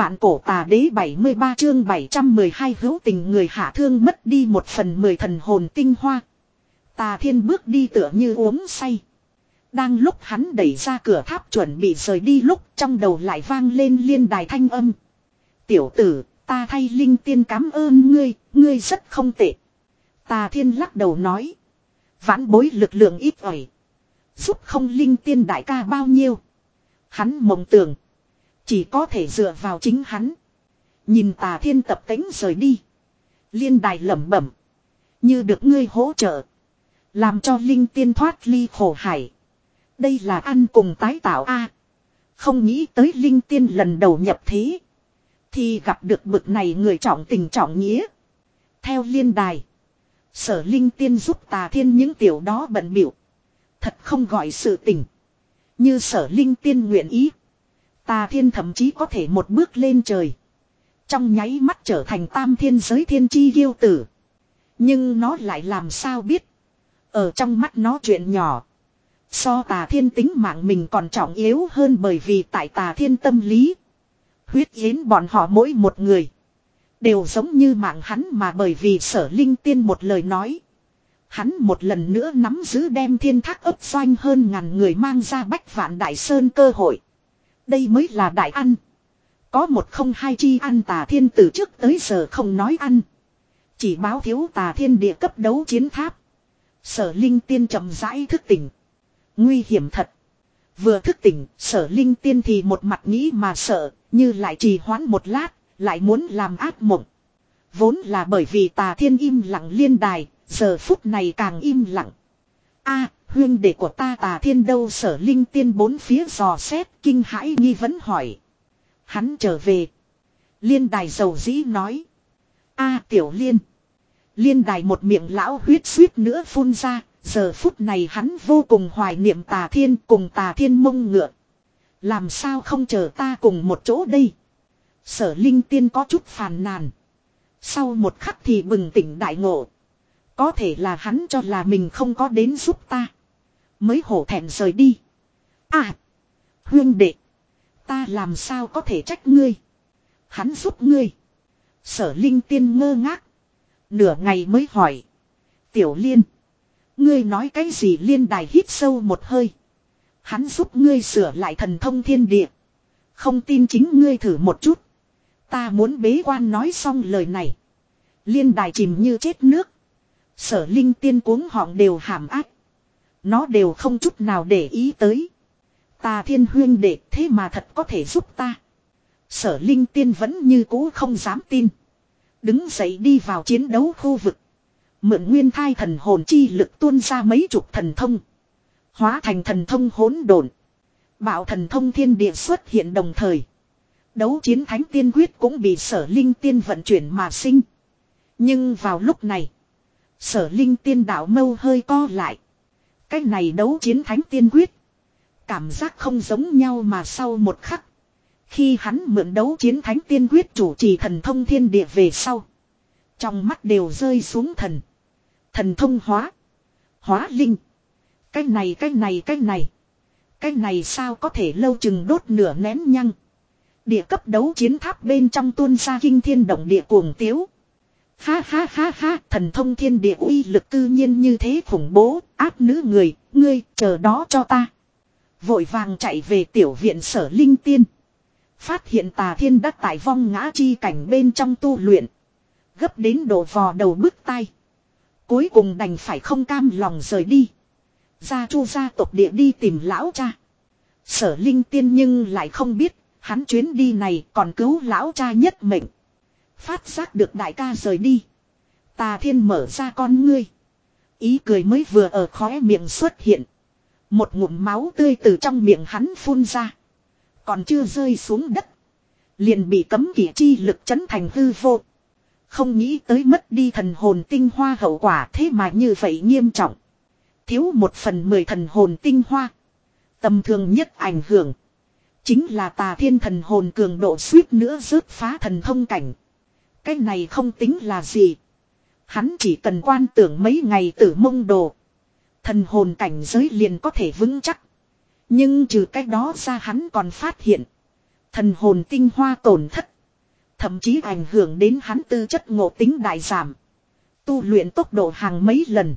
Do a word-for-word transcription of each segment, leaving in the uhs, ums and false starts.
Vạn cổ tà đế bảy mươi ba chương bảy trăm mười hai hữu tình người hạ thương mất đi một phần mười thần hồn tinh hoa. Tà Thiên bước đi tựa như uống say. Đang lúc hắn đẩy ra cửa tháp chuẩn bị rời đi lúc trong đầu lại vang lên liên đài thanh âm. Tiểu tử, ta thay linh tiên cảm ơn ngươi, ngươi rất không tệ. Tà Thiên lắc đầu nói. Vãn bối lực lượng ít ỏi. Giúp không linh tiên đại ca bao nhiêu. Hắn mộng tưởng. Chỉ có thể dựa vào chính hắn. Nhìn Tà Thiên tập tễnh rời đi. Liên đài lẩm bẩm. Như được ngươi hỗ trợ. Làm cho linh tiên thoát ly khổ hải. Đây là ăn cùng tái tạo a. Không nghĩ tới linh tiên lần đầu nhập thế. Thì gặp được bực này người trọng tình trọng nghĩa. Theo liên đài. Sở linh tiên giúp Tà Thiên những tiểu đó bận biểu. Thật không gọi sự tình. Như sở linh tiên nguyện ý. Tà Thiên thậm chí có thể một bước lên trời. Trong nháy mắt trở thành tam thiên giới thiên chi kiêu tử. Nhưng nó lại làm sao biết. Ở trong mắt nó chuyện nhỏ. So Tà Thiên tính mạng mình còn trọng yếu hơn bởi vì tại Tà Thiên tâm lý. Huyết yến bọn họ mỗi một người. Đều giống như mạng hắn mà bởi vì sở linh tiên một lời nói. Hắn một lần nữa nắm giữ đem thiên thác ấp doanh hơn ngàn người mang ra bách vạn đại sơn cơ hội. Đây mới là đại ăn. Có một không hai chi ăn Tà Thiên từ trước tới giờ không nói ăn. Chỉ báo thiếu Tà Thiên địa cấp đấu chiến tháp. Sở linh tiên chậm rãi thức tỉnh. Nguy hiểm thật. Vừa thức tỉnh, sở linh tiên thì một mặt nghĩ mà sợ, như lại trì hoãn một lát, lại muốn làm ác mộng. Vốn là bởi vì Tà Thiên im lặng liên đài, giờ phút này càng im lặng. A, huynh đệ của ta Tà Thiên đâu? Sở linh tiên bốn phía dò xét, kinh hãi nghi vấn hỏi. Hắn trở về. Liên đài dầu dĩ nói. A tiểu liên. Liên đài một miệng lão huyết suýt nữa phun ra. Giờ phút này hắn vô cùng hoài niệm Tà Thiên cùng Tà Thiên mông ngựa. Làm sao không chờ ta cùng một chỗ đây? Sở linh tiên có chút phàn nàn. Sau một khắc thì bừng tỉnh đại ngộ. Có thể là hắn cho là mình không có đến giúp ta. Mới hổ thẹn rời đi. À! Huynh đệ! Ta làm sao có thể trách ngươi? Hắn giúp ngươi. Sở linh tiên ngơ ngác. Nửa ngày mới hỏi. Tiểu liên. Ngươi nói cái gì? Liên đài hít sâu một hơi. Hắn giúp ngươi sửa lại thần thông thiên địa. Không tin chính ngươi thử một chút. Ta muốn bế quan nói xong lời này. Liên đài chìm như chết nước. Sở linh tiên cuống họng đều hàm ác. Nó đều không chút nào để ý tới. Tà Thiên huyên đệ thế mà thật có thể giúp ta. Sở linh tiên vẫn như cũ không dám tin. Đứng dậy đi vào chiến đấu khu vực. Mượn nguyên thai thần hồn chi lực tuôn ra mấy chục thần thông. Hóa thành thần thông hỗn độn. Bạo thần thông thiên địa xuất hiện đồng thời. Đấu chiến thánh tiên quyết cũng bị sở linh tiên vận chuyển mà sinh. Nhưng vào lúc này. Sở linh tiên đạo mâu hơi co lại. Cái này đấu chiến thánh tiên quyết. Cảm giác không giống nhau mà sau một khắc. Khi hắn mượn đấu chiến thánh tiên quyết chủ trì thần thông thiên địa về sau. Trong mắt đều rơi xuống thần. Thần thông hóa. Hóa linh. Cái này cái này cái này. Cái này sao có thể lâu chừng đốt nửa nén nhăng. Địa cấp đấu chiến tháp bên trong tuôn ra kinh thiên động địa cuồng tiếu. Ha ha ha ha, thần thông thiên địa uy lực cư nhiên như thế khủng bố, áp nữ người, ngươi chờ đó cho ta. Vội vàng chạy về tiểu viện sở linh tiên. Phát hiện Tà Thiên đã tại vong ngã chi cảnh bên trong tu luyện. Gấp đến độ vò đầu bứt tai. Cuối cùng đành phải không cam lòng rời đi. Ra chu gia tộc địa đi tìm lão cha. Sở linh tiên nhưng lại không biết, hắn chuyến đi này còn cứu lão cha nhất mệnh. Phát giác được đại ca rời đi. Tà Thiên mở ra con ngươi. Ý cười mới vừa ở khóe miệng xuất hiện. Một ngụm máu tươi từ trong miệng hắn phun ra. Còn chưa rơi xuống đất. Liền bị cấm kỵ chi lực chấn thành hư vô. Không nghĩ tới mất đi thần hồn tinh hoa hậu quả thế mà như vậy nghiêm trọng. Thiếu một phần mười thần hồn tinh hoa. Tầm thường nhất ảnh hưởng. Chính là Tà Thiên thần hồn cường độ suýt nữa rớt phá thần thông cảnh. Cái này không tính là gì. Hắn chỉ cần quan tưởng mấy ngày tử mông đồ. Thần hồn cảnh giới liền có thể vững chắc. Nhưng trừ cái đó ra hắn còn phát hiện. Thần hồn tinh hoa tổn thất. Thậm chí ảnh hưởng đến hắn tư chất ngộ tính đại giảm. Tu luyện tốc độ hàng mấy lần.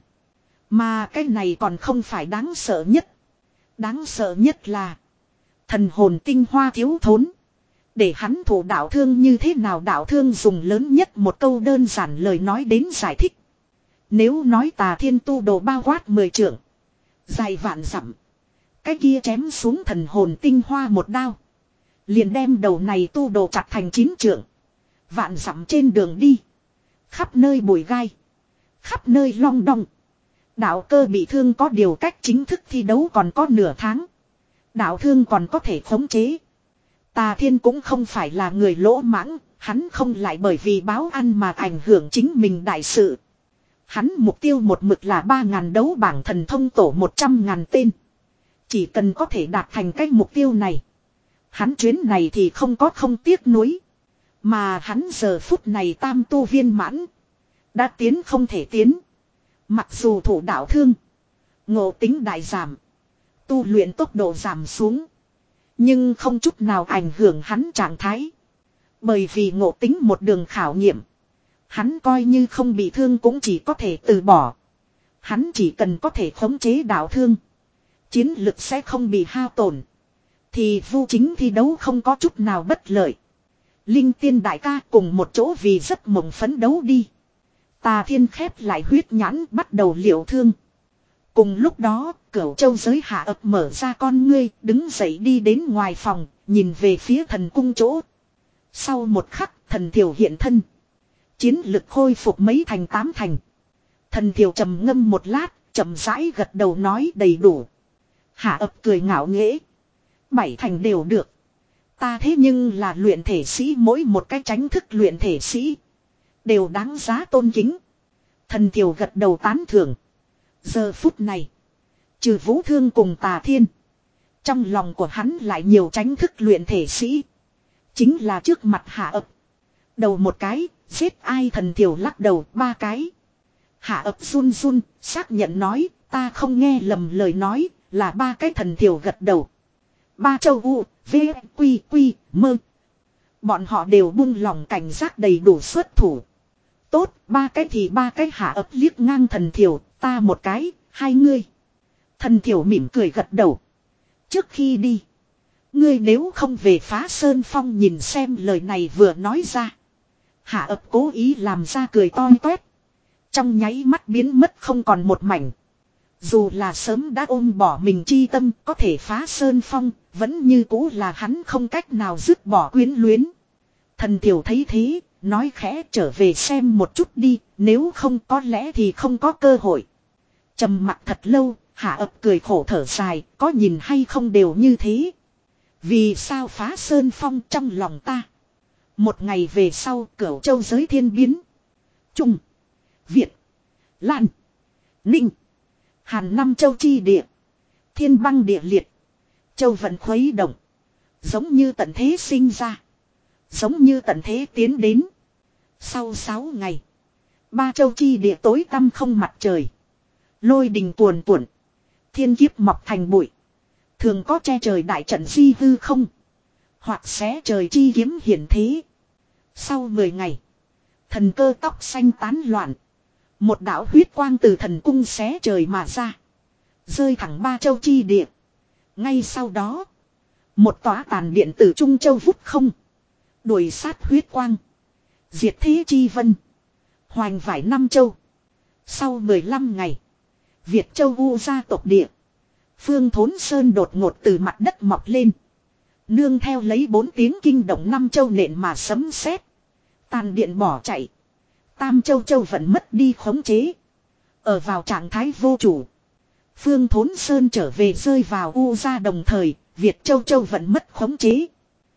Mà cái này còn không phải đáng sợ nhất. Đáng sợ nhất là thần hồn tinh hoa thiếu thốn. Để hắn thủ đạo thương như thế nào, đạo thương dùng lớn nhất một câu đơn giản lời nói đến giải thích. Nếu nói Tà Thiên tu đồ bao quát mười trượng, dài vạn dặm, cái kia chém xuống thần hồn tinh hoa một đao, liền đem đầu này tu đồ chặt thành chín trượng. Vạn dặm trên đường đi, khắp nơi bụi gai, khắp nơi long đong. Đạo cơ bị thương có điều cách chính thức thi đấu còn có nửa tháng. Đạo thương còn có thể khống chế. Tà Thiên cũng không phải là người lỗ mãng, hắn không lại bởi vì báo ăn mà ảnh hưởng chính mình đại sự. Hắn mục tiêu một mực là ba ngàn đấu bảng thần thông tổ một trăm ngàn tên. Chỉ cần có thể đạt thành cái mục tiêu này, hắn chuyến này thì không có không tiếc nuối. Mà hắn giờ phút này tam tu viên mãn, đã tiến không thể tiến. Mặc dù thủ đạo thương, ngộ tính đại giảm, tu luyện tốc độ giảm xuống, nhưng không chút nào ảnh hưởng hắn trạng thái. Bởi vì ngộ tính một đường khảo nghiệm, hắn coi như không bị thương cũng chỉ có thể từ bỏ. Hắn chỉ cần có thể khống chế đạo thương, chiến lực sẽ không bị hao tổn, thì vu chính thi đấu không có chút nào bất lợi. Linh Tiên đại ca cùng một chỗ vì rất mộng phấn đấu đi. Tà Thiên khép lại huyết nhãn bắt đầu liệu thương. Cùng lúc đó, Cửu Châu giới hạ ập mở ra con ngươi, đứng dậy đi đến ngoài phòng, nhìn về phía thần cung chỗ. Sau một khắc, thần thiểu hiện thân. Chiến lực khôi phục mấy thành tám thành. Thần thiểu trầm ngâm một lát, chậm rãi gật đầu nói đầy đủ. Hạ ập cười ngạo nghễ. Bảy thành đều được. Ta thế nhưng là luyện thể sĩ, mỗi một cái tránh thức luyện thể sĩ đều đáng giá tôn kính. Thần thiểu gật đầu tán thưởng. Giờ phút này, trừ Vũ Thương cùng Tà Thiên, trong lòng của hắn lại nhiều tránh thức luyện thể sĩ. Chính là trước mặt Hạ ập. Đầu một cái, giết ai? Thần thiểu lắc đầu, ba cái. Hạ ập run run, xác nhận nói, ta không nghe lầm lời nói, là ba cái. Thần thiểu gật đầu. Ba châu U, V, Quy, Quy, Mơ. Bọn họ đều buông lòng cảnh giác đầy đủ xuất thủ. Tốt, ba cái thì ba cái. Hạ ập liếc ngang thần thiểu, ta một cái, hai ngươi. Thần thiểu mỉm cười gật đầu. Trước khi đi, ngươi nếu không về Phá Sơn Phong nhìn xem. Lời này vừa nói ra, Hạ ập cố ý làm ra cười toi toét, trong nháy mắt biến mất không còn một mảnh. Dù là sớm đã ôm bỏ mình chi tâm, có thể Phá Sơn Phong vẫn như cũ là hắn không cách nào dứt bỏ quyến luyến. Thần thiểu thấy thế, nói khẽ, trở về xem một chút đi, nếu không có lẽ thì không có cơ hội. Trầm mặc thật lâu, Hạ ập cười khổ thở dài, có nhìn hay không đều như thế. Vì sao Phá Sơn Phong trong lòng ta? Một ngày về sau, Cửu Châu giới thiên biến. Trung, Việt, Lan, Ninh, Hàn năm châu chi địa, thiên băng địa liệt, châu vận khuấy động. Giống như tận thế sinh ra, giống như tận thế tiến đến. Sau sáu ngày, ba châu chi địa tối tăm không mặt trời, lôi đình tuồn tuồn, thiên kiếp mọc thành bụi. Thường có che trời đại trận di hư không, hoặc xé trời chi kiếm hiển thế. Sau mười ngày, thần cơ tóc xanh tán loạn, một đạo huyết quang từ thần cung xé trời mà ra, rơi thẳng ba châu chi địa. Ngay sau đó, một tòa tàn điện từ Trung Châu vút không, đuổi sát huyết quang, diệt thế chi vân, hoành vải năm châu. Sau mười lăm ngày, Việt Châu U gia tộc địa, Phương Thốn Sơn đột ngột từ mặt đất mọc lên, nương theo lấy bốn tiếng kinh động năm châu nện mà sấm sét. Tàn điện bỏ chạy, Tam Châu Châu vẫn mất đi khống chế, ở vào trạng thái vô chủ. Phương Thốn Sơn trở về rơi vào U gia đồng thời, Việt Châu Châu vẫn mất khống chế.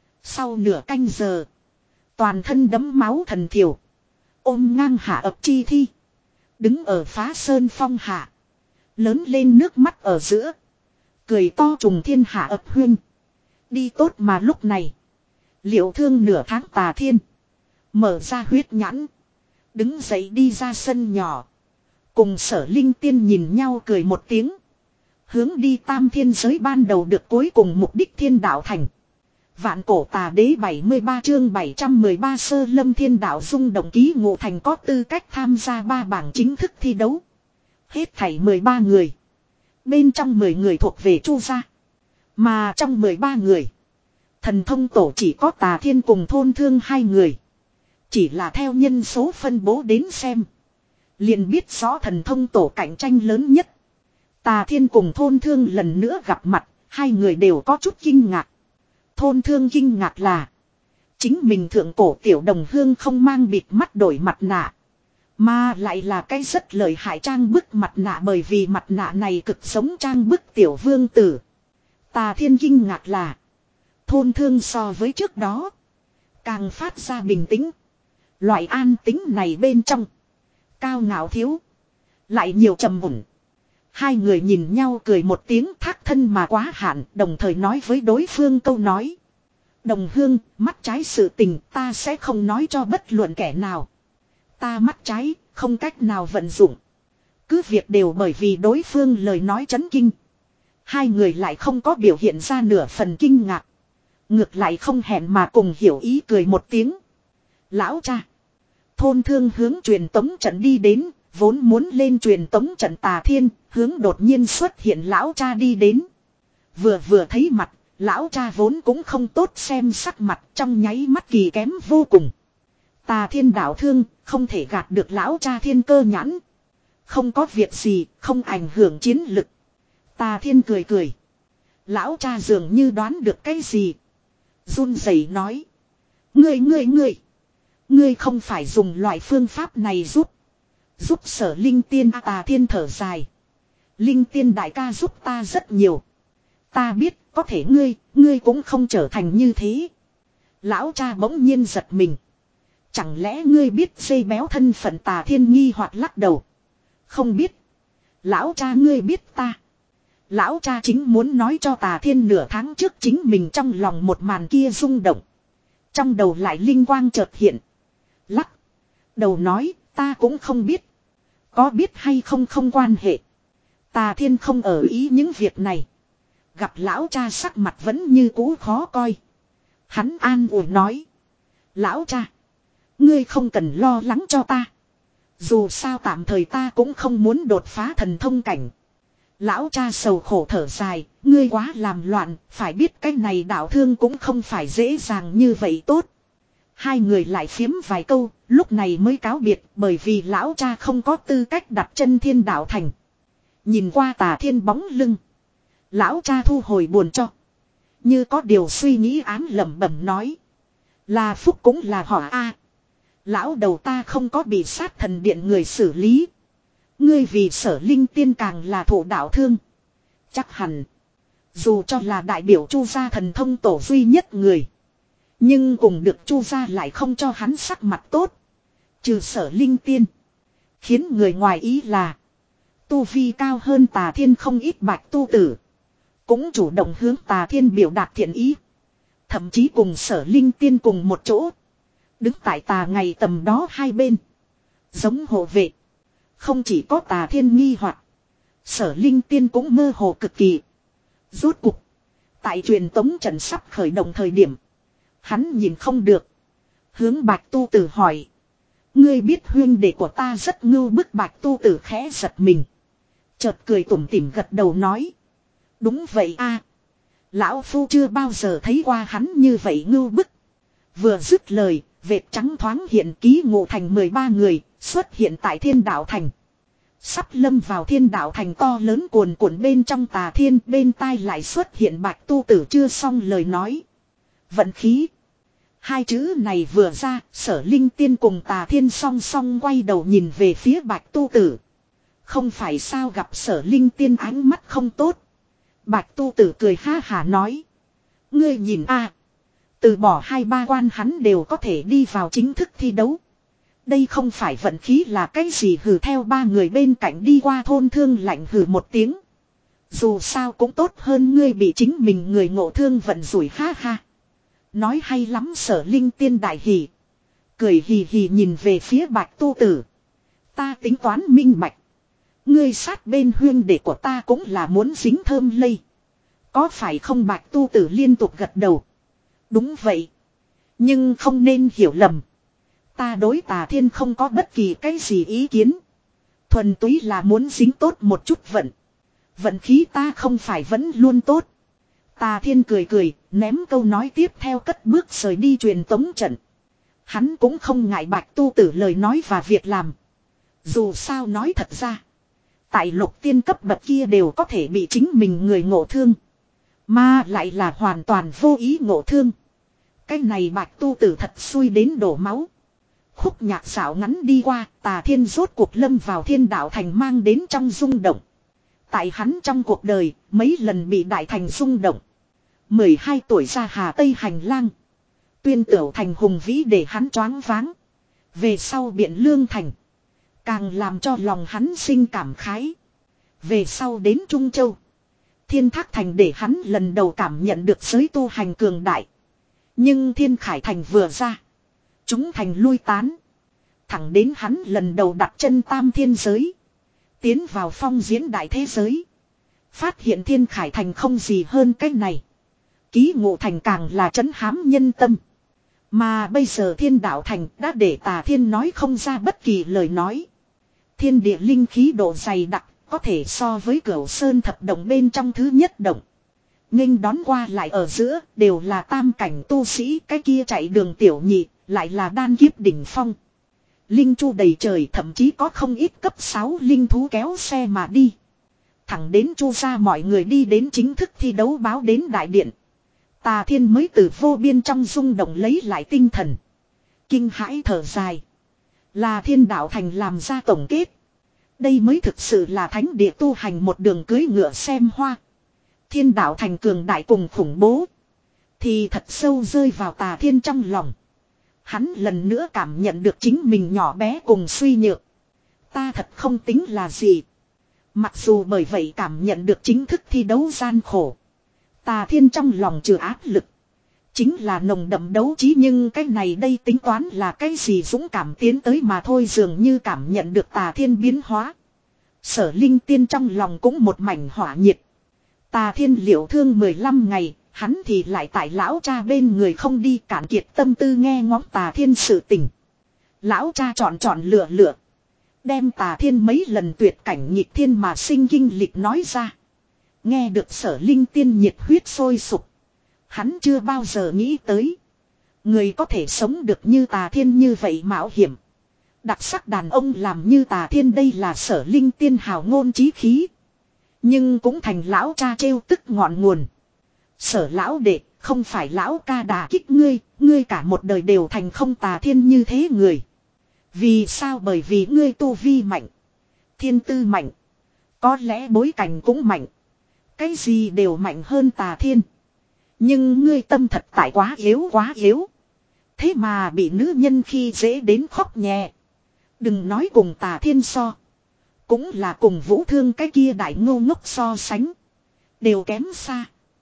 Sau nửa canh giờ, toàn thân đẫm máu thần thiểu ôm ngang Hạ ập chi thi, đứng ở Phá Sơn Phong hạ, lớn lên nước mắt ở giữa, cười to trùng thiên. Hạ ập huynh, đi tốt mà. Lúc này, liệu thương nửa tháng Tà Thiên mở ra huyết nhãn, đứng dậy đi ra sân nhỏ, cùng Sở Linh Tiên nhìn nhau cười một tiếng, hướng đi Tam Thiên giới ban đầu được cuối cùng mục đích Thiên Đạo Thành. Vạn cổ tà đế bảy mươi ba chương bảy trăm mười ba sơ lâm thiên đạo dung động ký ngộ thành có tư cách tham gia ba bảng chính thức thi đấu. Hết thảy mười ba người. Bên trong mười người thuộc về Chu gia. Mà trong mười ba người. Thần thông tổ chỉ có Tà Thiên cùng Thôn Thương hai người. Chỉ là theo nhân số phân bố đến xem. Liền biết rõ thần thông tổ cạnh tranh lớn nhất. Tà Thiên cùng Thôn Thương lần nữa gặp mặt. Hai người đều có chút kinh ngạc. Thôn Thương kinh ngạc là. Chính mình thượng cổ tiểu đồng hương không mang bịt mắt đổi mặt nạ. Mà lại là cái rất lợi hại trang bức mặt nạ, bởi vì mặt nạ này cực giống trang bức tiểu vương tử. Tà Thiên kinh ngạc là. Thôn Thương so với trước đó. Càng phát ra bình tĩnh. Loại an tính này bên trong. Cao ngạo thiếu. Lại nhiều trầm ổn. Hai người nhìn nhau cười một tiếng thác thân mà quá hạn, đồng thời nói với đối phương câu nói. Đồng hương, mắt trái sự tình ta sẽ không nói cho bất luận kẻ nào. Ta mắt trái, không cách nào vận dụng. Cứ việc đều bởi vì đối phương lời nói chấn kinh. Hai người lại không có biểu hiện ra nửa phần kinh ngạc. Ngược lại không hẹn mà cùng hiểu ý cười một tiếng. Lão cha. Thôn Thương hướng truyền tống trận đi đến. Vốn muốn lên truyền tống trận Tà Thiên, hướng đột nhiên xuất hiện lão cha đi đến. Vừa vừa thấy mặt, lão cha vốn cũng không tốt xem sắc mặt, trong nháy mắt kỳ kém vô cùng. Tà Thiên đạo thương, không thể gạt được lão cha thiên cơ nhãn. Không có việc gì, không ảnh hưởng chiến lực. Tà Thiên cười cười. Lão cha dường như đoán được cái gì. Run rẩy nói. Ngươi ngươi ngươi. Ngươi không phải dùng loại phương pháp này giúp. Giúp Sở Linh Tiên. Tà Thiên thở dài. Linh Tiên đại ca giúp ta rất nhiều. Ta biết có thể ngươi, ngươi cũng không trở thành như thế. Lão cha bỗng nhiên giật mình. Chẳng lẽ ngươi biết dây béo thân phận? Tà Thiên nghi hoặc lắc đầu. Không biết. Lão cha ngươi biết ta. Lão cha chính muốn nói cho Tà Thiên nửa tháng trước chính mình trong lòng một màn kia rung động. Trong đầu lại linh quang chợt hiện. Lắc đầu nói ta cũng không biết. Có biết hay không không quan hệ. Tà Thiên không ở ý những việc này. Gặp lão cha sắc mặt vẫn như cũ khó coi. Hắn an ủi nói. Lão cha. Ngươi không cần lo lắng cho ta. Dù sao tạm thời ta cũng không muốn đột phá thần thông cảnh. Lão cha sầu khổ thở dài. Ngươi quá làm loạn. Phải biết cái này đạo thương cũng không phải dễ dàng như vậy tốt. Hai người lại phiếm vài câu. Lúc này mới cáo biệt. Bởi vì lão cha không có tư cách đặt chân thiên đạo thành. Nhìn qua Tà Thiên bóng lưng. Lão cha thu hồi buồn cho. Như có điều suy nghĩ ám lẩm bẩm nói. Là phúc cũng là họ a. Lão đầu ta không có bị sát thần điện người xử lý. Ngươi vì Sở Linh Tiên càng là thổ đạo thương. Chắc hẳn. Dù cho là đại biểu Chu gia thần thông tổ duy nhất người. Nhưng cùng được Chu gia lại không cho hắn sắc mặt tốt. Trừ Sở Linh Tiên. Khiến người ngoài ý là. Tu vi cao hơn Tà Thiên không ít bạch tu tử. Cũng chủ động hướng Tà Thiên biểu đạt thiện ý. Thậm chí cùng Sở Linh Tiên cùng một chỗ. Đứng tại Tà ngày tầm đó hai bên. Giống hộ vệ. Không chỉ có Tà Thiên nghi hoặc. Sở Linh Tiên cũng mơ hồ cực kỳ. Rốt cục. Tại truyền tống trận sắp khởi động thời điểm. Hắn nhìn không được. Hướng bạch tu tử hỏi. Ngươi biết huynh đệ của ta rất ngưu bức. Bạch tu tử khẽ giật mình. Chợt cười tủm tỉm gật đầu nói. Đúng vậy a, lão phu chưa bao giờ thấy qua hắn như vậy ngưu bức. Vừa dứt lời, vệt trắng thoáng hiện ký ngộ thành mười ba người, xuất hiện tại thiên đạo thành. Sắp lâm vào thiên đạo thành to lớn cuồn cuộn bên trong Tà Thiên, bên tai lại xuất hiện bạch tu tử chưa xong lời nói. Vận khí. Hai chữ này vừa ra, Sở Linh Tiên cùng Tà Thiên song song quay đầu nhìn về phía bạch tu tử. Không phải sao gặp Sở Linh Tiên ánh mắt không tốt. Bạch tu tử cười ha hả nói. Ngươi nhìn a, từ bỏ hai ba quan hắn đều có thể đi vào chính thức thi đấu. Đây không phải vận khí là cái gì? Hừ. Theo ba người bên cạnh đi qua Thôn Thương lạnh hừ một tiếng. Dù sao cũng tốt hơn ngươi bị chính mình người ngộ thương vận rủi ha ha. Nói hay lắm. Sở Linh Tiên đại hỉ. Cười hì hì nhìn về phía bạch tu tử. Ta tính toán minh bạch. Ngươi sát bên huyên đệ của ta cũng là muốn dính thơm lây. Có phải không? Bạch tu tử liên tục gật đầu. Đúng vậy. Nhưng không nên hiểu lầm. Ta đối Tà Thiên không có bất kỳ cái gì ý kiến. Thuần túy là muốn dính tốt một chút vận. Vận khí ta không phải vẫn luôn tốt. Tà Thiên cười cười, ném câu nói tiếp theo cất bước rời đi truyền tống trận. Hắn cũng không ngại Bạch Tu Tử lời nói và việc làm. Dù sao nói thật ra. Tại lục tiên cấp bậc kia đều có thể bị chính mình người ngộ thương. Mà lại là hoàn toàn vô ý ngộ thương. Cái này Bạch Tu Tử thật xui đến đổ máu. Khúc nhạc xảo ngắn đi qua, Tà Thiên rốt cuộc lâm vào thiên đạo thành mang đến trong rung động. Tại hắn trong cuộc đời, mấy lần bị đại thành rung động. mười hai tuổi ra Hà Tây hành lang. Tuyên Tửu thành hùng vĩ để hắn choáng váng. Về sau Biện Lương thành. Càng làm cho lòng hắn sinh cảm khái. Về sau đến Trung Châu. Thiên Thác thành để hắn lần đầu cảm nhận được giới tu hành cường đại. Nhưng Thiên Khải thành vừa ra. Chúng thành lui tán. Thẳng đến hắn lần đầu đặt chân tam thiên giới. Tiến vào phong diễn đại thế giới. Phát hiện Thiên Khải thành không gì hơn cái này. Ký Ngộ thành càng là trấn hám nhân tâm. Mà bây giờ Thiên Đạo thành đã để Tà Thiên nói không ra bất kỳ lời nói. Thiên địa linh khí độ dày đặc, có thể so với Cửu Sơn thập động bên trong thứ nhất động. Nghênh đón qua lại ở giữa, đều là tam cảnh tu sĩ, cái kia chạy đường tiểu nhị, lại là đan kiếp đỉnh phong. Linh chu đầy trời, thậm chí có không ít cấp sáu linh thú kéo xe mà đi. Thẳng đến chu ra mọi người đi đến chính thức thi đấu báo đến đại điện. Tà Thiên mới từ vô biên trong rung động lấy lại tinh thần. Kinh hãi thở dài. Là Thiên Đạo thành làm ra tổng kết. Đây mới thực sự là thánh địa tu hành một đường cưới ngựa xem hoa. Thiên Đạo thành cường đại cùng khủng bố. Thì thật sâu rơi vào Tà Thiên trong lòng. Hắn lần nữa cảm nhận được chính mình nhỏ bé cùng suy nhược. Ta thật không tính là gì. Mặc dù bởi vậy cảm nhận được chính thức thi đấu gian khổ. Tà Thiên trong lòng trừ áp lực. Chính là nồng đậm đấu trí, nhưng cái này đây tính toán là cái gì dũng cảm tiến tới mà thôi, dường như cảm nhận được Tà Thiên biến hóa. Sở Linh Tiên trong lòng cũng một mảnh hỏa nhiệt. Tà Thiên liệu thương mười lăm ngày, hắn thì lại tại lão cha bên người không đi, cạn kiệt tâm tư nghe ngóng Tà Thiên sự tình. Lão cha chọn chọn lựa lựa. Đem Tà Thiên mấy lần tuyệt cảnh nghịch thiên mà sinh kinh lịch nói ra. Nghe được Sở Linh Tiên nhiệt huyết sôi sục. Hắn chưa bao giờ nghĩ tới. Người có thể sống được như Tà Thiên như vậy mạo hiểm. Đặc sắc đàn ông làm như Tà Thiên, đây là Sở Linh Tiên hào ngôn chí khí. Nhưng cũng thành lão cha trêu tức ngọn nguồn. Sở lão đệ, không phải lão ca đả kích ngươi, ngươi cả một đời đều thành không Tà Thiên như thế người. Vì sao? Bởi vì ngươi tu vi mạnh. Thiên tư mạnh. Có lẽ bối cảnh cũng mạnh. Cái gì đều mạnh hơn Tà Thiên. Nhưng ngươi tâm thật tại quá yếu quá yếu. Thế mà bị nữ nhân khi dễ đến khóc nhẹ. Đừng nói cùng Tà Thiên so. Cũng là cùng Vũ Thương cái kia đại ngô ngốc so sánh. Đều kém xa.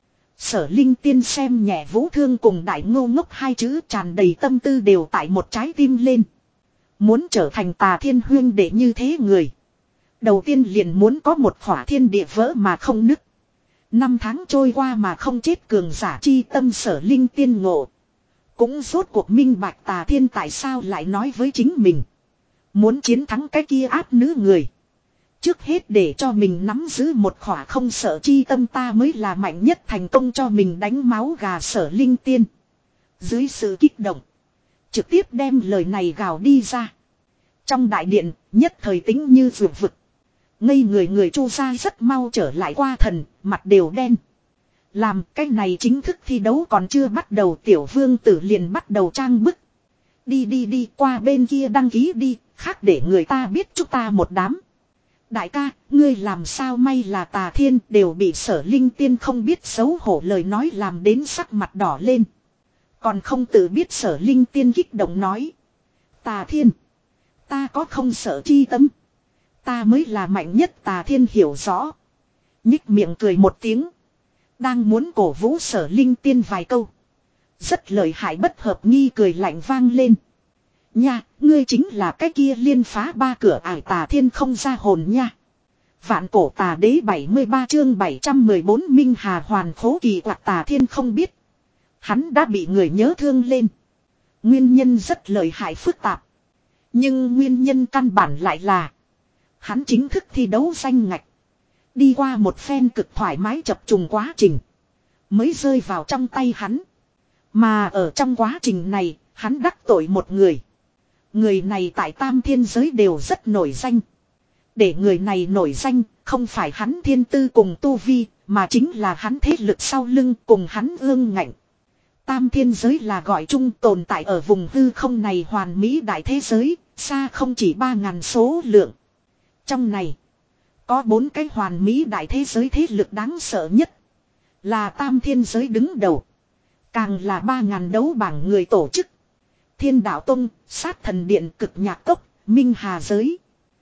Sở Linh Tiên xem nhẹ Vũ Thương cùng đại ngô ngốc hai chữ, tràn đầy tâm tư đều tại một trái tim lên. Muốn trở thành Tà Thiên huyên đệ như thế người. Đầu tiên liền muốn có một khỏa thiên địa vỡ mà không nứt. Năm tháng trôi qua mà không chết cường giả chi tâm, Sở Linh Tiên ngộ. Cũng rốt cuộc minh bạch Tà Thiên tại sao lại nói với chính mình. Muốn chiến thắng cái kia áp nữ người. Trước hết để cho mình nắm giữ một khỏa không sợ chi tâm, ta mới là mạnh nhất, thành công cho mình đánh máu gà. Sở Linh Tiên dưới sự kích động trực tiếp đem lời này gào đi ra. Trong đại điện nhất thời tĩnh như vượt vực. Ngây người người Chu gia rất mau trở lại qua thần, mặt đều đen. Làm cái này chính thức thi đấu còn chưa bắt đầu, tiểu vương tử liền bắt đầu trang bức. Đi đi đi qua bên kia đăng ký đi, khác để người ta biết chúng ta một đám. Đại ca, ngươi làm sao may là Tà Thiên, đều bị Sở Linh Tiên không biết xấu hổ lời nói làm đến sắc mặt đỏ lên. Còn không tự biết Sở Linh Tiên kích động nói. Tà Thiên, ta có không sợ chi tâm. Ta mới là mạnh nhất. Tà Thiên hiểu rõ. Nhích miệng cười một tiếng. Đang muốn cổ vũ Sở Linh Tiên vài câu. Rất lợi hại bất hợp nghi cười lạnh vang lên. Nha, ngươi chính là cái kia liên phá ba cửa ải Tà Thiên không ra hồn nha. Vạn cổ tà đế bảy mươi ba chương bảy trăm mười bốn Minh Hà hoàn khố kỳ quặc. Tà Thiên không biết. Hắn đã bị người nhớ thương lên. Nguyên nhân rất lợi hại phức tạp. Nhưng nguyên nhân căn bản lại là hắn chính thức thi đấu danh ngạch. Đi qua một phen cực thoải mái chập trùng quá trình. Mới rơi vào trong tay hắn. Mà ở trong quá trình này, hắn đắc tội một người. Người này tại tam thiên giới đều rất nổi danh. Để người này nổi danh, không phải hắn thiên tư cùng tu vi, mà chính là hắn thế lực sau lưng cùng hắn ương ngạnh. Tam thiên giới là gọi chung tồn tại ở vùng hư không này hoàn mỹ đại thế giới, xa không chỉ ba ngàn số lượng. Trong này, có bốn cái hoàn mỹ đại thế giới thế lực đáng sợ nhất. Là tam thiên giới đứng đầu. Càng là ba ngàn đấu bảng người tổ chức. Thiên đạo tông, sát thần điện, cực nhạc cốc, minh hà giới.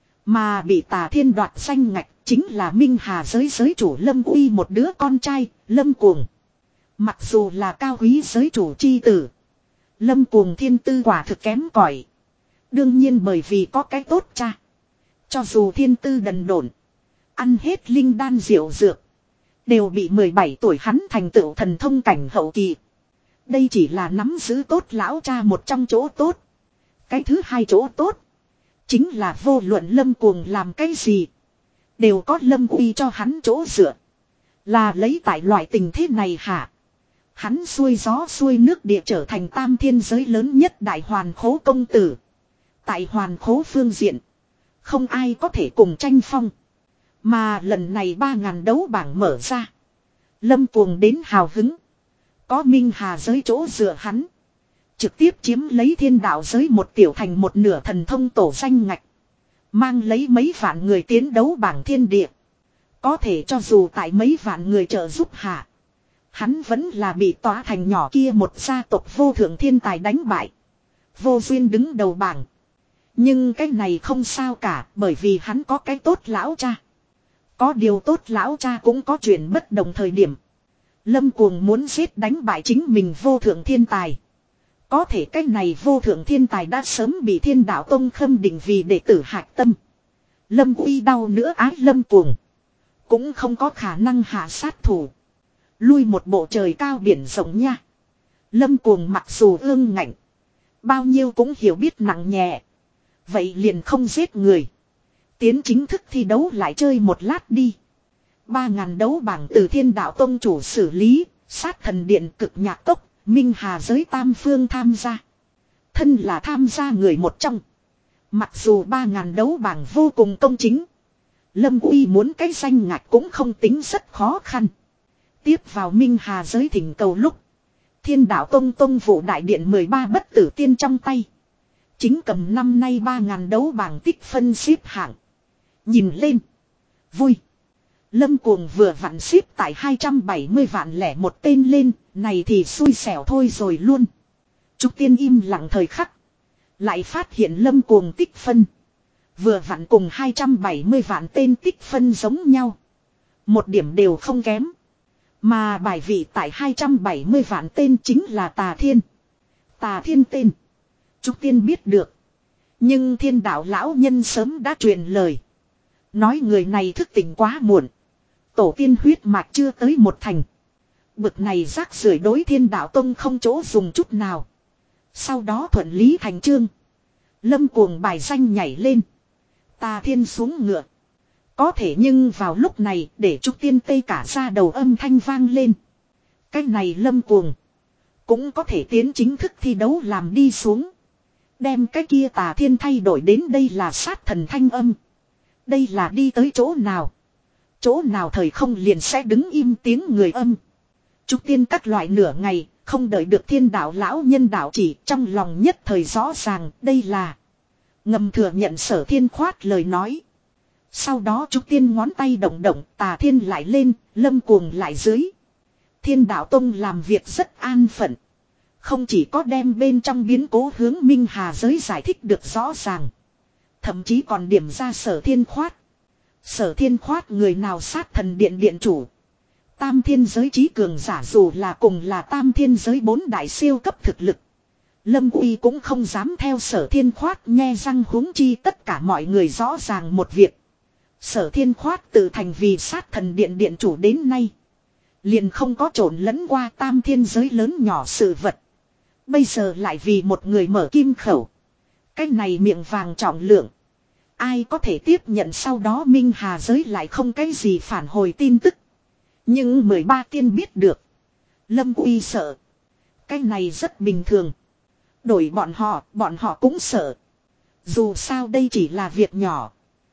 Mà bị Tà Thiên đoạt danh ngạch chính là minh hà giới giới chủ Lâm Uy một đứa con trai, Lâm Cuồng. Mặc dù là cao quý giới chủ chi tử. Lâm Cuồng thiên tư quả thực kém cỏi. Đương nhiên bởi vì có cái tốt cha. Cho dù thiên tư đần độn, ăn hết linh đan diệu dược, đều bị mười bảy tuổi hắn thành tựu thần thông cảnh hậu kỳ. Đây chỉ là nắm giữ tốt lão cha một trong chỗ tốt. Cái thứ hai chỗ tốt chính là vô luận Lâm Cuồng làm cái gì, đều có Lâm Uy cho hắn chỗ dựa. Là lấy tại loại tình thế này hả? Hắn xuôi gió xuôi nước địa trở thành tam thiên giới lớn nhất đại hoàn khố công tử. Tại hoàn khố phương diện, không ai có thể cùng tranh phong. Mà lần này ba ngàn đấu bảng mở ra, Lâm Cuồng đến hào hứng. Có minh hà giới chỗ dựa hắn, trực tiếp chiếm lấy thiên đạo giới một tiểu thành một nửa thần thông tổ danh ngạch. Mang lấy mấy vạn người tiến đấu bảng thiên địa. Có thể cho dù tại mấy vạn người trợ giúp hạ, hắn vẫn là bị tỏa thành nhỏ kia một gia tộc vô thượng thiên tài đánh bại. Vô duyên đứng đầu bảng. Nhưng cái này không sao cả, bởi vì hắn có cái tốt lão cha. Có điều tốt lão cha cũng có chuyện bất đồng thời điểm. Lâm Cuồng muốn giết đánh bại chính mình vô thượng thiên tài. Có thể cái này vô thượng thiên tài đã sớm bị thiên đạo tông khâm định vì đệ tử hạch tâm. Lâm Uy đau nữa ái Lâm Cuồng cũng không có khả năng hạ sát thủ. Lui một bộ trời cao biển rộng nha. Lâm Cuồng mặc dù ương ngạnh, bao nhiêu cũng hiểu biết nặng nhẹ. Vậy liền không giết người. Tiến chính thức thi đấu lại chơi một lát đi. Ba ngàn đấu bảng từ thiên đạo tông chủ xử lý, sát thần điện cực nhạc cốc, minh hà giới tam phương tham gia. Thân là tham gia người một trong. Mặc dù ba ngàn đấu bảng vô cùng công chính, Lâm Uy muốn cái danh ngạch cũng không tính rất khó khăn. Tiếp vào minh hà giới thỉnh cầu lúc, thiên đạo tông tông vụ đại điện mười ba bất tử tiên trong tay. Chính cầm năm nay ba ngàn đấu bảng tích phân xếp hạng. Nhìn lên, vui. Lâm Cuồng vừa vặn xếp tại hai trăm bảy mươi vạn lẻ một tên lên, này thì xui xẻo thôi rồi luôn. Trúc Tiên im lặng thời khắc, lại phát hiện Lâm Cuồng tích phân vừa vặn cùng hai trăm bảy mươi vạn tên tích phân giống nhau. Một điểm đều không kém. Mà bài vị tại hai trăm bảy mươi vạn tên chính là Tà Thiên. Tà Thiên tên Trúc Tiên biết được. Nhưng thiên đạo lão nhân sớm đã truyền lời. Nói người này thức tỉnh quá muộn. Tổ tiên huyết mạch chưa tới một thành. Bực này rác rưởi đối thiên đạo tông không chỗ dùng chút nào. Sau đó thuận lý thành chương. Lâm Cuồng bài danh nhảy lên. Tà Thiên xuống ngựa. Có thể nhưng vào lúc này để Trúc Tiên tê cả ra đầu âm thanh vang lên. Cái này Lâm Cuồng cũng có thể tiến chính thức thi đấu làm đi xuống. Đem cái kia Tà Thiên thay đổi đến đây là sát thần thanh âm. Đây là đi tới chỗ nào? Chỗ nào thời không liền sẽ đứng im tiếng người âm. Trúc Tiên các loại nửa ngày, không đợi được thiên đạo lão nhân đạo chỉ, trong lòng nhất thời rõ ràng, đây là ngầm thừa nhận Sở Thiên khoát lời nói. Sau đó Trúc Tiên ngón tay động động, Tà Thiên lại lên, Lâm Cuồng lại dưới. Thiên đạo tông làm việc rất an phận. Không chỉ có đem bên trong biến cố hướng minh hà giới giải thích được rõ ràng, thậm chí còn điểm ra Sở Thiên khoát. Sở Thiên khoát người nào sát thần điện điện chủ. Tam thiên giới trí cường giả dù là cùng là tam thiên giới bốn đại siêu cấp thực lực. Lâm Uy cũng không dám theo Sở Thiên khoát nghe răng huống chi tất cả mọi người rõ ràng một việc. Sở Thiên khoát tự thành vì sát thần điện điện chủ đến nay. Liền không có trộn lẫn qua tam thiên giới lớn nhỏ sự vật. Bây giờ lại vì một người mở kim khẩu. Cái này miệng vàng trọng lượng. Ai có thể tiếp nhận sau đó Minh Hà giới lại không cái gì phản hồi tin tức. Nhưng mười ba tiên biết được. Lâm Uy sợ. Cái này rất bình thường. Đổi bọn họ, bọn họ cũng sợ. Dù sao đây chỉ là việc nhỏ.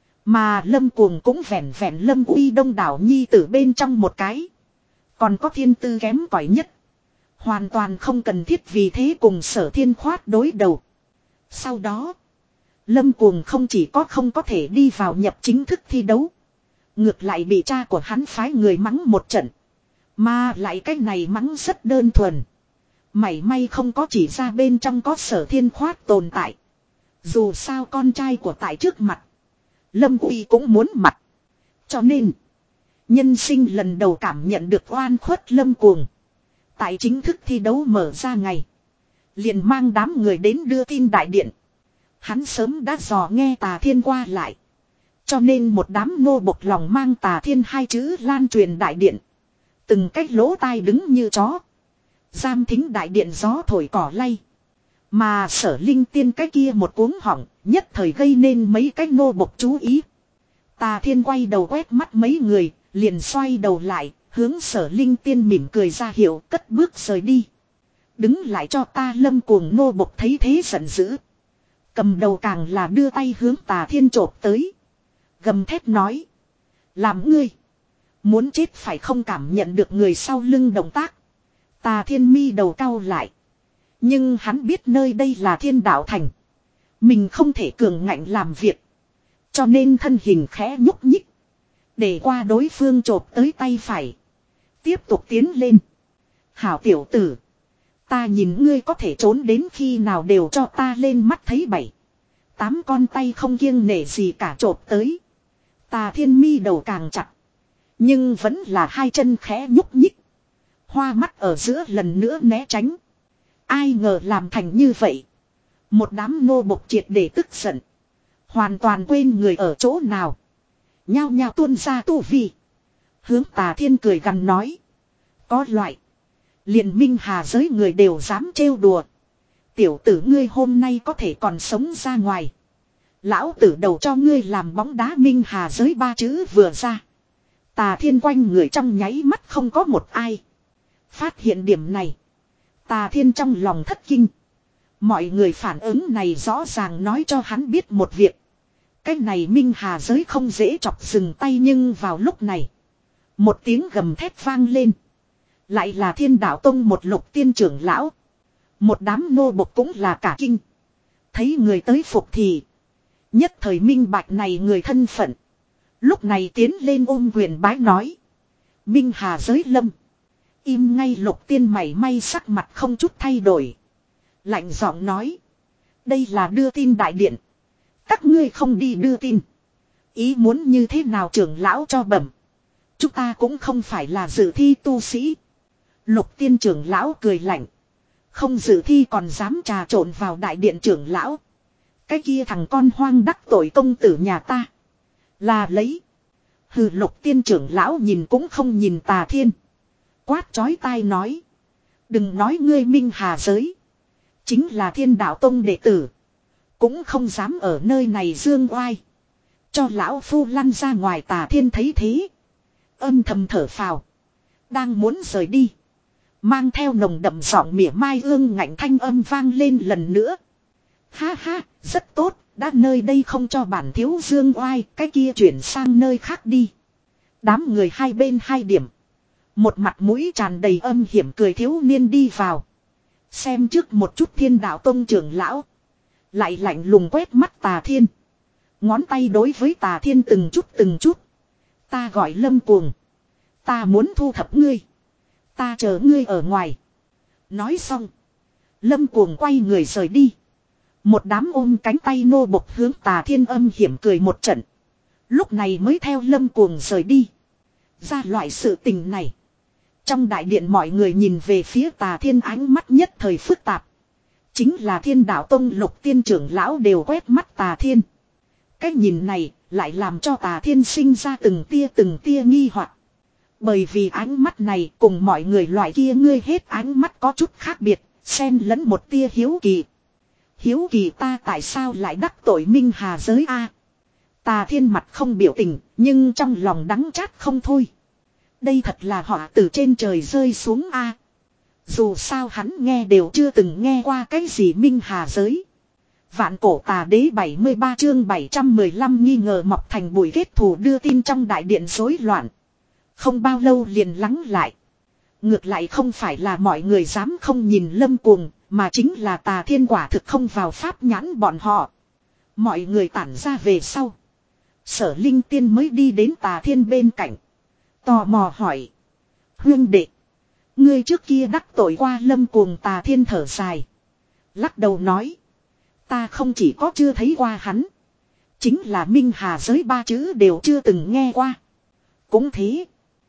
Mà Lâm Cuồng cũng vẹn vẹn Lâm Uy đông đảo nhi tử bên trong một cái. Còn có thiên tư kém cỏi nhất. Hoàn toàn không cần thiết vì thế cùng Sở Thiên khoát đối đầu. Sau đó, Lâm Cuồng không chỉ có không có thể đi vào nhập chính thức thi đấu. Ngược lại bị cha của hắn phái người mắng một trận. Mà lại cái này mắng rất đơn thuần. Mảy may không có chỉ ra bên trong có Sở Thiên khoát tồn tại. Dù sao con trai của tại trước mặt. Lâm Uy cũng muốn mặt. Cho nên, nhân sinh lần đầu cảm nhận được oan khuất Lâm Cuồng. Tại chính thức thi đấu mở ra ngày. Liền mang đám người đến đưa tin đại điện. Hắn sớm đã dò nghe Tà Thiên qua lại. Cho nên một đám nô bộc lòng mang Tà Thiên hai chữ lan truyền đại điện. Từng cách lỗ tai đứng như chó. Giam thính đại điện gió thổi cỏ lay. Mà Sở Linh Tiên cái kia một cuống họng, nhất thời gây nên mấy cái nô bộc chú ý. Tà Thiên quay đầu quét mắt mấy người, liền xoay đầu lại, hướng Sở Linh Tiên mỉm cười ra hiệu, cất bước rời đi. Đứng lại cho ta. Lâm Cuồng nô bộc thấy thế giận dữ. Cầm đầu càng là đưa tay hướng Tà Thiên chộp tới. Gầm thét nói. Làm ngươi. Muốn chết phải không cảm nhận được người sau lưng động tác. Tà Thiên mi đầu cau lại. Nhưng hắn biết nơi đây là Thiên Đạo Thành. Mình không thể cường ngạnh làm việc. Cho nên thân hình khẽ nhúc nhích. Để qua đối phương chộp tới tay phải. Tiếp tục tiến lên. Hảo tiểu tử. Ta nhìn ngươi có thể trốn đến khi nào đều cho ta lên mắt thấy bảy. Tám con tay không kiêng nể gì cả chộp tới. Tà Thiên mi đầu càng chặt. Nhưng vẫn là hai chân khẽ nhúc nhích. Hoa mắt ở giữa lần nữa né tránh. Ai ngờ làm thành như vậy. Một đám nô bộc triệt để tức giận. Hoàn toàn quên người ở chỗ nào. Nhao nhao tuôn ra tu vi. Hướng Tà Thiên cười gằn nói. Có loại. Liền Minh Hà giới người đều dám trêu đùa. Tiểu tử ngươi hôm nay có thể còn sống ra ngoài. Lão tử đầu cho ngươi làm bóng đá. Minh Hà giới ba chữ vừa ra. Tà Thiên quanh người trong nháy mắt không có một ai. Phát hiện điểm này. Tà Thiên trong lòng thất kinh. Mọi người phản ứng này rõ ràng nói cho hắn biết một việc. Cái này Minh Hà giới không dễ chọc dừng tay, nhưng vào lúc này. Một tiếng gầm thét vang lên. Lại là Thiên Đạo Tông một lục tiên trưởng lão. Một đám nô bộc cũng là cả kinh. Thấy người tới phục thì. Nhất thời minh bạch này người thân phận. Lúc này tiến lên ôm quyền bái nói. Minh Hà giới lâm. Im ngay lục tiên mảy may sắc mặt không chút thay đổi. Lạnh giọng nói. Đây là đưa tin đại điện. Các ngươi không đi đưa tin. Ý muốn như thế nào trưởng lão cho bẩm. Chúng ta cũng không phải là dự thi tu sĩ. Lục tiên trưởng lão cười lạnh. Không dự thi còn dám trà trộn vào đại điện trưởng lão. Cái kia thằng con hoang đắc tội công tử nhà ta. Là lấy. Hừ, lục tiên trưởng lão nhìn cũng không nhìn Tà Thiên. Quát chói tai nói. Đừng nói ngươi Minh Hà giới. Chính là Thiên Đạo Tông đệ tử. Cũng không dám ở nơi này dương oai. Cho lão phu lăn ra ngoài. Tà Thiên thấy thế. Âm thầm thở phào. Đang muốn rời đi. Mang theo nồng đậm giọng mỉa mai ương ngạnh thanh âm vang lên lần nữa. Ha ha, rất tốt. Đã nơi đây không cho bản thiếu dương oai. Cái kia chuyển sang nơi khác đi. Đám người hai bên hai điểm. Một mặt mũi tràn đầy âm hiểm cười thiếu niên đi vào. Xem trước một chút Thiên Đạo Tông trưởng lão. Lại lạnh lùng quét mắt Tà Thiên. Ngón tay đối với Tà Thiên từng chút từng chút. Ta gọi Lâm Cuồng. Ta muốn thu thập ngươi. Ta chờ ngươi ở ngoài. Nói xong. Lâm Cuồng quay người rời đi. Một đám ôm cánh tay nô bộc hướng Tà Thiên âm hiểm cười một trận. Lúc này mới theo Lâm Cuồng rời đi. Ra loại sự tình này. Trong đại điện mọi người nhìn về phía Tà Thiên ánh mắt nhất thời phức tạp. Chính là Thiên Đạo Tông lục tiên trưởng lão đều quét mắt Tà Thiên. Cái nhìn này lại làm cho Tà Thiên sinh ra từng tia từng tia nghi hoặc. Bởi vì ánh mắt này cùng mọi người loại kia ngươi hết ánh mắt có chút khác biệt, xen lẫn một tia hiếu kỳ. Hiếu kỳ ta tại sao lại đắc tội Minh Hà giới a? Tà Thiên mặt không biểu tình, nhưng trong lòng đắng chát không thôi. Đây thật là họ từ trên trời rơi xuống a. Dù sao hắn nghe đều chưa từng nghe qua cái gì Minh Hà giới. Vạn cổ tà đế bảy mươi ba chương bảy trăm mười lăm nghi ngờ mọc thành bụi kết thù đưa tin trong đại điện rối loạn. Không bao lâu liền lắng lại. Ngược lại không phải là mọi người dám không nhìn Lâm Cuồng, mà chính là Tà Thiên quả thực không vào pháp nhãn bọn họ. Mọi người tản ra về sau. Sở Linh Tiên mới đi đến Tà Thiên bên cạnh. Tò mò hỏi. Huyên đệ. Ngươi trước kia đắc tội qua Lâm Cuồng. Tà Thiên thở dài. Lắc đầu nói. Ta không chỉ có chưa thấy qua hắn. Chính là Minh Hà giới ba chữ đều chưa từng nghe qua. Cũng thế.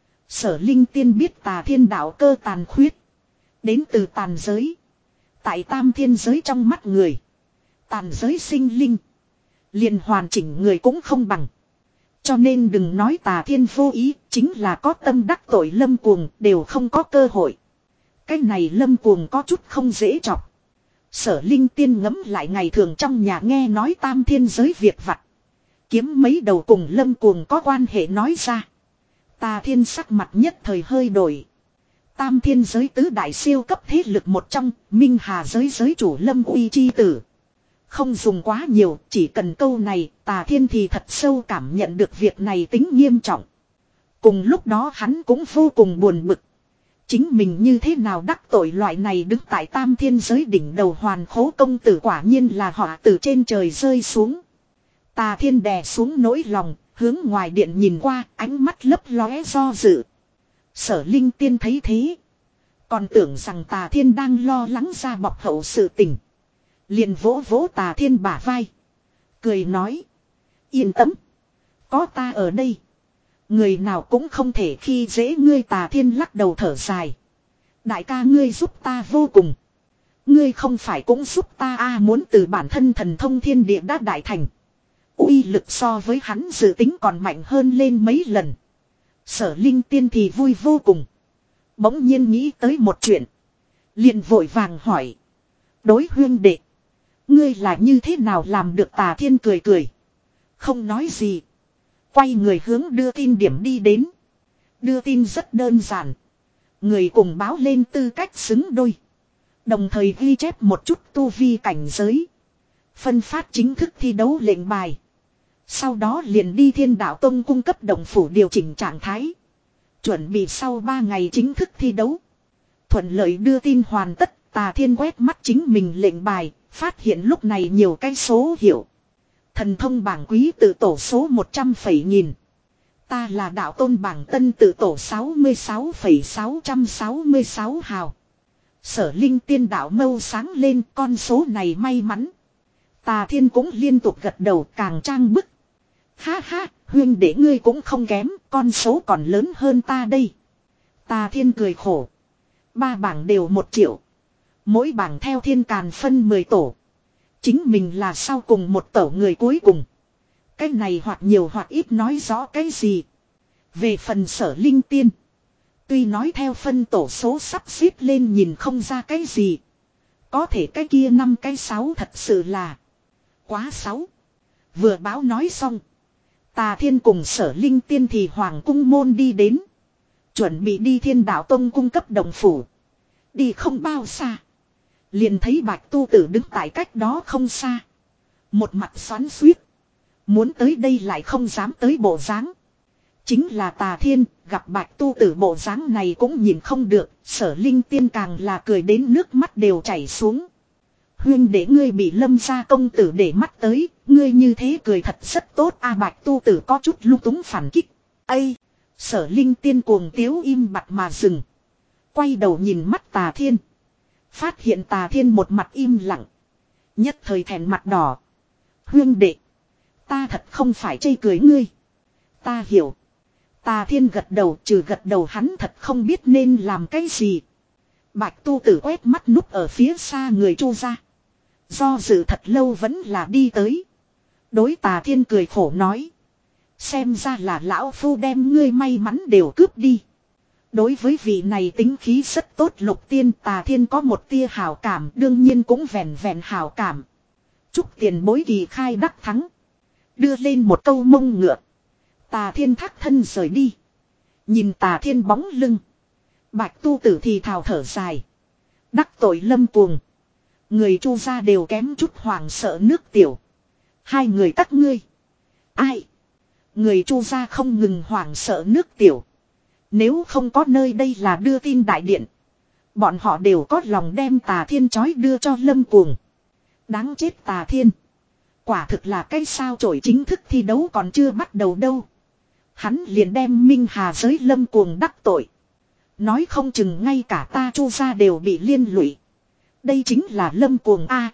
Sở Linh Tiên biết Tà Thiên đạo cơ tàn khuyết. Đến từ tàn giới. Tại tam thiên giới trong mắt người. Tàn giới sinh linh. Liền hoàn chỉnh người cũng không bằng. Cho nên đừng nói Tà Thiên vô ý. Chính là có tâm đắc tội Lâm Cuồng đều không có cơ hội. Cái này Lâm Cuồng có chút không dễ chọc. Sở Linh Tiên ngẫm lại ngày thường trong nhà nghe nói tam thiên giới việc vặt. Kiếm mấy đầu cùng Lâm Cuồng có quan hệ nói ra. Tà Thiên sắc mặt nhất thời hơi đổi. Tam thiên giới tứ đại siêu cấp thế lực một trong, Minh Hà giới giới chủ Lâm Uy chi tử. Không dùng quá nhiều, chỉ cần câu này, Tà Thiên thì thật sâu cảm nhận được việc này tính nghiêm trọng. Cùng lúc đó hắn cũng vô cùng buồn bực. Chính mình như thế nào đắc tội loại này đứng tại tam thiên giới đỉnh đầu hoàn khố công tử quả nhiên là họ từ trên trời rơi xuống. Tà Thiên đè xuống nỗi lòng, hướng ngoài điện nhìn qua, ánh mắt lấp lóe do dự. Sở Linh Tiên thấy thế. Còn tưởng rằng Tà Thiên đang lo lắng ra bọc hậu sự tình. Liền vỗ vỗ Tà Thiên bả vai. Cười nói. Yên tâm. Có ta ở đây. Người nào cũng không thể khi dễ ngươi. Tà Thiên lắc đầu thở dài. Đại ca ngươi giúp ta vô cùng. Ngươi không phải cũng giúp ta a à, muốn từ bản thân thần thông thiên địa đã đại thành. Uy lực so với hắn dự tính còn mạnh hơn lên mấy lần. Sở Linh Tiên thì vui vô cùng. Bỗng nhiên nghĩ tới một chuyện. Liền vội vàng hỏi. Đối huyên đệ. Ngươi là như thế nào làm được? Tà Thiên cười cười. Không nói gì. Quay người hướng đưa tin điểm đi đến. Đưa tin rất đơn giản. Người cùng báo lên tư cách xứng đôi. Đồng thời ghi chép một chút tu vi cảnh giới. Phân phát chính thức thi đấu lệnh bài. Sau đó liền đi Thiên Đạo Tông cung cấp động phủ điều chỉnh trạng thái. Chuẩn bị sau ba ngày chính thức thi đấu. Thuận lợi đưa tin hoàn tất. Tà Thiên quét mắt chính mình lệnh bài. Phát hiện lúc này nhiều cái số hiệu. Thần thông bảng quý tự tổ số một trăm phẩy nghìn. Ta là đạo tôn bảng tân tự tổ sáu mươi sáu phẩy sáu trăm sáu mươi sáu hào. Sở Linh Tiên đạo mâu sáng lên, con số này may mắn. Tà Thiên cũng liên tục gật đầu, càng trang bức. Ha ha, huyên đệ ngươi cũng không kém, con số còn lớn hơn ta đây. Tà Thiên cười khổ. Ba bảng đều một triệu. Mỗi bảng theo thiên càn phân mười tổ. Chính mình là sau cùng một tổ người cuối cùng. Cái này hoặc nhiều hoặc ít nói rõ cái gì. Về phần Sở Linh Tiên. Tuy nói theo phân tổ số sắp xếp lên nhìn không ra cái gì. Có thể cái kia năm cái sáu thật sự là quá sáu. Vừa báo nói xong. Tà Thiên cùng Sở Linh Tiên thì Hoàng cung môn đi đến. Chuẩn bị đi Thiên Đạo Tông cung cấp đồng phủ. Đi không bao xa. Liền thấy Bạch Tu Tử đứng tại cách đó không xa. Một mặt xoắn xuýt. Muốn tới đây lại không dám tới bộ dáng. Chính là Tà Thiên, gặp Bạch Tu Tử bộ dáng này cũng nhìn không được. Sở Linh Tiên càng là cười đến nước mắt đều chảy xuống. Huyên để ngươi bị Lâm gia công tử để mắt tới. Ngươi như thế cười thật rất tốt. A Bạch Tu Tử có chút lung túng phản kích. Ây! Sở Linh Tiên cuồng tiếu im bặt mà dừng. Quay đầu nhìn mắt Tà Thiên. Phát hiện Tà Thiên một mặt im lặng. Nhất thời thẹn mặt đỏ. Huyên đệ. Ta thật không phải chê cười ngươi. Ta hiểu. Tà Thiên gật đầu, trừ gật đầu hắn thật không biết nên làm cái gì. Bạch Tu Tử quét mắt núp ở phía xa người Chu ra. Do dự thật lâu vẫn là đi tới. Đối Tà Thiên cười khổ nói. Xem ra là lão phu đem ngươi may mắn đều cướp đi. Đối với vị này tính khí rất tốt Lục Tiên Tà Thiên có một tia hảo cảm, đương nhiên cũng vẹn vẹn hảo cảm. Chúc tiền bối kỳ khai đắc thắng. Đưa lên một câu mông ngựa. Tà Thiên thác thân rời đi. Nhìn Tà Thiên bóng lưng. Bạch Tu Tử thì thào thở dài. Đắc tội Lâm Cuồng. Người Chu gia đều kém chút hoảng sợ nước tiểu. Hai người các ngươi. Ai? Người Chu gia không ngừng hoảng sợ nước tiểu. Nếu không có nơi đây là đưa tin đại điện. Bọn họ đều có lòng đem Tà Thiên chói đưa cho Lâm Cuồng. Đáng chết Tà Thiên. Quả thực là cái sao chổi chính thức thi đấu còn chưa bắt đầu đâu. Hắn liền đem Minh Hà giới Lâm Cuồng đắc tội. Nói không chừng ngay cả ta Chu gia đều bị liên lụy. Đây chính là Lâm Cuồng A.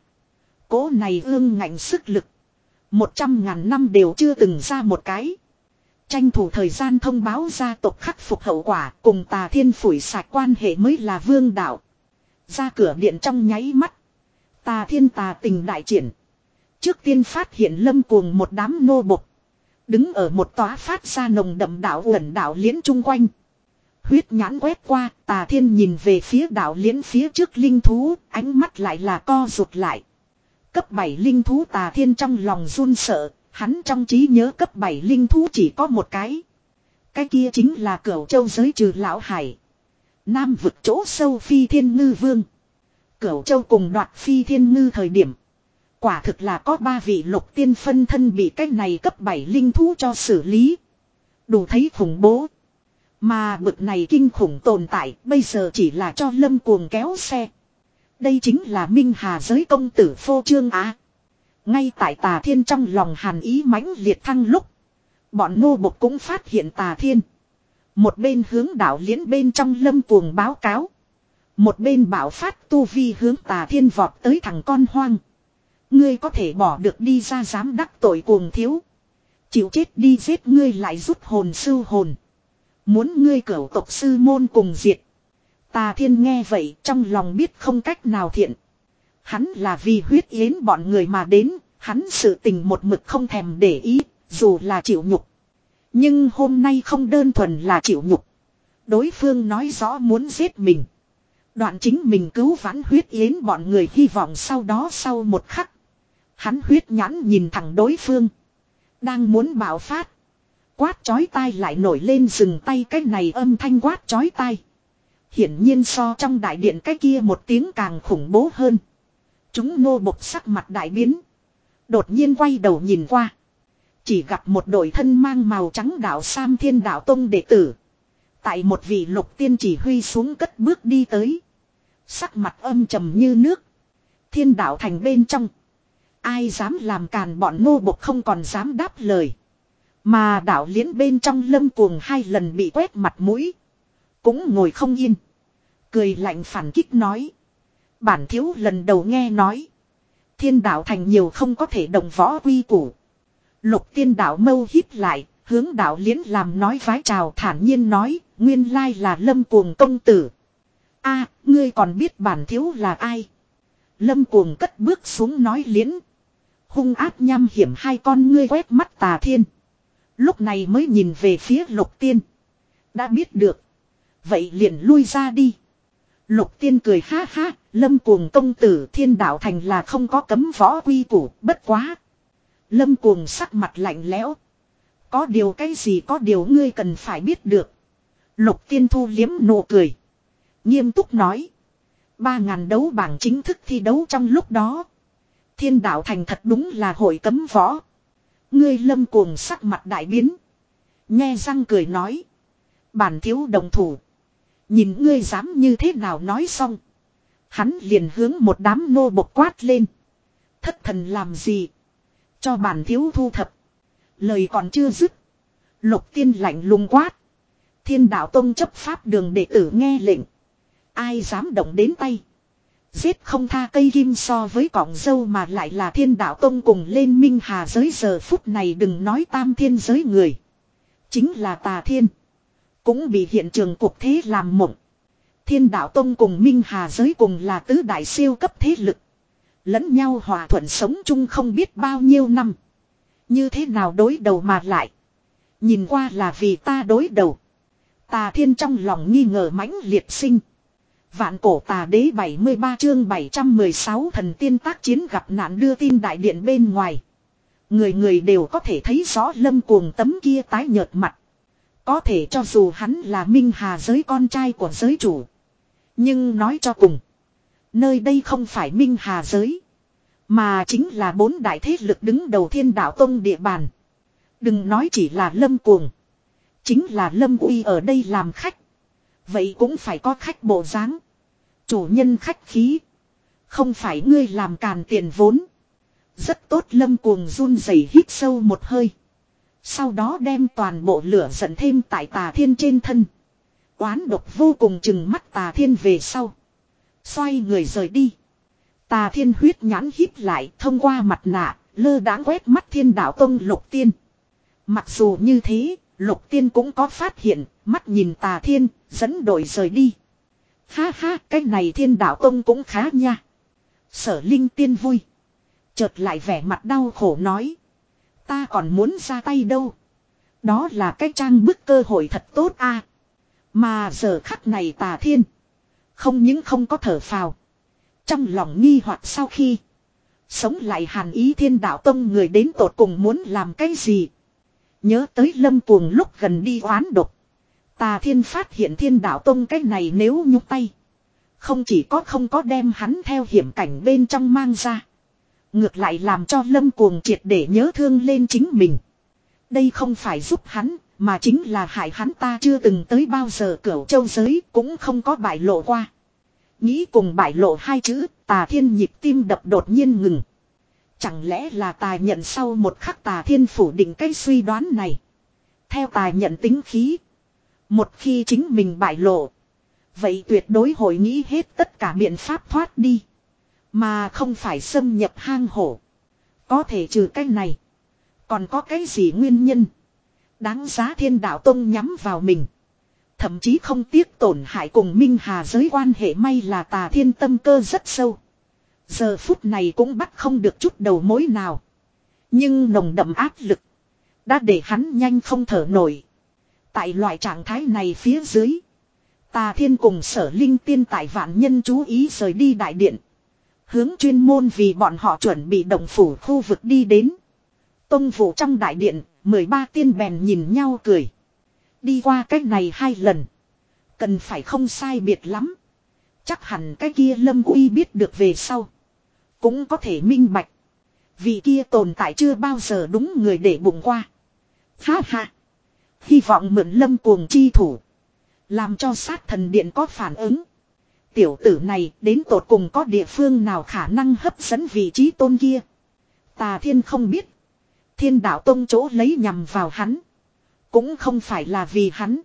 Cố này ương ngạnh sức lực. Một trăm ngàn năm đều chưa từng ra một cái. Tranh thủ thời gian thông báo gia tộc khắc phục hậu quả cùng Tà Thiên phủi sạch quan hệ mới là vương đạo. Ra cửa điện trong nháy mắt. Tà Thiên tà tình đại triển. Trước tiên phát hiện Lâm Cuồng một đám nô bộc. Đứng ở một tòa phát ra nồng đậm đạo uẩn đạo liễn chung quanh. Huyết nhãn quét qua, Tà Thiên nhìn về phía đạo liễn phía trước linh thú, ánh mắt lại là co rụt lại. Cấp bảy linh thú Tà Thiên trong lòng run sợ, hắn trong trí nhớ cấp bảy linh thú chỉ có một cái. Cái kia chính là Cửu Châu giới trừ lão hải. Nam vực chỗ sâu Phi Thiên Ngư Vương. Cửu Châu cùng đoạt Phi Thiên Ngư thời điểm. Quả thực là có ba vị Lục Tiên phân thân bị cái này cấp bảy linh thú cho xử lý. Đủ thấy khủng bố. Mà bực này kinh khủng tồn tại bây giờ chỉ là cho Lâm Cuồng kéo xe. Đây chính là Minh Hà giới công tử phô trương á. Ngay tại Tà Thiên trong lòng hàn ý mãnh liệt thăng lúc. Bọn nô bộc cũng phát hiện Tà Thiên. Một bên hướng đảo liễn bên trong Lâm Cuồng báo cáo. Một bên bảo phát tu vi hướng Tà Thiên vọt tới thằng con hoang. Ngươi có thể bỏ được đi ra dám đắc tội Cuồng thiếu. Chịu chết đi giết ngươi lại rút hồn sưu hồn. Muốn ngươi cửu tộc sư môn cùng diệt. Tà Thiên nghe vậy trong lòng biết không cách nào thiện. Hắn là vì huyết yến bọn người mà đến. Hắn sự tình một mực không thèm để ý. Dù là chịu nhục. Nhưng hôm nay không đơn thuần là chịu nhục. Đối phương nói rõ muốn giết mình. Đoạn chính mình cứu vãn huyết yến bọn người hy vọng sau đó sau một khắc. Hắn huyết nhãn nhìn thẳng đối phương. Đang muốn bạo phát. Quát chói tai lại nổi lên dừng tay cái này âm thanh quát chói tai. Hiển nhiên so trong đại điện cái kia một tiếng càng khủng bố hơn. Chúng nô bộc sắc mặt đại biến. Đột nhiên quay đầu nhìn qua. Chỉ gặp một đội thân mang màu trắng đạo Sam Thiên Đạo Tông đệ tử. Tại một vị Lục Tiên chỉ huy xuống cất bước đi tới. Sắc mặt âm trầm như nước. Thiên đạo thành bên trong. Ai dám làm càn bọn nô bộc không còn dám đáp lời. Mà đạo liễn bên trong Lâm Cuồng hai lần bị quét mặt mũi. Cũng ngồi không yên. Cười lạnh phản kích nói. Bản thiếu lần đầu nghe nói. Thiên đạo thành nhiều không có thể đồng võ quy củ. Lục Tiên đạo mâu hít lại. Hướng đạo liễn làm nói vái chào thản nhiên nói. Nguyên lai là Lâm Cuồng công tử. A, ngươi còn biết bản thiếu là ai? Lâm Cuồng cất bước xuống nói liễn. Hung ác nham hiểm hai con ngươi quét mắt Tà Thiên. Lúc này mới nhìn về phía Lục Tiên. Đã biết được. Vậy liền lui ra đi. Lục Tiên cười ha ha. Lâm Cuồng công tử Thiên đạo thành là không có cấm võ quy củ. Bất quá. Lâm Cuồng sắc mặt lạnh lẽo. Có điều cái gì có điều ngươi cần phải biết được. Lục Tiên thu liếm nụ cười. Nghiêm túc nói. Ba ngàn đấu bảng chính thức thi đấu trong lúc đó. Thiên đạo thành thật đúng là hội cấm võ. Ngươi Lâm Cuồng sắc mặt đại biến. Nhe răng cười nói. Bản thiếu đồng thủ. Nhìn ngươi dám như thế nào nói xong. Hắn liền hướng một đám nô bộc quát lên. Thất thần làm gì. Cho bản thiếu thu thập. Lời còn chưa dứt. Lục Tiên lạnh lùng quát. Thiên đạo tông chấp pháp đường đệ tử nghe lệnh. Ai dám động đến tay. Giết không tha cây kim so với cọng dâu mà lại là Thiên đạo tông cùng lên Minh Hà giới giờ phút này đừng nói tam thiên giới người. Chính là Tà Thiên. Cũng bị hiện trường cục thế làm mộng. Thiên đạo tông cùng Minh Hà giới cùng là tứ đại siêu cấp thế lực. Lẫn nhau hòa thuận sống chung không biết bao nhiêu năm. Như thế nào đối đầu mà lại. Nhìn qua là vì ta đối đầu. Tà Thiên trong lòng nghi ngờ mãnh liệt sinh. Vạn cổ tà đế bảy mươi ba chương bảy trăm mười sáu thần tiên tác chiến gặp nạn đưa tin đại điện bên ngoài. Người người đều có thể thấy rõ Lâm Cuồng tấm kia tái nhợt mặt. Có thể cho dù hắn là Minh Hà giới con trai của giới chủ. Nhưng nói cho cùng. Nơi đây không phải Minh Hà giới. Mà chính là bốn đại thế lực đứng đầu Thiên Đạo Tông địa bàn. Đừng nói chỉ là Lâm Cuồng. Chính là Lâm Uy ở đây làm khách. Vậy cũng phải có khách bộ dáng. Chủ nhân khách khí. Không phải ngươi làm càn tiền vốn. Rất tốt. Lâm Cuồng run rẩy hít sâu một hơi. Sau đó đem toàn bộ lửa giận thêm tại Tà Thiên trên thân. Oán độc vô cùng chừng mắt Tà Thiên về sau. Xoay người rời đi. Tà Thiên huyết nhãn híp lại thông qua mặt nạ, lơ đãng quét mắt Thiên Đạo Tông Lục Tiên. Mặc dù như thế, Lục Tiên cũng có phát hiện, mắt nhìn Tà Thiên, dẫn đội rời đi. Ha ha, cái này Thiên Đạo Tông cũng khá nha. Sở Linh Tiên vui. Chợt lại vẻ mặt đau khổ nói. Ta còn muốn ra tay đâu. Đó là cái trang bức cơ hội thật tốt a. Mà giờ khắc này Tà Thiên. Không những không có thở phào. Trong lòng nghi hoặc sau khi. Sống lại hàn ý Thiên Đạo Tông người đến tột cùng muốn làm cái gì. Nhớ tới Lâm Cuồng lúc gần đi oán độc. Tà Thiên phát hiện Thiên Đạo Tông cái này nếu nhúc tay. Không chỉ có không có đem hắn theo hiểm cảnh bên trong mang ra. Ngược lại làm cho Lâm Cuồng triệt để nhớ thương lên chính mình. Đây không phải giúp hắn, mà chính là hại hắn. Ta chưa từng tới bao giờ Cửu Châu giới cũng không có bại lộ qua. Nghĩ cùng bại lộ hai chữ, Tà Thiên nhịp tim đập đột nhiên ngừng. Chẳng lẽ là Tà Nhận sau một khắc Tà Thiên phủ định cái suy đoán này. Theo Tà Nhận tính khí. Một khi chính mình bại lộ. Vậy tuyệt đối hội nghĩ hết tất cả biện pháp thoát đi. Mà không phải xâm nhập hang hổ. Có thể trừ cái này. Còn có cái gì nguyên nhân. Đáng giá Thiên Đạo Tông nhắm vào mình. Thậm chí không tiếc tổn hại cùng Minh Hà giới quan hệ. May là Tà Thiên tâm cơ rất sâu. Giờ phút này cũng bắt không được chút đầu mối nào. Nhưng nồng đậm áp lực. Đã để hắn nhanh không thở nổi. Tại loại trạng thái này phía dưới. Tà Thiên cùng Sở Linh Tiên tại vạn nhân chú ý rời đi đại điện. Hướng chuyên môn vì bọn họ chuẩn bị động phủ khu vực đi đến. Tông vụ trong đại điện, mười ba tiên bèn nhìn nhau cười. Đi qua cách này hai lần. Cần phải không sai biệt lắm. Chắc hẳn cái kia Lâm Uy biết được về sau. Cũng có thể minh bạch. Vì kia tồn tại chưa bao giờ đúng người để bụng qua. Ha ha. Hy vọng mượn Lâm Cuồng chi thủ. Làm cho sát thần điện có phản ứng. Tiểu tử này đến tột cùng có địa phương nào khả năng hấp dẫn vị trí tôn kia. Tà Thiên không biết. Thiên Đạo Tông chỗ lấy nhằm vào hắn. Cũng không phải là vì hắn.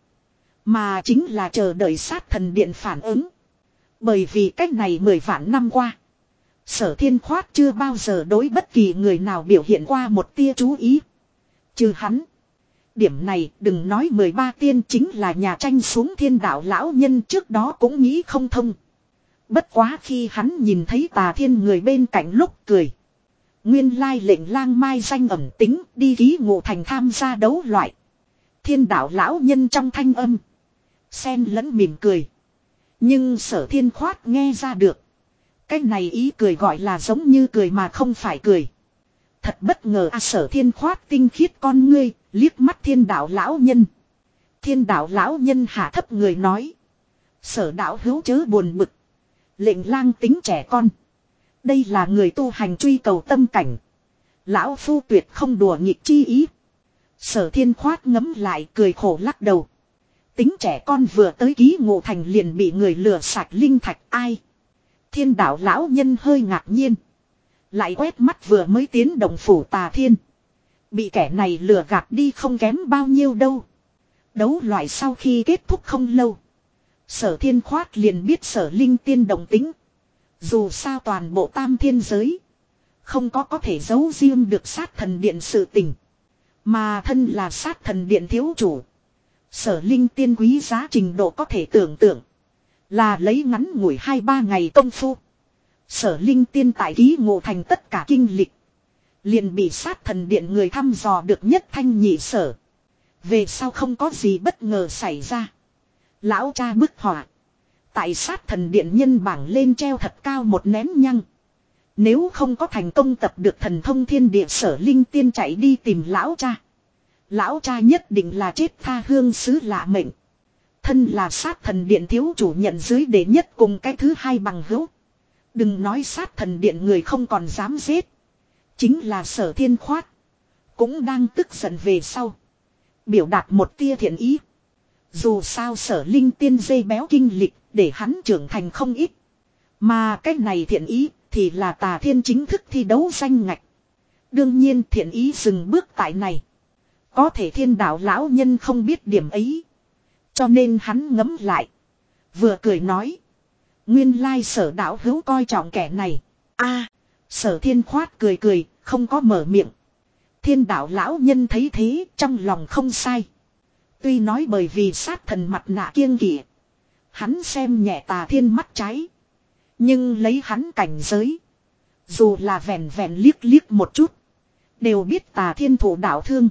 Mà chính là chờ đợi sát thần điện phản ứng. Bởi vì cách này mười vạn năm qua. Sở Thiên Khoát chưa bao giờ đối bất kỳ người nào biểu hiện qua một tia chú ý. Trừ hắn. Điểm này đừng nói mười ba tiên chính là nhà tranh xuống Thiên Đạo lão nhân trước đó cũng nghĩ không thông. Bất quá khi hắn nhìn thấy Tà Thiên người bên cạnh lúc cười. Nguyên lai lệnh lang mai danh ẩn tính đi ký ngộ thành tham gia đấu loại. Thiên Đạo lão nhân trong thanh âm. Xen lẫn mỉm cười. Nhưng Sở Thiên Khoát nghe ra được. Cái này ý cười gọi là giống như cười mà không phải cười. Thật bất ngờ à, Sở Thiên Khoát tinh khiết con ngươi, liếc mắt Thiên Đạo lão nhân. Thiên Đạo lão nhân hạ thấp người nói. Sở đạo hữu chớ buồn bực. Lệnh lang tính trẻ con. Đây là người tu hành truy cầu tâm cảnh. Lão phu tuyệt không đùa nghịch chi ý. Sở Thiên Khoát ngấm lại cười khổ lắc đầu. Tính trẻ con vừa tới ký ngộ thành liền bị người lừa sạch linh thạch ai. Thiên Đạo lão nhân hơi ngạc nhiên. Lại quét mắt vừa mới tiến động phủ Tà Thiên. Bị kẻ này lừa gạt đi không kém bao nhiêu đâu. Đấu loại sau khi kết thúc không lâu. Sở Thiên Khoát liền biết Sở Linh Tiên động tính. Dù sao toàn bộ tam thiên giới. Không có có thể giấu riêng được sát thần điện sự tình. Mà thân là sát thần điện thiếu chủ. Sở Linh Tiên quý giá trình độ có thể tưởng tượng. Là lấy ngắn ngủi hai ba ngày công phu. Sở Linh Tiên tại ký ngộ thành tất cả kinh lịch. Liền bị sát thần điện người thăm dò được nhất thanh nhị sở. Về sau không có gì bất ngờ xảy ra. Lão cha bức họa. Tại sát thần điện nhân bảng lên treo thật cao một nén nhăng. Nếu không có thành công tập được thần thông thiên địa, Sở Linh Tiên chạy đi tìm lão cha. Lão cha nhất định là chết tha hương xứ lạ mệnh. Thân là sát thần điện thiếu chủ nhận dưới đệ nhất cùng cái thứ hai bằng hữu. Đừng nói sát thần điện người không còn dám giết. Chính là Sở Thiên Khoát. Cũng đang tức giận về sau. Biểu đạt một tia thiện ý. Dù sao Sở Linh Tiên dây béo kinh lịch để hắn trưởng thành không ít. Mà cái này thiện ý thì là Tà Thiên chính thức thi đấu danh ngạch. Đương nhiên thiện ý dừng bước tại này. Có thể Thiên đạo lão nhân không biết điểm ấy. Cho nên hắn ngấm lại. Vừa cười nói. Nguyên lai Sở đạo hữu coi trọng kẻ này. A, Sở Thiên Khoát cười cười, không có mở miệng. Thiên đạo lão nhân thấy thế, trong lòng không sai. Tuy nói bởi vì sát thần mặt nạ kiêng kỵ, hắn xem nhẹ Tà Thiên mắt trái. Nhưng lấy hắn cảnh giới, dù là vẹn vẹn liếc liếc một chút, đều biết Tà Thiên thủ đạo thương,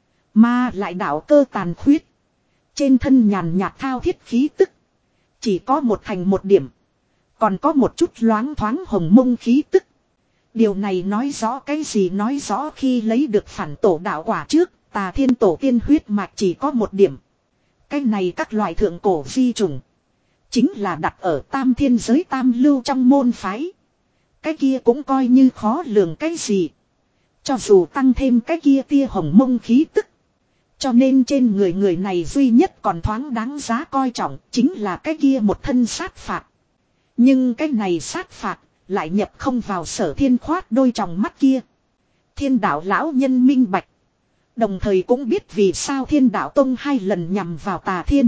mà lại đạo cơ tàn khuyết. Trên thân nhàn nhạt thao thiết khí tức, chỉ có một thành một điểm. Còn có một chút loáng thoáng hồng mông khí tức. Điều này nói rõ cái gì? Nói rõ khi lấy được phản tổ đạo quả trước, Tà Thiên tổ tiên huyết mạch chỉ có một điểm. Cái này các loại thượng cổ di trùng, chính là đặt ở tam thiên giới tam lưu trong môn phái. Cái kia cũng coi như khó lường cái gì. Cho dù tăng thêm cái kia tia hồng mông khí tức. Cho nên trên người người này duy nhất còn thoáng đáng giá coi trọng chính là cái kia một thân sát phạt. Nhưng cái này sát phạt lại nhập không vào Sở Thiên Khoát đôi tròng mắt kia. Thiên đạo lão nhân minh bạch. Đồng thời cũng biết vì sao Thiên đạo tông hai lần nhằm vào Tà Thiên.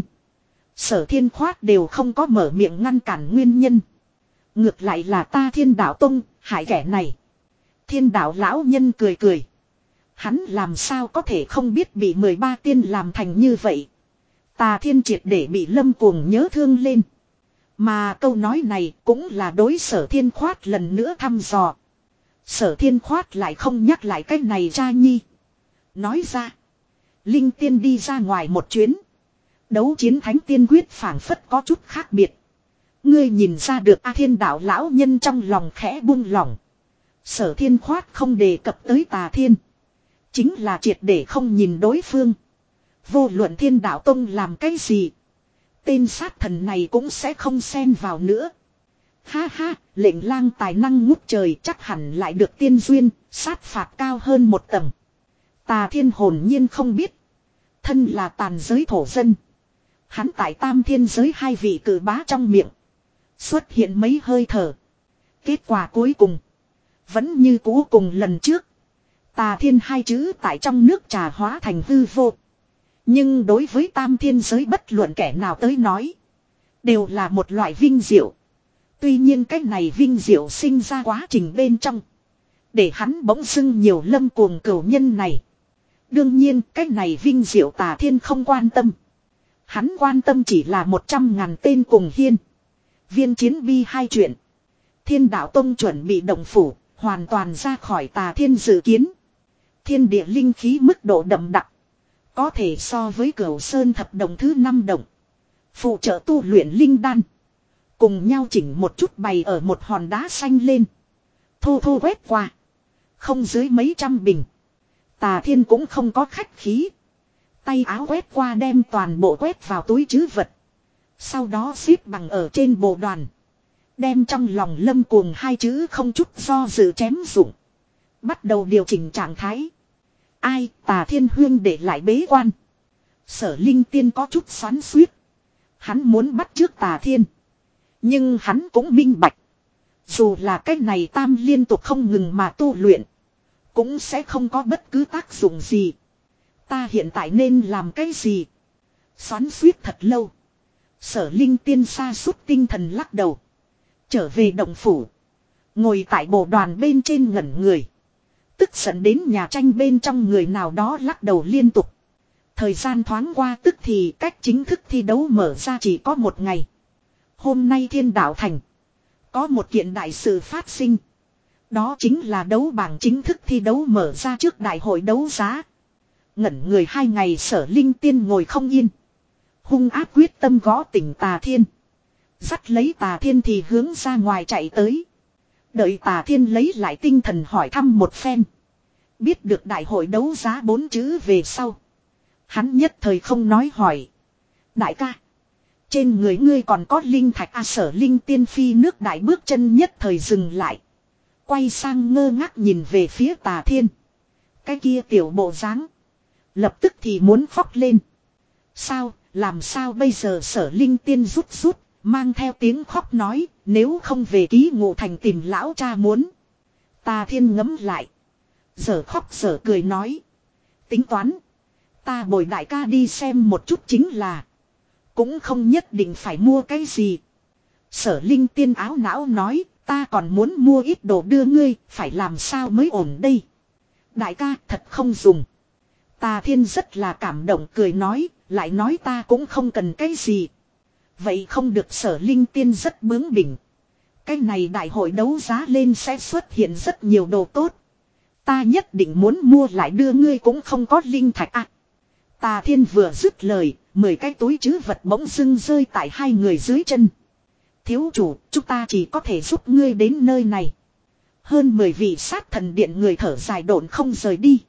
Sở Thiên Khoát đều không có mở miệng ngăn cản nguyên nhân. Ngược lại là ta Thiên đạo tông hại kẻ này. Thiên đạo lão nhân cười cười. Hắn làm sao có thể không biết bị mười ba tiên làm thành như vậy. Tà Thiên triệt để bị Lâm Cuồng nhớ thương lên. Mà câu nói này cũng là đối Sở Thiên Khoát lần nữa thăm dò. Sở Thiên Khoát lại không nhắc lại cái này cha nhi. Nói ra. Linh tiên đi ra ngoài một chuyến. Đấu chiến thánh tiên quyết phảng phất có chút khác biệt. Ngươi nhìn ra được A Thiên đạo lão nhân trong lòng khẽ buông lỏng. Sở Thiên Khoát không đề cập tới Tà Thiên. Chính là triệt để không nhìn đối phương. Vô luận Thiên đạo tông làm cái gì, tên sát thần này cũng sẽ không xen vào nữa. Ha ha, lệnh lang tài năng ngút trời chắc hẳn lại được tiên duyên, sát phạt cao hơn một tầng. Tà Thiên hồn nhiên không biết. Thân là tàn giới thổ dân. Hắn tại tam thiên giới hai vị cử bá trong miệng xuất hiện mấy hơi thở. Kết quả cuối cùng vẫn như cũ cùng lần trước. Tà Thiên hai chữ tại trong nước trà hóa thành hư vô. Nhưng đối với tam thiên giới bất luận kẻ nào tới nói, đều là một loại vinh diệu. Tuy nhiên cái này vinh diệu sinh ra quá trình bên trong, để hắn bỗng dưng nhiều Lâm Cuồng cửu nhân này. Đương nhiên cái này vinh diệu Tà Thiên không quan tâm. Hắn quan tâm chỉ là một trăm ngàn tên cùng hiên. Viên chiến bi hai chuyện. Thiên đạo tông chuẩn bị động phủ, hoàn toàn ra khỏi Tà Thiên dự kiến. Thiên địa linh khí mức độ đậm đặc, có thể so với Cửu Sơn thập động thứ năm động. Phụ trợ tu luyện linh đan. Cùng nhau chỉnh một chút bày ở một hòn đá xanh lên. Thô thô quét qua. Không dưới mấy trăm bình. Tà Thiên cũng không có khách khí. Tay áo quét qua đem toàn bộ quét vào túi trữ vật. Sau đó xếp bằng ở trên bộ đoàn. Đem trong lòng Lâm Cuồng hai chữ không chút do dự chém dụng. Bắt đầu điều chỉnh trạng thái. Ai Tà Thiên huyên để lại bế quan. Sở Linh Tiên có chút xoắn xuýt. Hắn muốn bắt trước Tà Thiên. Nhưng hắn cũng minh bạch. Dù là cái này tam liên tục không ngừng mà tu luyện, cũng sẽ không có bất cứ tác dụng gì. Ta hiện tại nên làm cái gì? Xoắn xuýt thật lâu. Sở Linh Tiên sa sút tinh thần lắc đầu. Trở về động phủ. Ngồi tại bộ đoàn bên trên ngẩn người. Tức giận đến nhà tranh bên trong người nào đó lắc đầu liên tục. Thời gian thoáng qua tức thì cách chính thức thi đấu mở ra chỉ có một ngày. Hôm nay Thiên Đạo Thành có một kiện đại sự phát sinh. Đó chính là đấu bảng chính thức thi đấu mở ra trước đại hội đấu giá. Ngẩn người hai ngày Sở Linh Tiên ngồi không yên. Hung ác quyết tâm gõ tỉnh Tà Thiên. Dắt lấy Tà Thiên thì hướng ra ngoài chạy tới. Đợi Tà Thiên lấy lại tinh thần hỏi thăm một phen. Biết được đại hội đấu giá bốn chữ về sau. Hắn nhất thời không nói hỏi. Đại ca. Trên người ngươi còn có linh thạch a. Sở Linh Tiên phi nước đại bước chân nhất thời dừng lại. Quay sang ngơ ngác nhìn về phía Tà Thiên. Cái kia tiểu bộ dáng lập tức thì muốn khóc lên. Sao, làm sao bây giờ? Sở Linh Tiên rút rút, mang theo tiếng khóc nói, nếu không về ký ngộ thành tìm lão cha muốn. Tà Thiên ngấm lại. Giờ khóc giờ cười nói. Tính toán. Ta bồi đại ca đi xem một chút chính là. Cũng không nhất định phải mua cái gì. Sở Linh Tiên áo não nói, ta còn muốn mua ít đồ đưa ngươi, phải làm sao mới ổn đây. Đại ca thật không dùng. Tà Thiên rất là cảm động cười nói, lại nói ta cũng không cần cái gì. Vậy không được. Sở Linh Tiên rất bướng bỉnh. Cái này đại hội đấu giá lên sẽ xuất hiện rất nhiều đồ tốt. Ta nhất định muốn mua lại đưa ngươi cũng không có linh thạch à. Tà Thiên vừa dứt lời, mười cái túi trữ vật bỗng dưng rơi tại hai người dưới chân. Thiếu chủ, chúng ta chỉ có thể giúp ngươi đến nơi này. Hơn mười vị sát thần điện người thở dài độn không rời đi.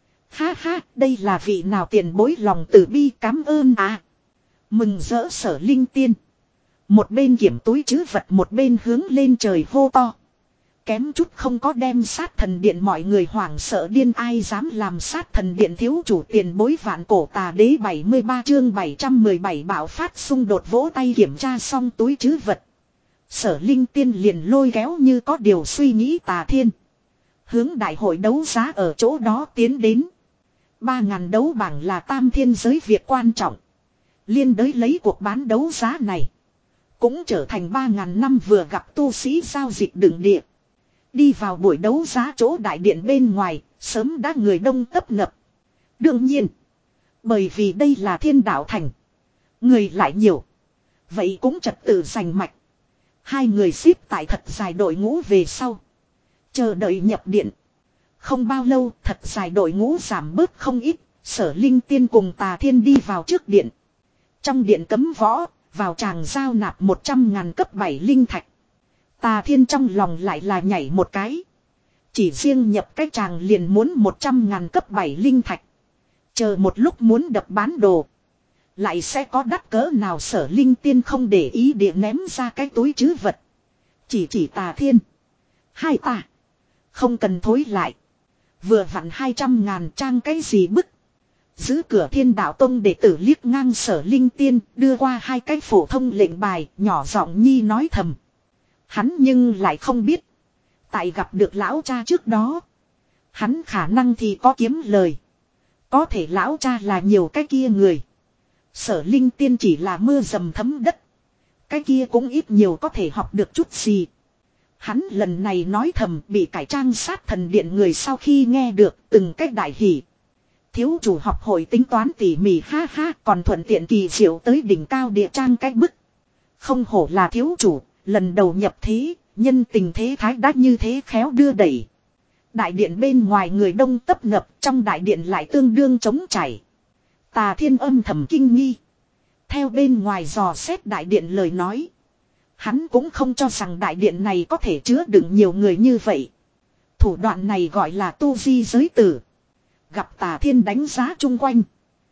Ha ha, đây là vị nào tiền bối lòng từ bi cảm ơn à. Mừng rỡ. Sở Linh Tiên một bên kiểm túi trữ vật một bên hướng lên trời hô to. Kém chút không có đem sát thần điện mọi người hoảng sợ điên. Ai dám làm sát thần điện thiếu chủ tiền bối vạn cổ tà đế. Bảy mươi ba chương bảy trăm mười bảy bạo phát xung đột. Vỗ tay kiểm tra xong túi trữ vật. Sở Linh Tiên liền lôi kéo như có điều suy nghĩ Tà Thiên. Hướng đại hội đấu giá ở chỗ đó tiến đến. Ba ngàn đấu bảng là tam thiên giới việc quan trọng. Liên đới lấy cuộc bán đấu giá này. Cũng trở thành ba ngàn năm vừa gặp tu sĩ giao dịch đường địa. Đi vào buổi đấu giá chỗ đại điện bên ngoài, sớm đã người đông tấp nập. Đương nhiên, bởi vì đây là Thiên Đạo Thành, người lại nhiều, vậy cũng trật tự rành mạch. Hai người xếp tại thật dài đội ngũ về sau, chờ đợi nhập điện. Không bao lâu, thật dài đội ngũ giảm bớt không ít. Sở Linh Tiên cùng Tà Thiên đi vào trước điện. Trong điện cấm võ, vào tràng giao nạp một trăm ngàn cấp bảy linh thạch. Tà Thiên trong lòng lại là nhảy một cái. Chỉ riêng nhập cái tràng liền muốn một trăm ngàn cấp bảy linh thạch. Chờ một lúc muốn đập bán đồ, lại sẽ có đắt cỡ nào? Sở Linh Tiên không để ý địa ném ra cái túi trữ vật. Chỉ chỉ Tà Thiên. Hai ta. Không cần thối lại. Vừa vặn hai trăm ngàn trang cái gì bức. Giữ cửa Thiên Đạo Tông đệ tử liếc ngang Sở Linh Tiên, đưa qua hai cái phổ thông lệnh bài, nhỏ giọng nhi nói thầm. Hắn nhưng lại không biết. Tại gặp được lão cha trước đó, hắn khả năng thì có kiếm lời. Có thể lão cha là nhiều cái kia người. Sở Linh Tiên chỉ là mưa dầm thấm đất. Cái kia cũng ít nhiều có thể học được chút gì. Hắn lần này nói thầm bị cải trang sát thần điện người sau khi nghe được từng cách đại hỉ. Thiếu chủ học hội tính toán tỉ mỉ ha ha, còn thuận tiện kỳ diệu tới đỉnh cao địa trang cái bức. Không hổ là thiếu chủ, lần đầu nhập thế, nhân tình thế thái đã như thế khéo đưa đẩy. Đại điện bên ngoài người đông tấp nập, trong đại điện lại tương đương trống chảy. Tà Thiên âm thầm kinh nghi. Theo bên ngoài dò xét đại điện lời nói, hắn cũng không cho rằng đại điện này có thể chứa đựng nhiều người như vậy. Thủ đoạn này gọi là tu di giới tử. Gặp Tà Thiên đánh giá chung quanh,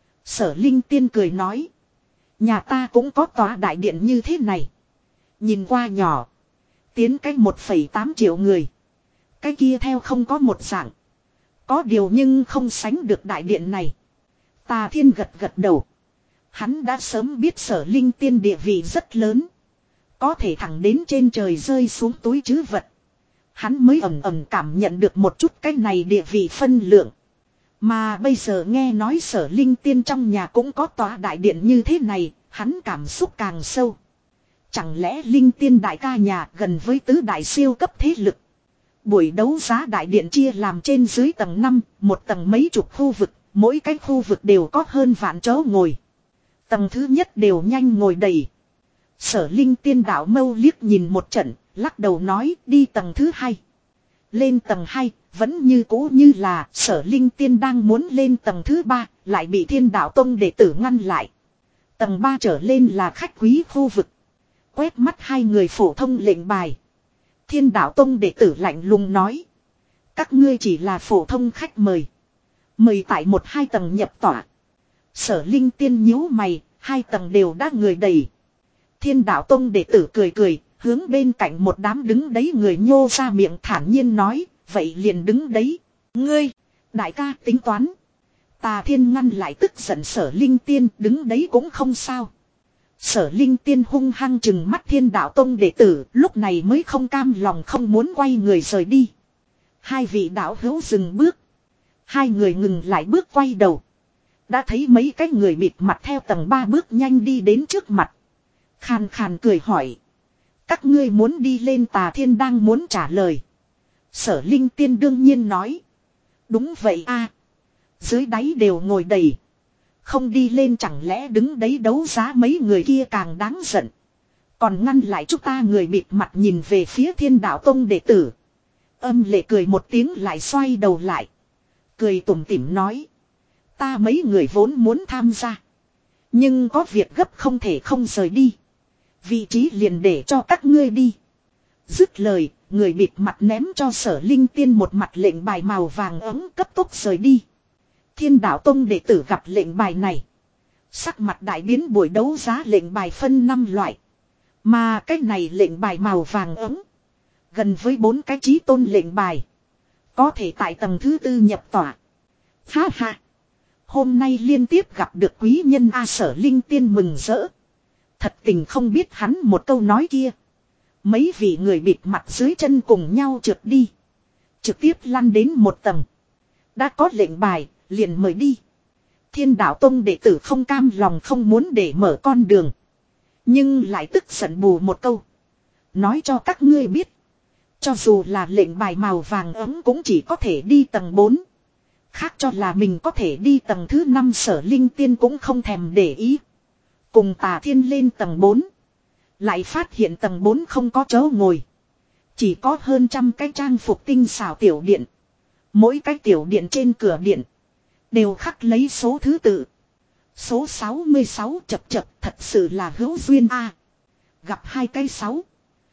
Sở Linh Tiên cười nói. Nhà ta cũng có tòa đại điện như thế này. Nhìn qua nhỏ, tiến cách một phẩy tám triệu người. Cái kia theo không có một dạng. Có điều nhưng không sánh được đại điện này. Tà Thiên gật gật đầu. Hắn đã sớm biết Sở Linh Tiên địa vị rất lớn. Có thể thẳng đến trên trời rơi xuống túi trữ vật, hắn mới ẩm ẩm cảm nhận được một chút cái này địa vị phân lượng. Mà bây giờ nghe nói Sở Linh Tiên trong nhà cũng có tòa đại điện như thế này, hắn cảm xúc càng sâu. Chẳng lẽ Linh Tiên đại ca nhà gần với tứ đại siêu cấp thế lực? Buổi đấu giá đại điện chia làm trên dưới tầng năm, một tầng mấy chục khu vực, mỗi cái khu vực đều có hơn vạn chỗ ngồi. Tầng thứ nhất đều nhanh ngồi đầy. Sở Linh Tiên đạo mâu liếc nhìn một trận, lắc đầu nói đi tầng thứ hai. Lên tầng hai, vẫn như cũ như là Sở Linh Tiên đang muốn lên tầng thứ ba, lại bị Thiên Đạo Tông đệ tử ngăn lại. Tầng ba trở lên là khách quý khu vực. Quét mắt hai người phổ thông lệnh bài. Thiên Đạo Tông đệ tử lạnh lùng nói. Các ngươi chỉ là phổ thông khách mời. Mời tại một hai tầng nhập tỏa. Sở Linh Tiên nhíu mày, hai tầng đều đã người đầy. Thiên Đạo Tông đệ tử cười cười, hướng bên cạnh một đám đứng đấy người nhô ra miệng thản nhiên nói, vậy liền đứng đấy. Ngươi, đại ca tính toán. Tà Thiên ngăn lại tức giận Sở Linh Tiên, đứng đấy cũng không sao. Sở Linh Tiên hung hăng chừng mắt Thiên Đạo Tông đệ tử, lúc này mới không cam lòng không muốn quay người rời đi. Hai vị đạo hữu dừng bước. Hai người ngừng lại bước quay đầu. Đã thấy mấy cái người bịt mặt theo tầng ba bước nhanh đi đến trước mặt. Khàn khàn cười hỏi. Các ngươi muốn đi lên? Tà Thiên đang muốn trả lời. Sở Linh Tiên đương nhiên nói. Đúng vậy a, dưới đáy đều ngồi đầy. Không đi lên chẳng lẽ đứng đấy đấu giá mấy người kia càng đáng giận. Còn ngăn lại chúng ta. Người bịt mặt nhìn về phía Thiên Đạo Tông đệ tử. Âm lệ cười một tiếng lại xoay đầu lại. Cười tủm tỉm nói. Ta mấy người vốn muốn tham gia. Nhưng có việc gấp không thể không rời đi. Vị trí liền để cho các ngươi đi. Dứt lời, người bịt mặt ném cho Sở Linh Tiên một mặt lệnh bài màu vàng ấm cấp tốc rời đi. Thiên Đạo Tông đệ tử gặp lệnh bài này. Sắc mặt đại biến. Buổi đấu giá lệnh bài phân năm loại. Mà cái này lệnh bài màu vàng ấm. Gần với bốn cái chí tôn lệnh bài. Có thể tại tầng thứ tư nhập tỏa. Ha ha. Hôm nay liên tiếp gặp được quý nhân A. Sở Linh Tiên mừng rỡ. Thật tình không biết hắn một câu nói kia. Mấy vị người bịt mặt dưới chân cùng nhau trượt đi. Trực tiếp lăn đến một tầng. Đã có lệnh bài, liền mời đi. Thiên Đạo Tông đệ tử không cam lòng không muốn để mở con đường. Nhưng lại tức giận bù một câu. Nói cho các ngươi biết. Cho dù là lệnh bài màu vàng ấm cũng chỉ có thể đi tầng bốn. Khác cho là mình có thể đi tầng thứ năm. Sở Linh Tiên cũng không thèm để ý. Cùng Tà Thiên lên tầng bốn. Lại phát hiện tầng bốn không có chỗ ngồi. Chỉ có hơn trăm cái trang phục tinh xảo tiểu điện. Mỗi cái tiểu điện trên cửa điện đều khắc lấy số thứ tự. Số sáu mươi sáu chập chập thật sự là hữu duyên a. Gặp hai cái sáu.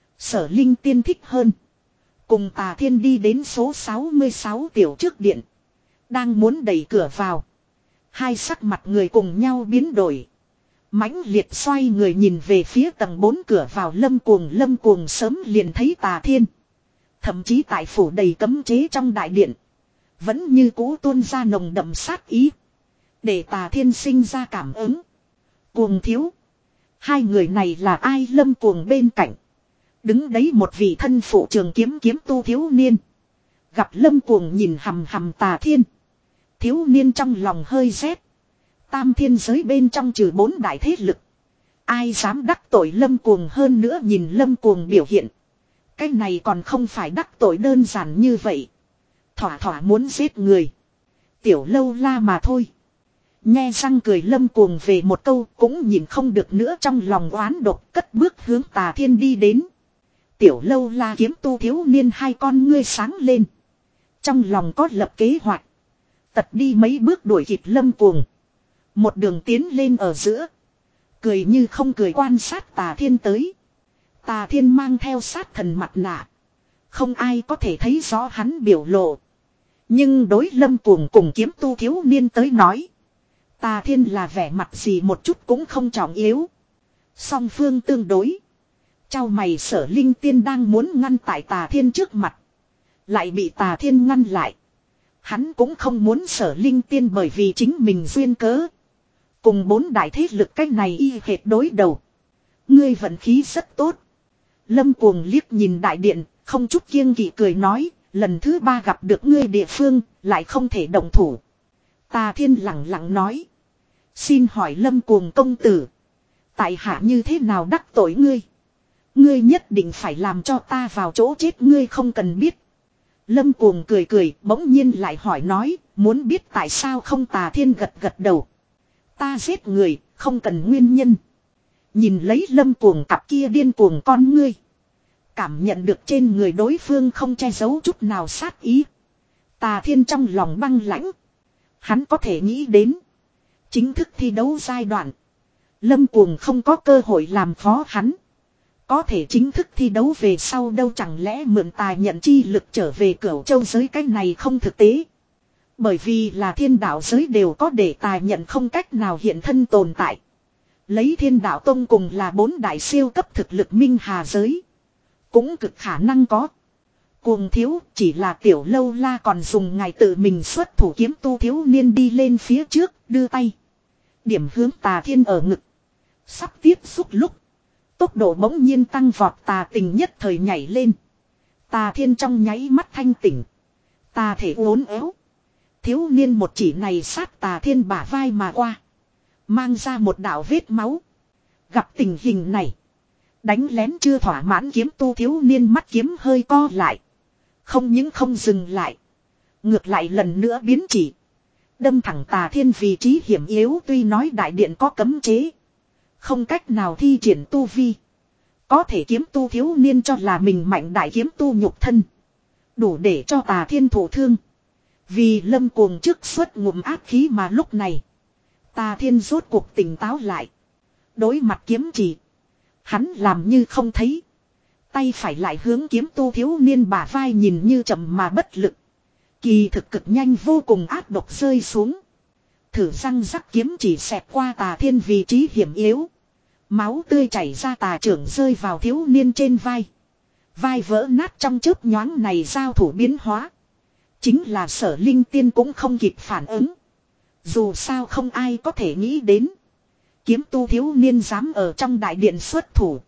Sở Linh Tiên thích hơn. Cùng Tà Thiên đi đến số sáu mươi sáu tiểu trước điện. Đang muốn đẩy cửa vào. Hai sắc mặt người cùng nhau biến đổi. Mãnh liệt xoay người nhìn về phía tầng bốn cửa vào. Lâm Cuồng Lâm Cuồng sớm liền thấy Tà Thiên. Thậm chí tại phủ đầy cấm chế trong đại điện. Vẫn như cũ tuôn ra nồng đậm sát ý. Để Tà Thiên sinh ra cảm ứng. Cuồng thiếu. Hai người này là ai? Lâm Cuồng bên cạnh. Đứng đấy một vị thân phụ trường kiếm kiếm tu thiếu niên. Gặp Lâm Cuồng nhìn hằm hằm Tà Thiên. Thiếu niên trong lòng hơi rét. Tam thiên giới bên trong trừ bốn đại thế lực. Ai dám đắc tội Lâm Cuồng? Hơn nữa nhìn Lâm Cuồng biểu hiện. Cái này còn không phải đắc tội đơn giản như vậy. Thỏa thỏa muốn giết người. Tiểu lâu la mà thôi. Nhe răng cười Lâm Cuồng về một câu cũng nhìn không được nữa, trong lòng oán độc cất bước hướng Tà Thiên đi đến. Tiểu lâu la kiếm tu thiếu niên hai con ngươi sáng lên. Trong lòng có lập kế hoạch. Tật đi mấy bước đuổi kịp Lâm Cuồng. Một đường tiến lên ở giữa. Cười như không cười quan sát Tà Thiên tới. Tà Thiên mang theo sát thần mặt nạ. Không ai có thể thấy rõ hắn biểu lộ. Nhưng đối Lâm Cuồng cùng kiếm tu thiếu niên tới nói. Tà Thiên là vẻ mặt gì một chút cũng không trọng yếu. Song phương tương đối. Chau mày Sở Linh Tiên đang muốn ngăn tại Tà Thiên trước mặt. Lại bị Tà Thiên ngăn lại. Hắn cũng không muốn Sở Linh Tiên bởi vì chính mình duyên cớ. Cùng bốn đại thế lực cách này y hệt đối đầu. Ngươi vận khí rất tốt. Lâm Cuồng liếc nhìn đại điện, không chút kiêng kỵ cười nói, lần thứ ba gặp được ngươi địa phương, lại không thể động thủ. Tà Thiên lặng lặng nói. Xin hỏi Lâm Cuồng công tử. Tại hạ như thế nào đắc tội ngươi? Ngươi nhất định phải làm cho ta vào chỗ chết, ngươi không cần biết. Lâm Cuồng cười cười, bỗng nhiên lại hỏi nói, muốn biết tại sao không? Tà Thiên gật gật đầu. Ta giết người, không cần nguyên nhân. Nhìn lấy Lâm Cuồng cặp kia điên cuồng con ngươi. Cảm nhận được trên người đối phương không che giấu chút nào sát ý. Tà Thiên trong lòng băng lãnh. Hắn có thể nghĩ đến. Chính thức thi đấu giai đoạn. Lâm Cuồng không có cơ hội làm khó hắn. Có thể chính thức thi đấu về sau đâu, chẳng lẽ mượn tài nhận chi lực trở về Cửu Châu giới, cái này không thực tế. Bởi vì là thiên đạo giới đều có để tài nhận không cách nào hiện thân tồn tại. Lấy Thiên Đạo Tông cùng là bốn đại siêu cấp thực lực minh hà giới. Cũng cực khả năng có. Cuồng thiếu chỉ là tiểu lâu la còn dùng ngài tự mình xuất thủ kiếm tu thiếu niên đi lên phía trước, đưa tay. Điểm hướng Tà Thiên ở ngực. Sắp tiếp xúc lúc. Tốc độ bỗng nhiên tăng vọt, Tà Tình nhất thời nhảy lên. Tà Thiên trong nháy mắt thanh tỉnh. Tà thể uốn éo. Thiếu niên một chỉ này sát Tà Thiên bả vai mà qua. Mang ra một đạo vết máu. Gặp tình hình này. Đánh lén chưa thỏa mãn kiếm tu thiếu niên mắt kiếm hơi co lại. Không những không dừng lại. Ngược lại lần nữa biến chỉ. Đâm thẳng Tà Thiên vị trí hiểm yếu, tuy nói đại điện có cấm chế. Không cách nào thi triển tu vi. Có thể kiếm tu thiếu niên cho là mình mạnh đại kiếm tu nhục thân. Đủ để cho Tà Thiên thổ thương. Vì Lâm Cuồng trước xuất ngụm ác khí mà lúc này. Tà Thiên rốt cuộc tỉnh táo lại. Đối mặt kiếm chỉ. Hắn làm như không thấy. Tay phải lại hướng kiếm tu thiếu niên bả vai, nhìn như chậm mà bất lực. Kỳ thực cực nhanh vô cùng áp độc rơi xuống. Thử răng rắc kiếm chỉ xẹt qua Tà Thiên vị trí hiểm yếu. Máu tươi chảy ra, tà trưởng rơi vào thiếu niên trên vai. Vai vỡ nát trong chớp nhoáng này, giao thủ biến hóa. Chính là Sở Linh Tiên cũng không kịp phản ứng. Dù sao không ai có thể nghĩ đến. Kiếm tu thiếu niên dám ở trong đại điện xuất thủ.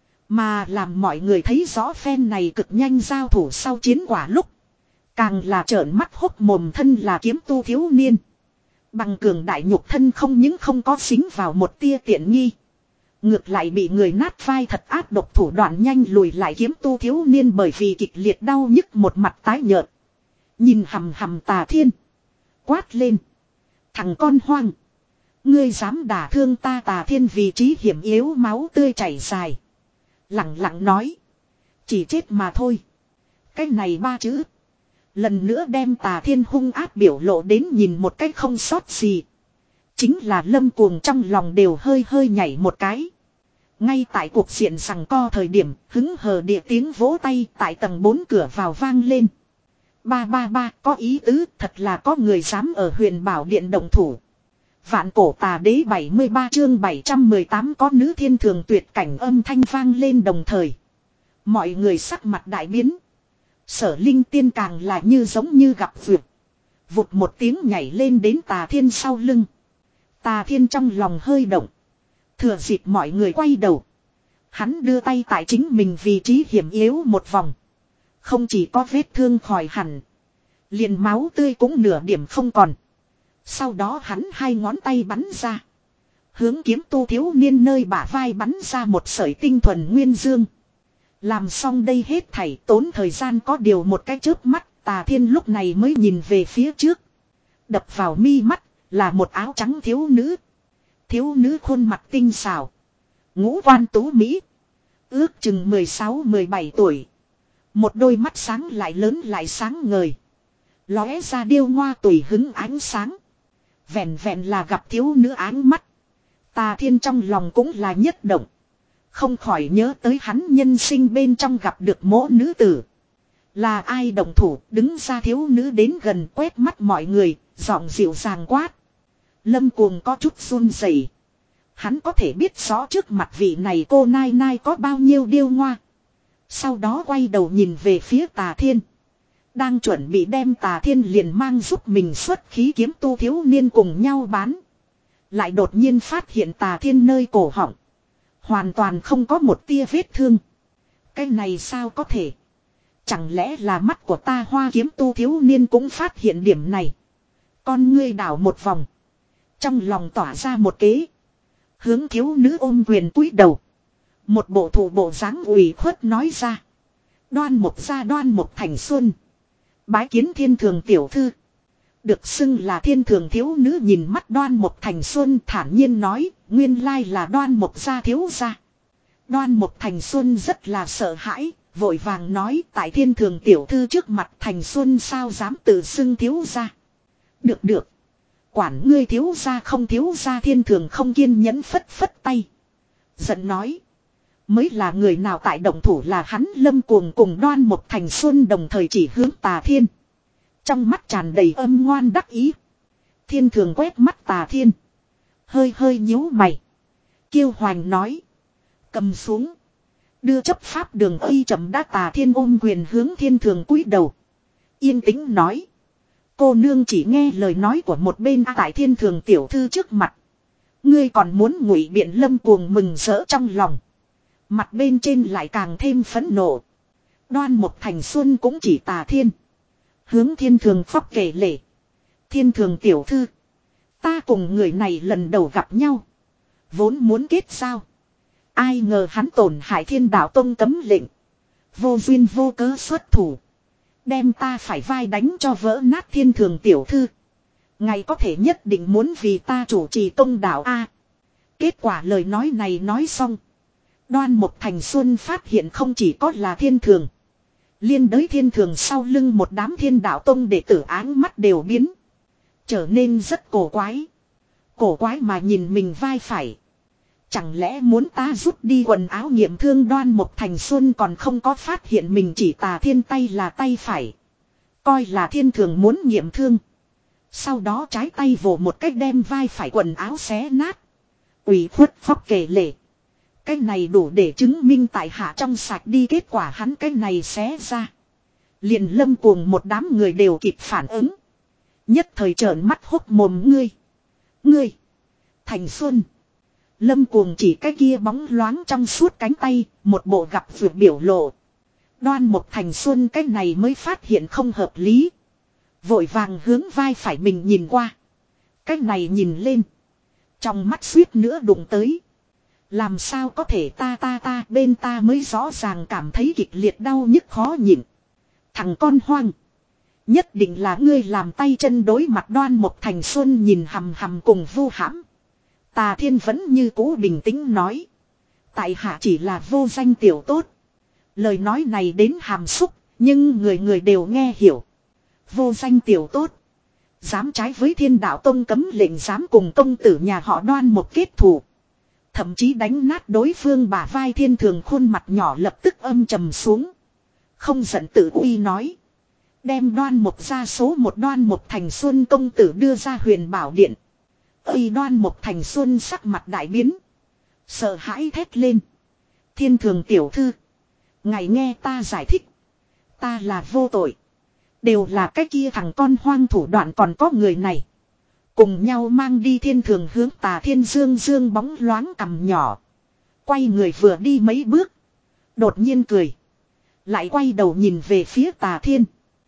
Mà làm mọi người thấy rõ phen này cực nhanh giao thủ sau chiến quả lúc. Càng là trợn mắt hốc mồm, thân là kiếm tu thiếu niên. Bằng cường đại nhục thân không những không có dính vào một tia tiện nghi. Ngược lại bị người nát vai thật ác độc thủ đoạn nhanh lùi lại. Kiếm tu thiếu niên bởi vì kịch liệt đau nhức một mặt tái nhợt. Nhìn hầm hầm Tà Thiên. Quát lên. Thằng con hoang. Ngươi dám đả thương ta. Tà Thiên vị trí hiểm yếu, máu tươi chảy dài. Lặng lặng nói. Chỉ chết mà thôi. Cái này ba chữ. Lần nữa đem Tà Thiên hung ác biểu lộ đến nhìn một cách không sót gì. Chính là Lâm Cuồng trong lòng đều hơi hơi nhảy một cái. Ngay tại cuộc diện rằng co thời điểm, hứng hờ địa tiếng vỗ tay tại tầng bốn cửa vào vang lên. Ba ba ba, có ý tứ, thật là có người dám ở Huyền Bảo Điện động thủ. Vạn Cổ Tà Đế bảy mươi ba chương bảy trăm mười tám, có nữ thiên thường tuyệt cảnh âm thanh vang lên đồng thời. Mọi người sắc mặt đại biến. Sở Linh Tiên càng là như giống như gặp vượt. Vụt một tiếng nhảy lên đến Tà Thiên sau lưng. Tà Thiên trong lòng hơi động. Thừa dịp mọi người quay đầu. Hắn đưa tay tại chính mình vị trí hiểm yếu một vòng. Không chỉ có vết thương khỏi hẳn. Liền máu tươi cũng nửa điểm không còn. Sau đó hắn hai ngón tay bắn ra. Hướng kiếm tu thiếu niên nơi bả vai bắn ra một sợi tinh thuần nguyên dương. Làm xong đây hết thảy tốn thời gian có điều một cái chớp mắt. Tà Thiên lúc này mới nhìn về phía trước. Đập vào mi mắt là một áo trắng thiếu nữ. Thiếu nữ khuôn mặt tinh xảo. Ngũ quan tú mỹ. Ước chừng mười sáu mười bảy tuổi. Một đôi mắt sáng lại lớn lại sáng ngời. Lóe ra điêu ngoa tùy hứng ánh sáng. Vẹn vẹn là gặp thiếu nữ áng mắt. Tà Thiên trong lòng cũng là nhất động. Không khỏi nhớ tới hắn nhân sinh bên trong gặp được mỗ nữ tử. Là ai động thủ, đứng ra. Thiếu nữ đến gần quét mắt mọi người, giọng dịu dàng quát. Lâm Cuồng có chút run rẩy. Hắn có thể biết rõ trước mặt vị này cô nai nai có bao nhiêu điêu ngoa. Sau đó quay đầu nhìn về phía Tà Thiên. Đang chuẩn bị đem Tà Thiên liền mang giúp mình xuất khí kiếm tu thiếu niên cùng nhau bán. Lại đột nhiên phát hiện Tà Thiên nơi cổ họng. Hoàn toàn không có một tia vết thương. Cái này sao có thể? Chẳng lẽ là mắt của ta hoa? Kiếm tu thiếu niên cũng phát hiện điểm này. Con ngươi đảo một vòng. Trong lòng tỏa ra một kế. Hướng thiếu nữ ôm quyền cúi đầu. Một bộ thủ bộ dáng ủy khuất nói ra. Đoan Mục gia Đoan Mục Thành Xuân. Bái kiến thiên thường tiểu thư. Được xưng là thiên thường thiếu nữ nhìn mắt Đoan Mục Thành Xuân thản nhiên nói. Nguyên lai là Đoan Mục gia thiếu gia. Đoan Mục Thành Xuân rất là sợ hãi. Vội vàng nói tại thiên thường tiểu thư trước mặt Thành Xuân sao dám tự xưng thiếu gia. Được được. Quản ngươi thiếu gia không thiếu gia Thiên Thường không kiên nhẫn phất phất tay. Giận nói. Mới là người nào tại động thủ là hắn Lâm Cuồng cùng Đoan Mộc Thành Xuân đồng thời chỉ hướng Tà Thiên. Trong mắt tràn đầy âm ngoan đắc ý. Thiên Thường quét mắt Tà Thiên. Hơi hơi nhíu mày. Kiêu hoành nói. Cầm xuống. Đưa chấp pháp đường uy chậm đã. Tà Thiên ôm quyền hướng Thiên Thường cúi đầu. Yên tĩnh nói. Cô nương chỉ nghe lời nói của một bên à, tại Thiên Thường tiểu thư trước mặt. Ngươi còn muốn ngụy biện. Lâm Cuồng mừng rỡ trong lòng. Mặt bên trên lại càng thêm phẫn nộ. Đoan Mộc Thành Xuân cũng chỉ Tà Thiên. Hướng Thiên Thường khóc kể lể. Thiên Thường tiểu thư. Ta cùng người này lần đầu gặp nhau. Vốn muốn kết giao. Ai ngờ hắn tổn hại Thiên Đạo Tông cấm lệnh. Vô duyên vô cớ xuất thủ. Đem ta phải vai đánh cho vỡ nát. Thiên Thường tiểu thư. Ngày có thể nhất định muốn vì ta chủ trì tông đạo A. Kết quả lời nói này nói xong. Đoan Mộc Thành Xuân phát hiện không chỉ có là Thiên Thường. Liên đới Thiên Thường sau lưng một đám Thiên Đạo Tông đệ tử áng mắt đều biến. Trở nên rất cổ quái. Cổ quái mà nhìn mình vai phải. Chẳng lẽ muốn ta rút đi quần áo nghiệm thương. Đoan Mộc Thành Xuân còn không có phát hiện mình chỉ Tà Thiên tay là tay phải. Coi là Thiên Thường muốn nghiệm thương. Sau đó trái tay vồ một cách đem vai phải quần áo xé nát. Ủy khuất khóc kể lể. Cái này đủ để chứng minh tại hạ trong sạch đi. Kết quả hắn cái này xé ra. Liền Lâm Cuồng một đám người đều kịp phản ứng. Nhất thời trợn mắt hốc mồm. Ngươi. Ngươi. Thành Xuân. Lâm Cuồng chỉ cái kia bóng loáng trong suốt cánh tay. Một bộ gặp vượt biểu lộ. Đoan Mộc Thành Xuân cái này mới phát hiện không hợp lý. Vội vàng hướng vai phải mình nhìn qua. Cái này nhìn lên. Trong mắt suýt nữa đụng tới. Làm sao có thể ta ta ta bên ta mới rõ ràng cảm thấy kịch liệt đau nhức khó nhịn. Thằng con hoang. Nhất định là ngươi làm tay chân đối mặt. Đoan Mộc Thành Xuân nhìn hầm hầm cùng vu hãm. Tà Thiên vẫn như cũ bình tĩnh nói. Tại hạ chỉ là vô danh tiểu tốt. Lời nói này đến hàm xúc. Nhưng người người đều nghe hiểu. Vô danh tiểu tốt. Dám trái với Thiên Đạo Tông cấm lệnh. Dám cùng công tử nhà họ Đoan một kết thù. Thậm chí đánh nát đối phương bả vai. Thiên Thường khuôn mặt nhỏ lập tức âm trầm xuống. Không giận tự uy nói. Đem Đoan Mộc ra số một. Đoan Mộc Thành Xuân công tử đưa ra Huyền Bảo Điện. Uy Đoan Mộc Thành Xuân sắc mặt đại biến. Sợ hãi thét lên. Thiên Thường tiểu thư. Ngài nghe ta giải thích. Ta là vô tội. Đều là cái kia thằng con hoang thủ đoạn. Còn có người này. Cùng nhau mang đi. Thiên Thường hướng Tà Thiên dương dương bóng loáng cằm nhỏ. Quay người vừa đi mấy bước. Đột nhiên cười. Lại quay đầu nhìn về phía Tà Thiên.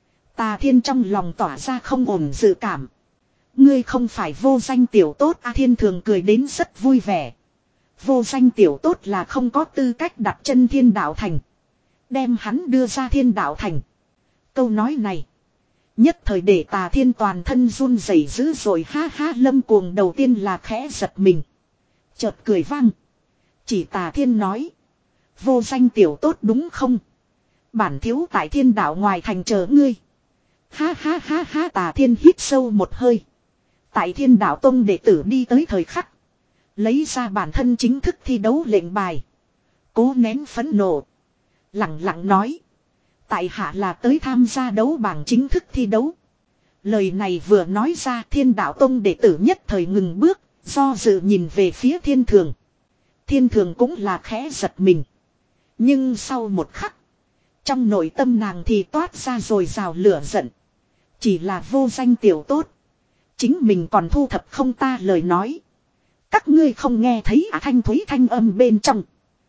Tà Thiên trong lòng tỏa ra không ổn dự cảm. Ngươi không phải vô danh tiểu tốt à. Thiên Thường cười đến rất vui vẻ. Vô danh tiểu tốt là không có tư cách đặt chân Thiên Đạo Thành. Đem hắn đưa ra Thiên Đạo Thành. Câu nói này. Nhất thời để Tà Thiên toàn thân run rẩy dữ rồi. Ha ha. Lâm Cuồng đầu tiên là khẽ giật mình. Chợt cười vang. Chỉ Tà Thiên nói. Vô danh tiểu tốt đúng không? Bản thiếu tại Thiên Đạo ngoài thành chờ ngươi. Ha ha ha ha. Tà Thiên hít sâu một hơi. Tại Thiên Đạo Tông đệ tử đi tới thời khắc. Lấy ra bản thân chính thức thi đấu lệnh bài. Cố nén phẫn nộ. Lặng lặng nói. Tại hạ là tới tham gia đấu bảng chính thức thi đấu. Lời này vừa nói ra. Thiên Đạo Tông đệ tử nhất thời ngừng bước. Do dự nhìn về phía Thiên Thường. Thiên Thường cũng là khẽ giật mình. Nhưng sau một khắc. Trong nội tâm nàng thì toát ra rồi rào lửa giận. Chỉ là vô danh tiểu tốt. Chính mình còn thu thập không ta lời nói. Các ngươi không nghe thấy à. Thanh thúy thanh âm bên trong.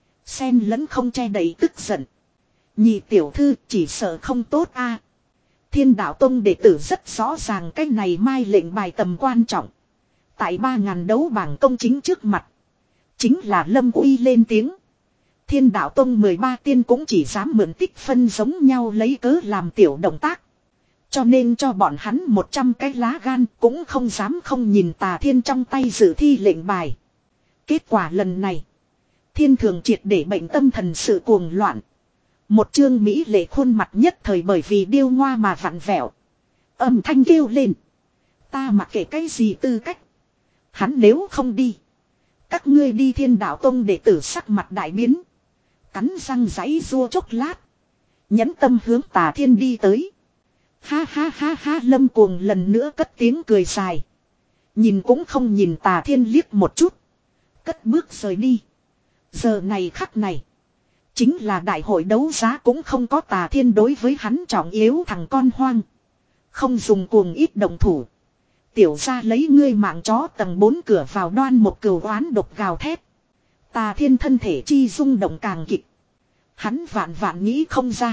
Xen lẫn không che đậy tức giận. Nhị tiểu thư chỉ sợ không tốt a. Thiên Đạo Tông đệ tử rất rõ ràng cái này mai lệnh bài tầm quan trọng. Tại ba ngàn đấu bảng công chính trước mặt. Chính là Lâm Uy lên tiếng. Thiên Đạo Tông mười ba tiên cũng chỉ dám mượn tích phân giống nhau lấy cớ làm tiểu động tác. Cho nên cho bọn hắn một trăm cái lá gan cũng không dám không nhìn Tà Thiên trong tay dự thi lệnh bài. Kết quả lần này. Thiên Thường triệt để bệnh tâm thần sự cuồng loạn. Một chương mỹ lệ khuôn mặt nhất thời bởi vì điêu ngoa mà vặn vẹo. Âm thanh kêu lên. Ta mặc kệ cái gì tư cách. Hắn nếu không đi. Các ngươi đi Thiên Đạo Tông đệ tử sắc mặt đại biến. Cắn răng giãy rua chốc lát. Nhẫn tâm hướng Tà Thiên đi tới. Ha ha ha ha, Lâm Cuồng lần nữa cất tiếng cười dài. Nhìn cũng không nhìn Tà Thiên liếc một chút. Cất bước rời đi. Giờ này khắc này. Chính là đại hội đấu giá cũng không có Tà Thiên đối với hắn trọng yếu thằng con hoang. Không dùng cuồng ít động thủ. Tiểu ra lấy ngươi mạng chó tầng bốn cửa vào đoan một cừu oán độc gào thét. Tà Thiên thân thể chi rung động càng kịch. Hắn vạn vạn nghĩ không ra.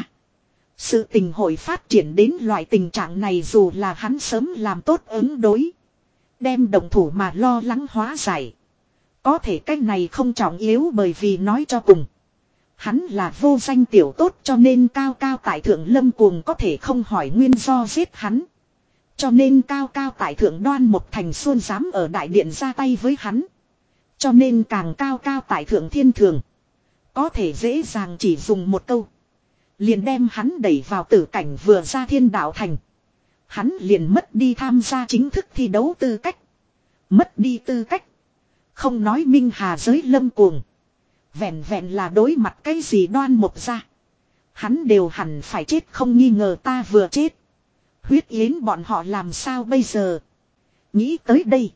Sự tình hội phát triển đến loại tình trạng này dù là hắn sớm làm tốt ứng đối. Đem động thủ mà lo lắng hóa giải. Có thể cách này không trọng yếu bởi vì nói cho cùng. Hắn là vô danh tiểu tốt cho nên cao cao tại thượng Lâm Cuồng có thể không hỏi nguyên do giết hắn. Cho nên cao cao tại thượng Đoan một thành xuân dám ở đại điện ra tay với hắn. Cho nên càng cao cao tại thượng Thiên Thường. Có thể dễ dàng chỉ dùng một câu. Liền đem hắn đẩy vào tử cảnh vừa ra Thiên Đạo Thành. Hắn liền mất đi tham gia chính thức thi đấu tư cách. Mất đi tư cách. Không nói minh hà giới Lâm Cuồng. Vẹn vẹn là đối mặt cái gì Đoan một ra. Hắn đều hẳn phải chết không nghi ngờ ta vừa chết. Huyết yến bọn họ làm sao bây giờ. Nghĩ tới đây.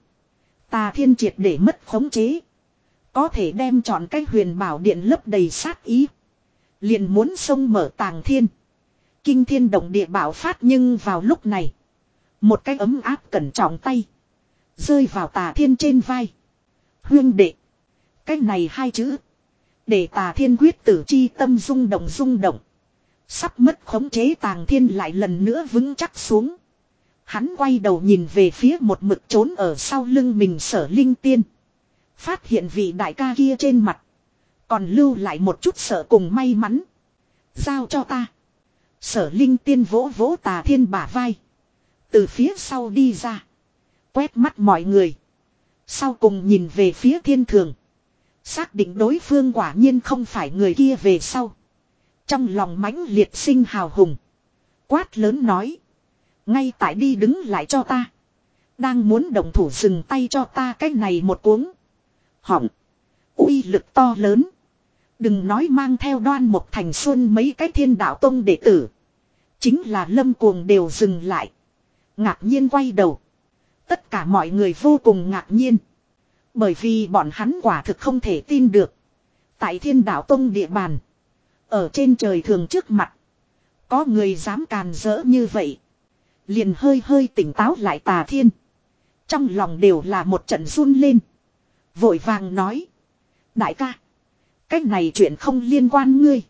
Tà Thiên triệt để mất khống chế. Có thể đem chọn cái huyền bảo điện lấp đầy sát ý. Liền muốn xông mở Tàng Thiên. Kinh thiên động địa bảo phát nhưng vào lúc này. Một cái ấm áp cẩn trọng tay. Rơi vào Tà Thiên trên vai. Huyên đệ. Cái này hai chữ. Để Tà Thiên quyết tử chi tâm rung động rung động. Sắp mất khống chế Tàng Thiên lại lần nữa vững chắc xuống. Hắn quay đầu nhìn về phía một mực trốn ở sau lưng mình Sở Linh Tiên. Phát hiện vị đại ca kia trên mặt. Còn lưu lại một chút sợ cùng may mắn. Giao cho ta. Sở Linh Tiên vỗ vỗ Tà Thiên bả vai. Từ phía sau đi ra. Quét mắt mọi người. Sau cùng nhìn về phía Thiên Thường. Xác định đối phương quả nhiên không phải người kia về sau. Trong lòng mãnh liệt sinh hào hùng. Quát lớn nói. Ngay tại đi đứng lại cho ta. Đang muốn động thủ dừng tay cho ta cái này một cuống. Hỏng. Uy lực to lớn. Đừng nói mang theo Đoan một thành xuân mấy cái Thiên Đạo Tông đệ tử. Chính là Lâm Cuồng đều dừng lại. Ngạc nhiên quay đầu. Tất cả mọi người vô cùng ngạc nhiên. Bởi vì bọn hắn quả thực không thể tin được. Tại Thiên Đạo Tông địa bàn. Ở trên trời thường trước mặt. Có người dám càn rỡ như vậy. Liền hơi hơi tỉnh táo lại Tà Thiên. Trong lòng đều là một trận run lên. Vội vàng nói. Đại ca. Cái này chuyện không liên quan ngươi.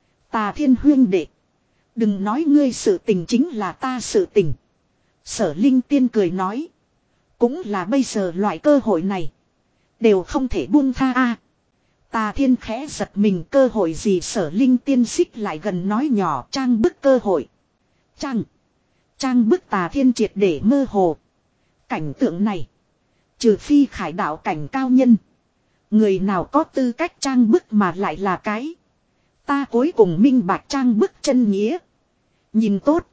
Tà Thiên huyên đệ. Đừng nói ngươi sự tình chính là ta sự tình. Sở Linh Tiên cười nói. Cũng là bây giờ loại cơ hội này. Đều không thể buông tha a. Tà Thiên khẽ giật mình cơ hội gì Sở Linh Tiên xích lại gần nói nhỏ trang bức cơ hội. Trang. Trang bức Tà Thiên triệt để mơ hồ. Cảnh tượng này. Trừ phi khải đạo cảnh cao nhân. Người nào có tư cách trang bức mà lại là cái. Ta cuối cùng minh bạch trang bức chân nghĩa. Nhìn tốt.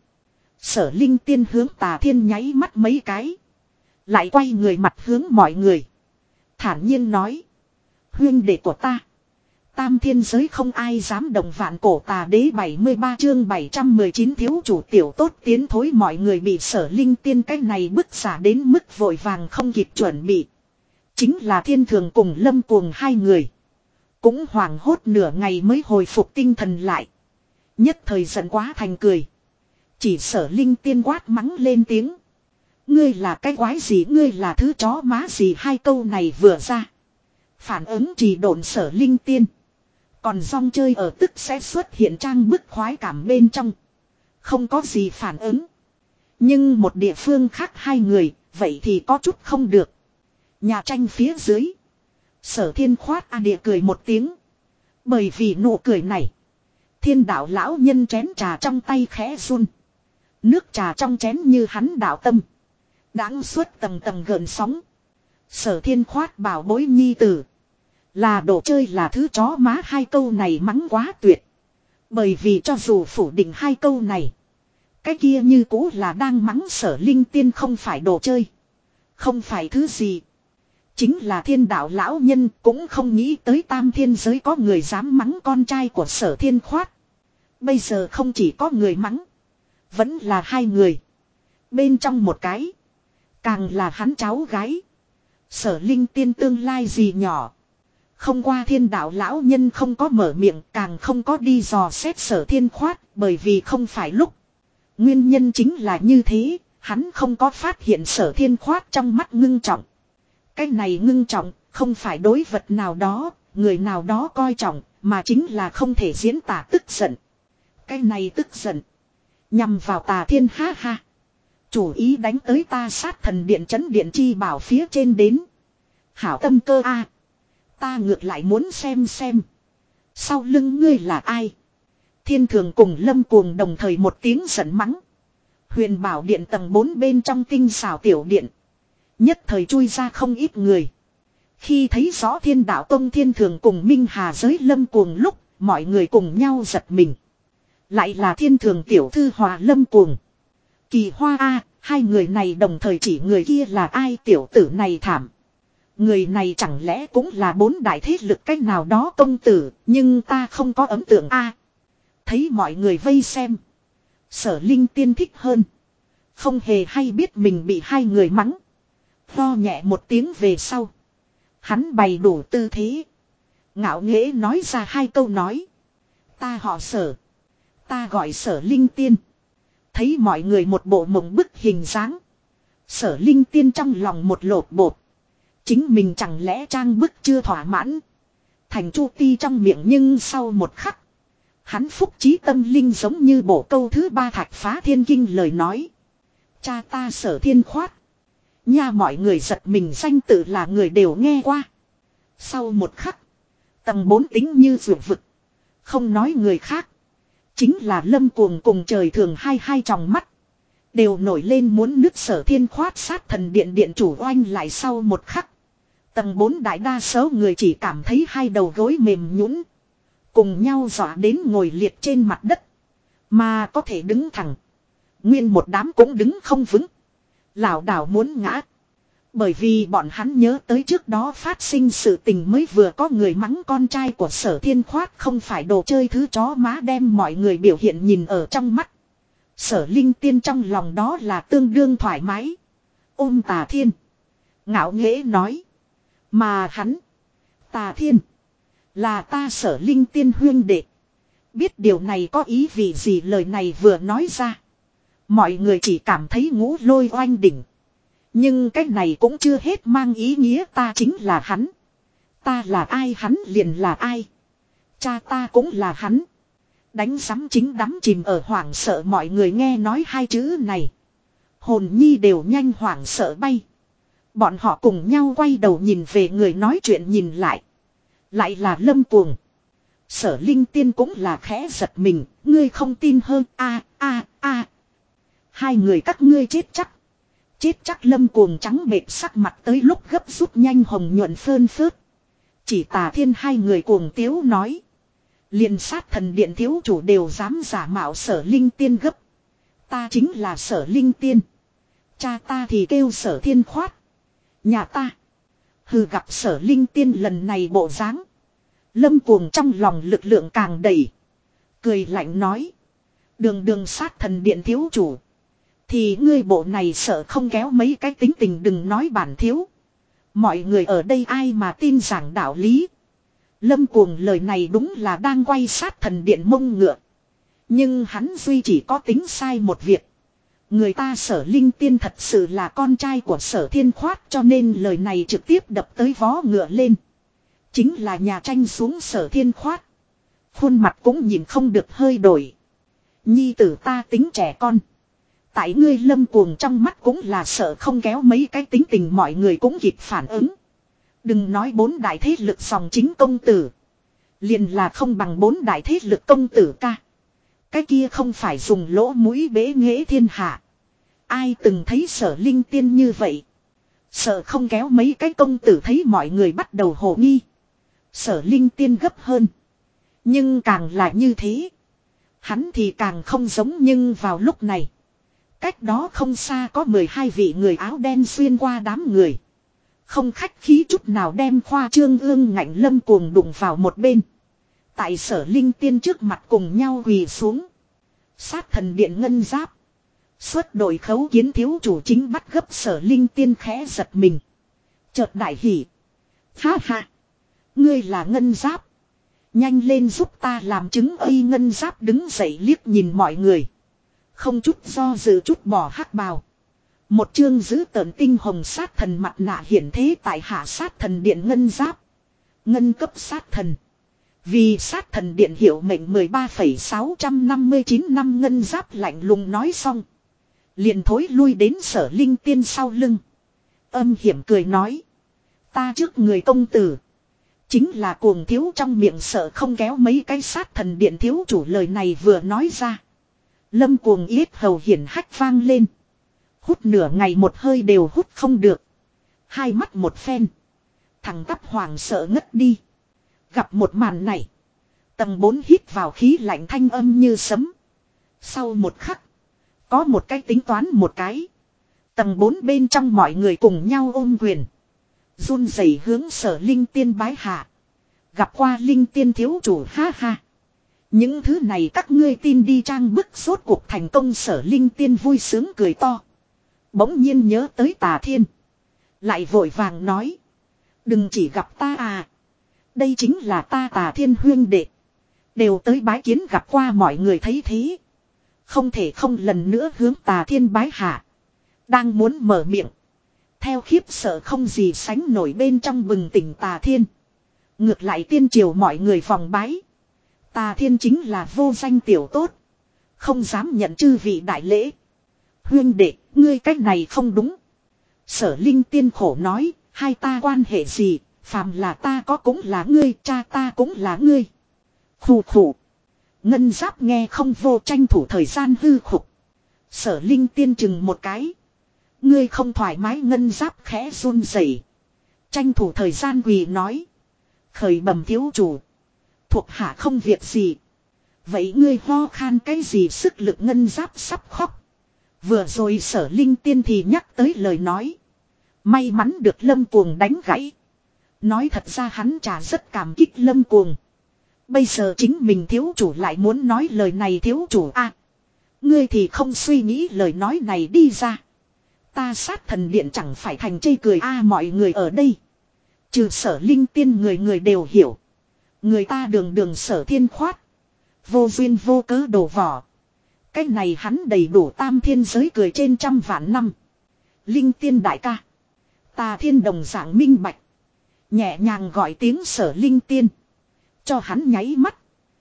Sở Linh Tiên hướng Tà Thiên nháy mắt mấy cái. Lại quay người mặt hướng mọi người. Thản nhiên nói. Huyên đệ của ta. Tam thiên giới không ai dám đồng vạn cổ Tà Đế bảy mươi ba chương bảy trăm mười chín thiếu chủ tiểu tốt tiến thối mọi người bị Sở Linh Tiên cái này bức xả đến mức vội vàng không kịp chuẩn bị. Chính là Thiên Thường cùng Lâm Cuồng hai người. Cũng hoảng hốt nửa ngày mới hồi phục tinh thần lại. Nhất thời giận quá thành cười. Chỉ Sở Linh Tiên quát mắng lên tiếng. Ngươi là cái quái gì ngươi là thứ chó má gì hai câu này vừa ra. Phản ứng trì độn Sở Linh Tiên. Còn rong chơi ở tức sẽ xuất hiện trang bức khoái cảm bên trong. Không có gì phản ứng. Nhưng một địa phương khác hai người, vậy thì có chút không được. Nhà tranh phía dưới. Sở Thiên khoát a địa cười một tiếng. Bởi vì nụ cười này. Thiên đạo lão nhân chén trà trong tay khẽ run. Nước trà trong chén như hắn đạo tâm. Đãng suốt tầng tầng gợn sóng. Sở Thiên khoát bảo bối nhi tử. Là đồ chơi là thứ chó má hai câu này mắng quá tuyệt. Bởi vì cho dù phủ định hai câu này. Cái kia như cũ là đang mắng Sở Linh Tiên không phải đồ chơi. Không phải thứ gì. Chính là thiên đạo lão nhân cũng không nghĩ tới tam thiên giới có người dám mắng con trai của Sở Thiên Khoát. Bây giờ không chỉ có người mắng. Vẫn là hai người. Bên trong một cái. Càng là hắn cháu gái. Sở Linh Tiên tương lai gì nhỏ. Không qua thiên đạo lão nhân không có mở miệng, càng không có đi dò xét Sở Thiên Khoát, bởi vì không phải lúc. Nguyên nhân chính là như thế, hắn không có phát hiện Sở Thiên Khoát trong mắt ngưng trọng. Cái này ngưng trọng, không phải đối vật nào đó, người nào đó coi trọng, mà chính là không thể diễn tả tức giận. Cái này tức giận. Nhằm vào Tà Thiên ha ha. Chủ ý đánh tới ta sát thần điện chấn điện chi bảo phía trên đến. Hảo tâm cơ a, ta ngược lại muốn xem xem. Sau lưng ngươi là ai? Thiên Thường cùng Lâm Cuồng đồng thời một tiếng giận mắng. Huyền Bảo Điện tầng bốn bên trong tinh xảo tiểu điện. Nhất thời chui ra không ít người. Khi thấy rõ Thiên Đạo Tông Thiên Thường cùng Minh Hà giới Lâm Cuồng lúc, mọi người cùng nhau giật mình. Lại là Thiên Thường tiểu thư hòa Lâm Cuồng. Kỳ hoa a, hai người này đồng thời chỉ người kia là ai, tiểu tử này thảm. Người này chẳng lẽ cũng là bốn đại thế lực cách nào đó công tử, nhưng ta không có ấn tượng a. Thấy mọi người vây xem. Sở Linh Tiên thích hơn. Không hề hay biết mình bị hai người mắng. Lo nhẹ một tiếng về sau. Hắn bày đủ tư thế. Ngạo nghễ nói ra hai câu nói. Ta họ Sở. Ta gọi Sở Linh Tiên. Thấy mọi người một bộ mộng bức hình dáng. Sở Linh Tiên trong lòng một lột bột. Chính mình chẳng lẽ trang bức chưa thỏa mãn. Thành Chu Ti trong miệng, nhưng sau một khắc. Hắn phúc trí tâm linh giống như bổ câu thứ ba thạch phá thiên kinh lời nói. Cha ta Sở Thiên Khoát. Nha, mọi người giật mình, danh tự là người đều nghe qua. Sau một khắc. Tầng bốn tính như vượt vực. Không nói người khác. Chính là Lâm Cuồng cùng Trời Thường hai hai tròng mắt. Đều nổi lên muốn nứt Sở Thiên Khoát sát thần điện điện chủ oanh lại sau một khắc. Tầng bốn đại đa số người chỉ cảm thấy hai đầu gối mềm nhũn, cùng nhau dọa đến ngồi liệt trên mặt đất. Mà có thể đứng thẳng. Nguyên một đám cũng đứng không vững. Lảo đảo muốn ngã. Bởi vì bọn hắn nhớ tới trước đó phát sinh sự tình, mới vừa có người mắng con trai của Sở Thiên Khoát không phải đồ chơi thứ chó má, đem mọi người biểu hiện nhìn ở trong mắt. Sở Linh Tiên trong lòng đó là tương đương thoải mái. Ôm Tà Thiên. Ngạo nghễ nói. Mà hắn. Tà Thiên. Là ta Sở Linh Tiên huyên đệ. Biết điều này có ý vị gì, lời này vừa nói ra. Mọi người chỉ cảm thấy ngũ lôi oanh đỉnh. Nhưng cái này cũng chưa hết mang ý nghĩa ta chính là hắn. Ta là ai hắn liền là ai. Cha ta cũng là hắn. Đánh sắm chính đắm chìm ở hoảng sợ, mọi người nghe nói hai chữ này. Hồn nhi đều nhanh hoảng sợ bay. Bọn họ cùng nhau quay đầu nhìn về người nói chuyện, nhìn lại. Lại là Lâm Cuồng. Sở Linh Tiên cũng là khẽ giật mình. Ngươi không tin hơn a a a. Hai người các ngươi chết chắc. Chết chắc. Lâm Cuồng trắng bệch sắc mặt tới lúc gấp rút nhanh hồng nhuận phơn phớt. Chỉ Tà Thiên hai người cuồng tiếu nói. Liền sát thần điện thiếu chủ đều dám giả mạo Sở Linh Tiên gấp. Ta chính là Sở Linh Tiên. Cha ta thì kêu Sở Thiên Khoát. Nhà ta. Hừ, gặp Sở Linh Tiên lần này bộ dáng. Lâm Cuồng trong lòng lực lượng càng đầy. Cười lạnh nói. Đường đường sát thần điện thiếu chủ. Thì ngươi bộ này sợ không kéo mấy cái tính tình, đừng nói bản thiếu. Mọi người ở đây ai mà tin giảng đạo lý. Lâm Cuồng lời này đúng là đang quay sát thần điện mông ngựa. Nhưng hắn duy chỉ có tính sai một việc. Người ta Sở Linh Tiên thật sự là con trai của Sở Thiên Khoát, cho nên lời này trực tiếp đập tới vó ngựa lên. Chính là nhà tranh xuống Sở Thiên Khoát. Khuôn mặt cũng nhìn không được hơi đổi. Nhi tử ta tính trẻ con. Tại ngươi Lâm Cuồng trong mắt cũng là sợ không kéo mấy cái tính tình, mọi người cũng kịp phản ứng. Đừng nói bốn đại thế lực dòng chính công tử. Liền là không bằng bốn đại thế lực công tử ca. Cái kia không phải dùng lỗ mũi bế nghệ thiên hạ. Ai từng thấy Sở Linh Tiên như vậy. Sợ không kéo mấy cái công tử, thấy mọi người bắt đầu hồ nghi. Sở Linh Tiên gấp hơn. Nhưng càng là như thế. Hắn thì càng không giống, nhưng vào lúc này. Cách đó không xa có mười hai vị người áo đen xuyên qua đám người. Không khách khí chút nào đem khoa trương ương ngạnh Lâm Cuồng đụng vào một bên. Tại Sở Linh Tiên trước mặt cùng nhau quỳ xuống. Sát thần điện ngân giáp. Xuất đội khấu kiến thiếu chủ chính bắt gấp Sở Linh Tiên khẽ giật mình. Chợt đại hỉ. Ha ha. Ngươi là ngân giáp. Nhanh lên giúp ta làm chứng ây. Ngân giáp đứng dậy liếc nhìn mọi người. Không chút do dự chút bỏ hắc bào. Một chương giữ tợn tinh hồng sát thần mặt nạ hiển thế tại hạ sát thần điện ngân giáp. Ngân cấp sát thần. Vì sát thần điện hiệu mệnh mười ba phẩy sáu năm chín năm ngân giáp lạnh lùng nói xong. Liền thối lui đến Sở Linh Tiên sau lưng. Âm hiểm cười nói. Ta trước người công tử. Chính là cuồng thiếu trong miệng sợ không kéo mấy cái sát thần điện thiếu chủ. Lời này vừa nói ra. Lâm Cuồng yết hầu hiển hách vang lên. Hút nửa ngày một hơi đều hút không được. Hai mắt một phen. Thằng tắp hoàng sợ ngất đi. Gặp một màn này. Tầng bốn hít vào khí lạnh thanh âm như sấm. Sau một khắc. Có một cái tính toán một cái. Tầng bốn bên trong mọi người cùng nhau ôm quyền. Run rẩy hướng Sở Linh Tiên bái hạ. Gặp qua Linh Tiên thiếu chủ ha ha. Những thứ này các ngươi tin đi trang bức rốt cuộc thành công. Sở Linh Tiên vui sướng cười to. Bỗng nhiên nhớ tới Tà Thiên. Lại vội vàng nói. Đừng chỉ gặp ta à. Đây chính là ta Tà Thiên huyên đệ. Đều tới bái kiến gặp qua mọi người thấy thế. Không thể không lần nữa hướng Tà Thiên bái hạ. Đang muốn mở miệng. Theo khiếp sợ không gì sánh nổi bên trong bừng tỉnh Tà Thiên. Ngược lại tiên triều mọi người vòng bái. Tà Thiên chính là vô danh tiểu tốt. Không dám nhận chư vị đại lễ. Huyên đệ, ngươi cách này không đúng. Sở Linh Tiên khổ nói, hai ta quan hệ gì, phàm là ta có cũng là ngươi, cha ta cũng là ngươi. Khủ khủ. Ngân giáp nghe không vô tranh thủ thời gian hư khục. Sở Linh Tiên chừng một cái. Ngươi không thoải mái. Ngân giáp khẽ run rẩy. Tranh thủ thời gian quỳ nói. Khởi bẩm thiếu chủ. Thuộc hạ không việc gì. Vậy ngươi ho khan cái gì? Sức lực ngân giáp sắp khóc. Vừa rồi Sở Linh Tiên thì nhắc tới lời nói. May mắn được Lâm Cuồng đánh gãy. Nói thật ra hắn chả rất cảm kích Lâm Cuồng. Bây giờ chính mình thiếu chủ lại muốn nói lời này. Thiếu chủ a, ngươi thì không suy nghĩ lời nói này đi ra. Ta sát thần điện chẳng phải thành chê cười a. Mọi người ở đây. Trừ Sở Linh Tiên người người đều hiểu. Người ta đường đường Sở Thiên khoát. Vô duyên vô cớ đổ vỏ. Cái này hắn đầy đủ tam thiên giới cười trên trăm vạn năm. Linh Tiên đại ca. Tà Thiên đồng dạng minh bạch. Nhẹ nhàng gọi tiếng Sở Linh Tiên. Cho hắn nháy mắt.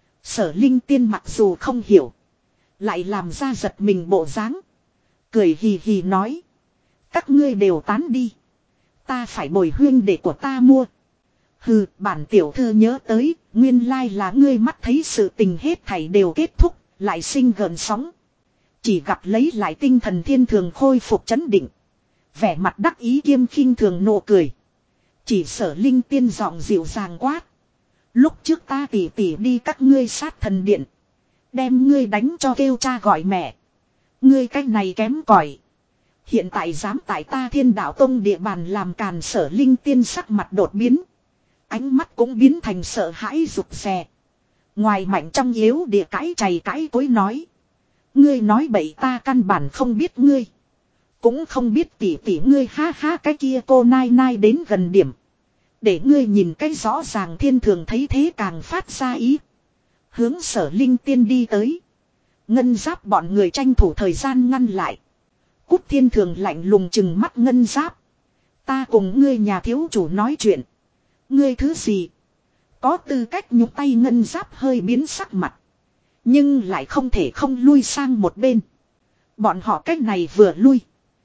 Sở Linh Tiên mặc dù không hiểu. Lại làm ra giật mình bộ dáng. Cười hì hì nói. Các ngươi đều tán đi. Ta phải bồi huyên để của ta mua. Hừ, bản tiểu thư nhớ tới. Nguyên lai là ngươi mắt thấy sự tình hết thảy đều kết thúc. Lại sinh gợn sóng. Chỉ gặp lấy lại tinh thần thiên thường khôi phục chấn định. Vẻ mặt đắc ý kiêm khinh thường nụ cười. Chỉ Sở Linh Tiên giọng dịu dàng quát. Lúc trước ta tỉ tỉ đi các ngươi sát thần điện. Đem ngươi đánh cho kêu cha gọi mẹ. Ngươi cách này kém cỏi. Hiện tại dám tại ta Thiên Đạo Tông địa bàn làm càn. Sở Linh Tiên sắc mặt đột biến. Ánh mắt cũng biến thành sợ hãi rụt rè. Ngoài mạnh trong yếu địa cãi chày cãi cối nói. Ngươi nói bậy, ta căn bản không biết ngươi. Cũng không biết tỉ tỉ ngươi. Ha ha, cái kia cô nai nai đến gần điểm. Để ngươi nhìn cái rõ ràng. Thiên thường thấy thế càng phát ra ý. Hướng Sở Linh Tiên đi tới. Ngân giáp bọn người tranh thủ thời gian ngăn lại. Cút. Thiên thường lạnh lùng chừng mắt ngân giáp. Ta cùng ngươi nhà thiếu chủ nói chuyện. Ngươi thứ gì? Có tư cách nhúc tay? Ngân giáp hơi biến sắc mặt. Nhưng lại không thể không lui sang một bên. Bọn họ cách này vừa lui.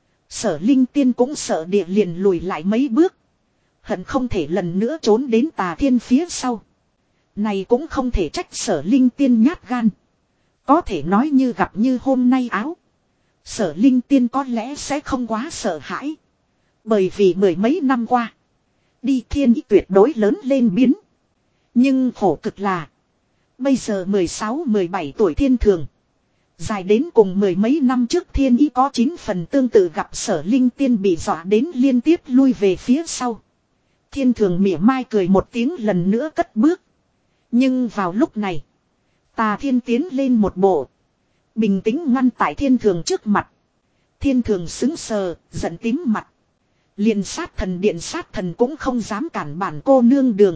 Sở Linh Tiên cũng sợ địa liền lùi lại mấy bước. Hận không thể lần nữa trốn đến Tà Thiên phía sau. Này cũng không thể trách Sở Linh Tiên nhát gan. Có thể nói như gặp như hôm nay áo. Sở Linh Tiên có lẽ sẽ không quá sợ hãi. Bởi vì mười mấy năm qua. Đi thiên ý tuyệt đối lớn lên biến. Nhưng khổ cực là. Bây giờ mười sáu mười bảy tuổi thiên thường. Dài đến cùng mười mấy năm trước thiên ý có chín phần tương tự gặp Sở Linh Tiên bị dọa đến liên tiếp lui về phía sau. Thiên thường mỉa mai cười một tiếng lần nữa cất bước. Nhưng vào lúc này, Tà Thiên tiến lên một bộ. Bình tĩnh ngăn tại thiên thường trước mặt. Thiên thường sững sờ, giận tím mặt. Liền sát thần điện sát thần cũng không dám cản bản cô nương đường.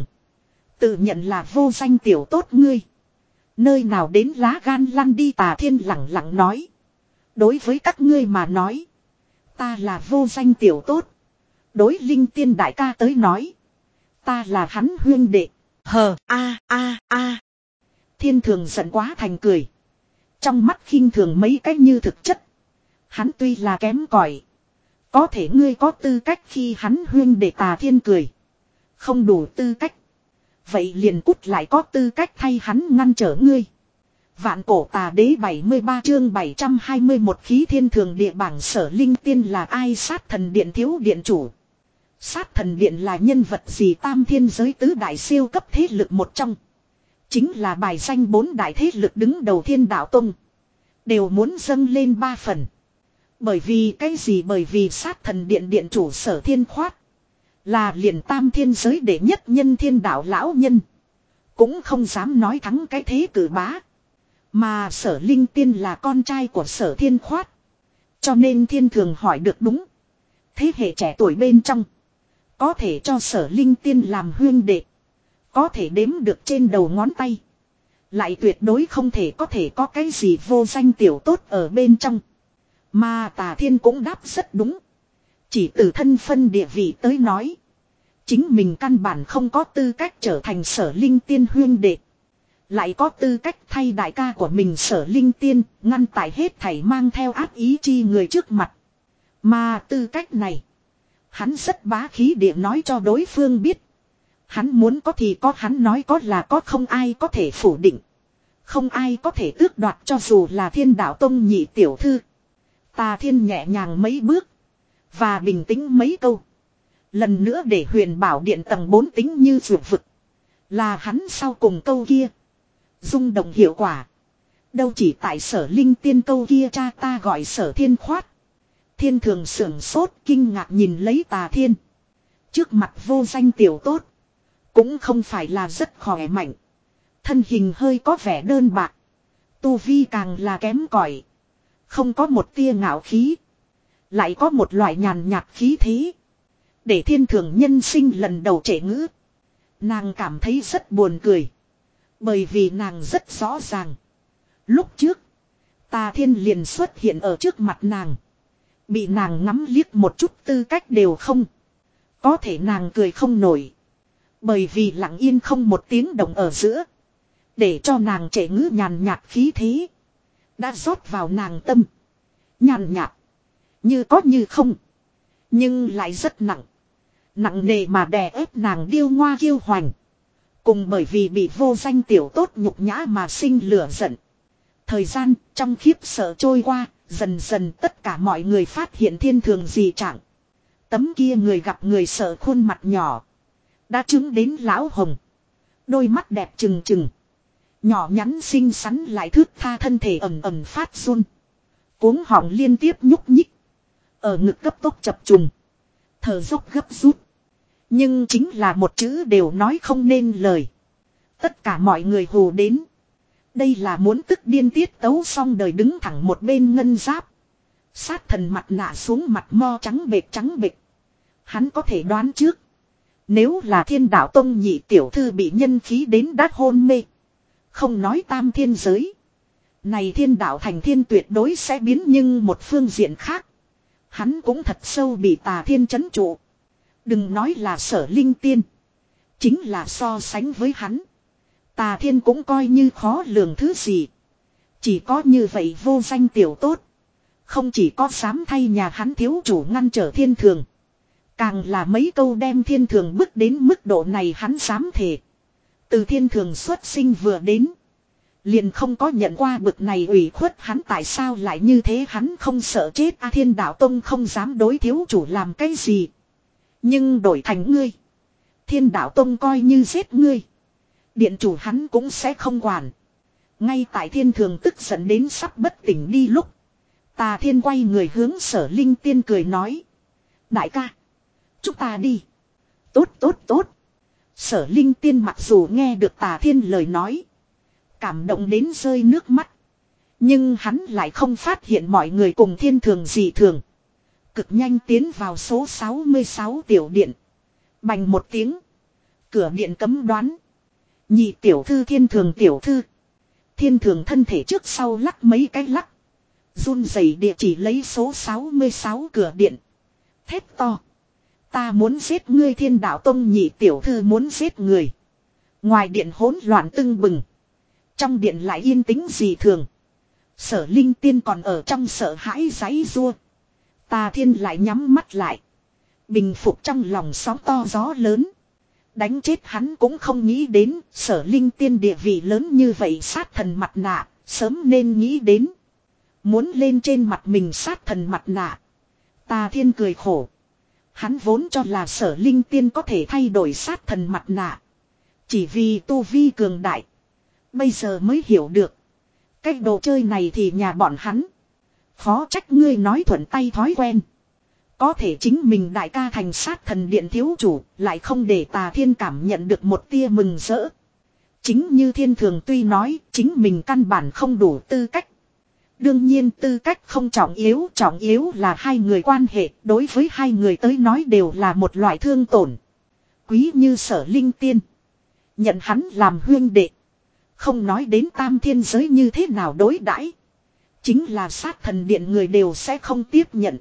Tự nhận là vô danh tiểu tốt ngươi. Nơi nào đến lá gan lăn đi, Tà Thiên lẳng lặng nói. Đối với các ngươi mà nói, ta là vô danh tiểu tốt. Đối Linh Tiên đại ca tới nói, ta là hắn huyên đệ. Hờ a a a. Thiên thường giận quá thành cười. Trong mắt khinh thường mấy cách như thực chất. Hắn tuy là kém cỏi, có thể ngươi có tư cách khi hắn huyên đệ. Tà Thiên cười. Không đủ tư cách. Vậy liền cút lại có tư cách thay hắn ngăn trở ngươi. Vạn cổ tà đế bảy mươi ba chương bảy trăm hai mươi mốt khí thiên thường địa bảng. Sở Linh Tiên là ai? Sát thần điện thiếu điện chủ. Sát thần điện là nhân vật gì? Tam thiên giới tứ đại siêu cấp thế lực một trong. Chính là bài danh bốn đại thế lực đứng đầu Thiên Đạo Tông. Đều muốn dâng lên ba phần. Bởi vì cái gì? Bởi vì sát thần điện điện chủ Sở Thiên Khoát là liền tam thiên giới đệ nhất nhân thiên đạo lão nhân. Cũng không dám nói thắng cái thế cử bá. Mà Sở Linh Tiên là con trai của Sở Thiên Khoát. Cho nên thiên thường hỏi được đúng. Thế hệ trẻ tuổi bên trong, có thể cho Sở Linh Tiên làm huyên đệ, có thể đếm được trên đầu ngón tay. Lại tuyệt đối không thể có thể có cái gì vô danh tiểu tốt ở bên trong. Mà Tà Thiên cũng đáp rất đúng. Chỉ từ thân phân địa vị tới nói, chính mình căn bản không có tư cách trở thành Sở Linh Tiên huyên đệ. Lại có tư cách thay đại ca của mình Sở Linh Tiên ngăn tại hết thảy mang theo ác ý chi người trước mặt. Mà tư cách này, hắn rất bá khí địa nói cho đối phương biết. Hắn muốn có thì có, hắn nói có là có, không ai có thể phủ định. Không ai có thể tước đoạt, cho dù là Thiên Đạo Tông nhị tiểu thư. Tà Thiên nhẹ nhàng mấy bước và bình tĩnh mấy câu. Lần nữa để Huyền Bảo Điện tầng bốn tính như vượt vực. Là hắn sau cùng câu kia rung động hiệu quả. Đâu chỉ tại Sở Linh Tiên câu kia, cha ta gọi Sở Thiên Khoát. Thiên thường sưởng sốt kinh ngạc nhìn lấy Tà Thiên. Trước mặt vô danh tiểu tốt, cũng không phải là rất khỏe mạnh. Thân hình hơi có vẻ đơn bạc. Tu vi càng là kém cỏi. Không có một tia ngạo khí. Lại có một loại nhàn nhạt khí thế. Để thiên thường nhân sinh lần đầu trễ ngữ. Nàng cảm thấy rất buồn cười. Bởi vì nàng rất rõ ràng. Lúc trước, Tà Thiên liền xuất hiện ở trước mặt nàng. Bị nàng ngắm liếc một chút tư cách đều không. Có thể nàng cười không nổi. Bởi vì lặng yên không một tiếng động ở giữa. Để cho nàng trễ ngữ nhàn nhạt khí thế đã rót vào nàng tâm. Nhàn nhạt, như có như không, nhưng lại rất nặng. Nặng nề mà đè ép nàng điêu ngoa kiêu hoành. Cùng bởi vì bị vô danh tiểu tốt nhục nhã mà sinh lửa giận. Thời gian trong khiếp sợ trôi qua. Dần dần tất cả mọi người phát hiện thiên thường dị trạng. Tấm kia người gặp người sợ khuôn mặt nhỏ đã chứng đến lão hồng. Đôi mắt đẹp trừng trừng. Nhỏ nhắn xinh xắn lại thướt tha, thân thể ẩm ẩm phát run. Cuống họng liên tiếp nhúc nhích. Ở ngực cấp tốc chập trùng. Thở dốc gấp rút. Nhưng chính là một chữ đều nói không nên lời. Tất cả mọi người hù đến. Đây là muốn tức điên tiết tấu xong đời, đứng thẳng một bên ngân giáp. Sát thần mặt nạ xuống, mặt mo trắng bệch trắng bệch. Hắn có thể đoán trước. Nếu là Thiên Đạo Tông nhị tiểu thư bị nhân khí đến đát hôn mê. Không nói tam thiên giới. Này Thiên Đạo Thành Thiên tuyệt đối sẽ biến, nhưng một phương diện khác. Hắn cũng thật sâu bị Tà Thiên trấn trụ. Đừng nói là Sở Linh Tiên. Chính là so sánh với hắn. Tà Thiên cũng coi như khó lường thứ gì. Chỉ có như vậy vô danh tiểu tốt. Không chỉ có dám thay nhà hắn thiếu chủ ngăn trở thiên thường. Càng là mấy câu đem thiên thường bước đến mức độ này hắn dám thề. Từ thiên thường xuất sinh vừa đến. Liền không có nhận qua bực này ủy khuất, hắn tại sao lại như thế, hắn không sợ chết a. Thiên Đạo Tông không dám đối thiếu chủ làm cái gì. Nhưng đổi thành ngươi, Thiên Đạo Tông coi như giết ngươi. Điện chủ hắn cũng sẽ không quản. Ngay tại thiên thường tức giận đến sắp bất tỉnh đi lúc. Tà thiên quay người hướng Sở Linh Tiên cười nói. Đại ca. Chúng ta đi. Tốt tốt tốt. Sở Linh Tiên mặc dù nghe được Tà Thiên lời nói. Cảm động đến rơi nước mắt. Nhưng hắn lại không phát hiện mọi người cùng thiên thường dị thường. Cực nhanh tiến vào số sáu mươi sáu tiểu điện. Bành một tiếng. Cửa điện cấm đoán. Nhị tiểu thư thiên thường tiểu thư. Thiên thường thân thể trước sau lắc mấy cái lắc. Run rẩy địa chỉ lấy số sáu mươi sáu cửa điện. Thét to. Ta muốn giết ngươi Thiên Đạo Tông nhị tiểu thư muốn giết người. Ngoài điện hỗn loạn tưng bừng. Trong điện lại yên tĩnh dị thường. Sở Linh Tiên còn ở trong sợ hãi giãy giụa. Tà Thiên lại nhắm mắt lại. Bình phục trong lòng sóng to gió lớn. Đánh chết hắn cũng không nghĩ đến Sở Linh Tiên địa vị lớn như vậy sát thần mặt nạ. Sớm nên nghĩ đến. Muốn lên trên mặt mình sát thần mặt nạ. Tà Thiên cười khổ. Hắn vốn cho là Sở Linh Tiên có thể thay đổi sát thần mặt nạ. Chỉ vì tu vi cường đại. Bây giờ mới hiểu được. Cái đồ chơi này thì nhà bọn hắn. Khó trách ngươi nói thuận tay thói quen. Có thể chính mình đại ca thành sát thần điện thiếu chủ. Lại không để Tà Thiên cảm nhận được một tia mừng rỡ. Chính như Thiên Thường tuy nói. Chính mình căn bản không đủ tư cách. Đương nhiên tư cách không trọng yếu. Trọng yếu là hai người quan hệ. Đối với hai người tới nói đều là một loại thương tổn. Quý như Sở Linh Tiên. Nhận hắn làm huyên đệ. Không nói đến tam thiên giới như thế nào đối đãi, chính là sát thần điện người đều sẽ không tiếp nhận.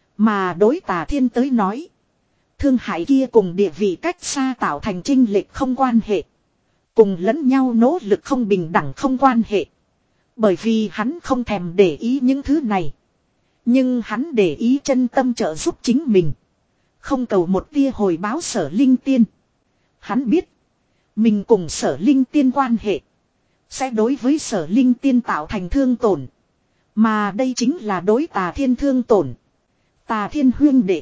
Mà đối Tà Thiên tới nói. Thương hại kia cùng địa vị cách xa tạo thành chênh lệch không quan hệ. Cùng lẫn nhau nỗ lực không bình đẳng không quan hệ. Bởi vì hắn không thèm để ý những thứ này. Nhưng hắn để ý chân tâm trợ giúp chính mình. Không cầu một tia hồi báo Sở Linh Tiên. Hắn biết. Mình cùng Sở Linh Tiên quan hệ. Sẽ đối với Sở Linh Tiên tạo thành thương tổn. Mà đây chính là đối Tà Thiên thương tổn. Tà Thiên huyên đệ.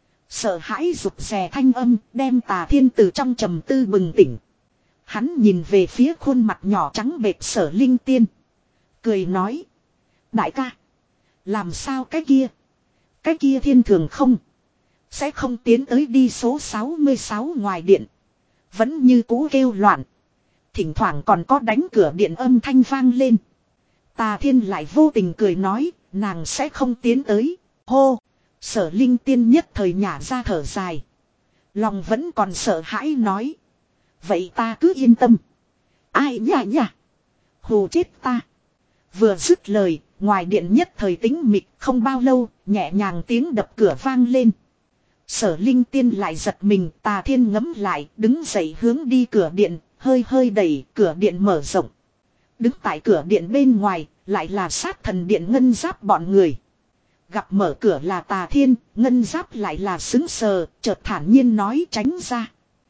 Sợ hãi rụt rè thanh âm đem Tà Thiên từ trong trầm tư bừng tỉnh. Hắn nhìn về phía khuôn mặt nhỏ trắng bệch Sở Linh Tiên. Cười nói. Đại ca. Làm sao cái kia. Cái kia Thiên Thường không. Sẽ không tiến tới đi số sáu mươi sáu ngoài điện. Vẫn như cũ kêu loạn. Thỉnh thoảng còn có đánh cửa điện âm thanh vang lên. Tà Thiên lại vô tình cười nói. Nàng sẽ không tiến tới. Hô. Sở Linh Tiên nhất thời nhả ra thở dài. Lòng vẫn còn sợ hãi nói. Vậy ta cứ yên tâm. Ai nhả nhả. Hù chết ta. Vừa dứt lời. Ngoài điện nhất thời tĩnh mịch không bao lâu. Nhẹ nhàng tiếng đập cửa vang lên. Sở Linh Tiên lại giật mình. Tà Thiên ngấm lại. Đứng dậy hướng đi cửa điện. Hơi hơi đẩy cửa điện mở rộng. Đứng tại cửa điện bên ngoài. Lại là sát thần điện ngân giáp bọn người. Gặp mở cửa là Tà Thiên. Ngân giáp lại là xứng sờ. Chợt thản nhiên nói tránh ra.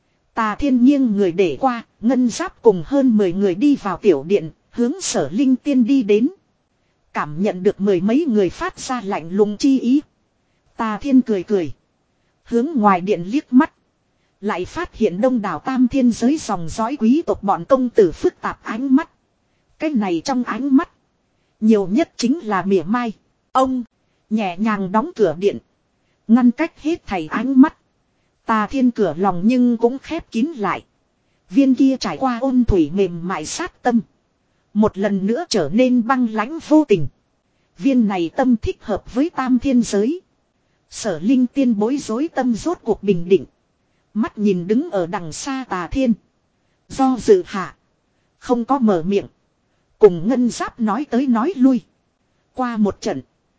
Tà Thiên nghiêng người để qua. Ngân giáp cùng hơn mười người đi vào tiểu điện. Hướng Sở Linh Tiên đi đến. Cảm nhận được mười mấy người phát ra lạnh lùng chi ý. Tà Thiên cười cười. Hướng ngoài điện liếc mắt. Lại phát hiện đông đảo tam thiên giới dòng dõi quý tộc bọn công tử phức tạp ánh mắt. Cái này trong ánh mắt. Nhiều nhất chính là mỉa mai. Ông. Nhẹ nhàng đóng cửa điện. Ngăn cách hết thảy ánh mắt. Tà Thiên cửa lòng nhưng cũng khép kín lại. Viên kia trải qua ôn thủy mềm mại sát tâm. Một lần nữa trở nên băng lãnh vô tình. Viên này tâm thích hợp với tam thiên giới. Sở Linh Tiên bối rối tâm rốt cuộc bình định. Mắt nhìn đứng ở đằng xa Tà Thiên. Do dự hạ. Không có mở miệng. Cùng ngân giáp nói tới nói lui. Qua một trận.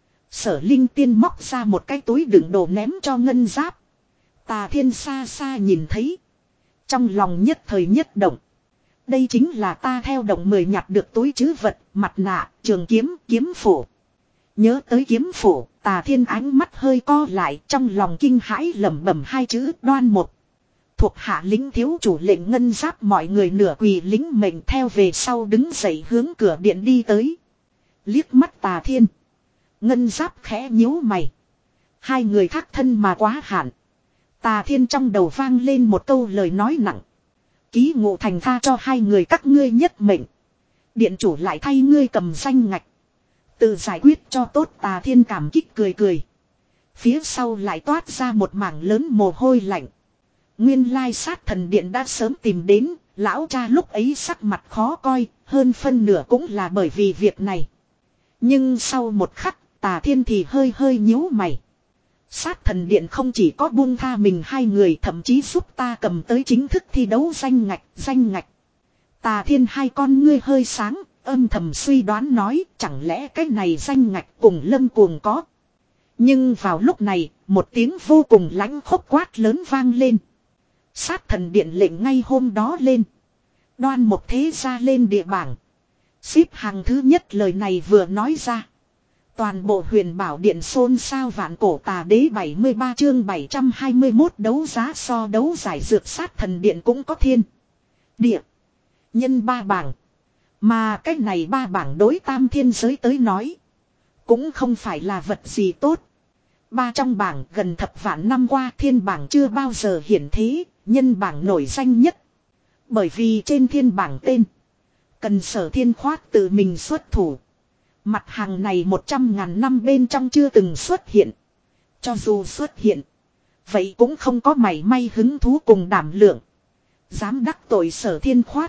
Sở Linh Tiên móc ra một cái túi đựng đồ ném cho ngân giáp. Tà Thiên xa xa nhìn thấy. Trong lòng nhất thời nhất động. Đây chính là ta theo động mười nhặt được túi trữ vật, mặt nạ, trường kiếm, kiếm phổ. Nhớ tới kiếm phổ, Tà Thiên ánh mắt hơi co lại, trong lòng kinh hãi lẩm bẩm hai chữ đoan một. Thuộc hạ lính thiếu chủ lệnh ngân giáp mọi người nửa quỳ lính mệnh theo về sau đứng dậy hướng cửa điện đi tới. Liếc mắt Tà Thiên. Ngân giáp khẽ nhíu mày. Hai người khác thân mà quá hạn. Tà Thiên trong đầu vang lên một câu lời nói nặng. ký ngộ thành tha cho hai người các ngươi nhất mệnh. Điện chủ lại thay ngươi cầm danh ngạch. Tự giải quyết cho tốt. Tà Thiên cảm kích cười cười. Phía sau lại toát ra một mảng lớn mồ hôi lạnh. Nguyên lai sát thần điện đã sớm tìm đến. Lão cha lúc ấy sắc mặt khó coi. Hơn phân nửa cũng là bởi vì việc này. Nhưng sau một khắc, Tà Thiên thì hơi hơi nhíu mày. Sát thần điện không chỉ có buông tha mình hai người, thậm chí giúp ta cầm tới chính thức thi đấu danh ngạch, danh ngạch. Tà Thiên hai con ngươi hơi sáng, âm thầm suy đoán nói, chẳng lẽ cái này danh ngạch cùng Lâm Cuồng có. Nhưng vào lúc này, một tiếng vô cùng lãnh khốc quát lớn vang lên. Sát thần điện lệnh ngay hôm đó lên. Đoan một thế gia lên địa bảng. Xếp hàng thứ nhất, lời này vừa nói ra. Toàn bộ Huyền Bảo Điện xôn xao. Vạn Cổ Tà Đế bảy mươi ba chương bảy trăm hai mươi mốt đấu giá so đấu giải dược. Sát thần điện cũng có thiên, địa, nhân ba bảng. Mà cái này ba bảng đối tam thiên giới tới nói cũng không phải là vật gì tốt. Ba trong bảng gần thập vạn năm qua, thiên bảng chưa bao giờ hiển thế, nhân bảng nổi danh nhất. Bởi vì trên thiên bảng tên cần Sở Thiên Khoát tự mình xuất thủ. Mặt hàng này một trăm ngàn năm bên trong chưa từng xuất hiện. Cho dù xuất hiện, vậy cũng không có mảy may hứng thú cùng đảm lượng. Dám đắc tội Sở Thiên Khoát.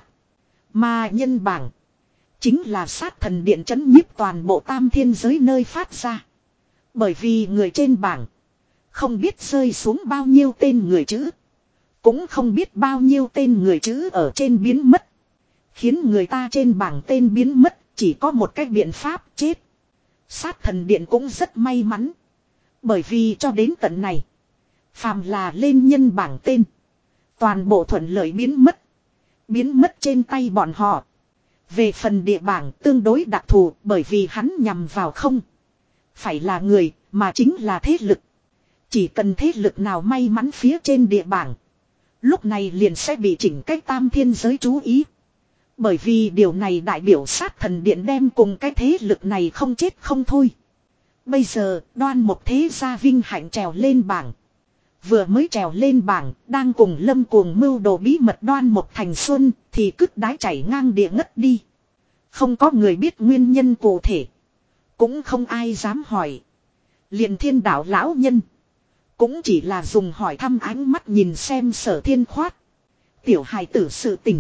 Mà nhân bảng chính là sát thần điện trấn nhiếp toàn bộ tam thiên giới nơi phát ra. Bởi vì người trên bảng không biết rơi xuống bao nhiêu tên người chữ. Cũng không biết bao nhiêu tên người chữ ở trên biến mất. Khiến người ta trên bảng tên biến mất. Chỉ có một cách biện pháp, chết. Sát thần điện cũng rất may mắn. Bởi vì cho đến tận này, phàm là lên nhân bảng tên, toàn bộ thuận lợi biến mất. Biến mất trên tay bọn họ. Về phần địa bảng tương đối đặc thù, bởi vì hắn nhằm vào không phải là người, mà chính là thế lực. Chỉ cần thế lực nào may mắn phía trên địa bảng, lúc này liền sẽ bị chỉnh cách tam thiên giới chú ý. Bởi vì điều này đại biểu sát thần điện đem cùng cái thế lực này không chết không thôi. Bây giờ Đoan một thế gia vinh hạnh trèo lên bảng. Vừa mới trèo lên bảng, đang cùng Lâm Cuồng mưu đồ bí mật Đoan một thành xuân thì cứt đái chảy ngang địa ngất đi. Không có người biết nguyên nhân cụ thể. Cũng không ai dám hỏi. Liền Thiên Đạo lão nhân cũng chỉ là dùng hỏi thăm ánh mắt nhìn xem Sở Thiên Khoát. Tiểu hài tử sự tình.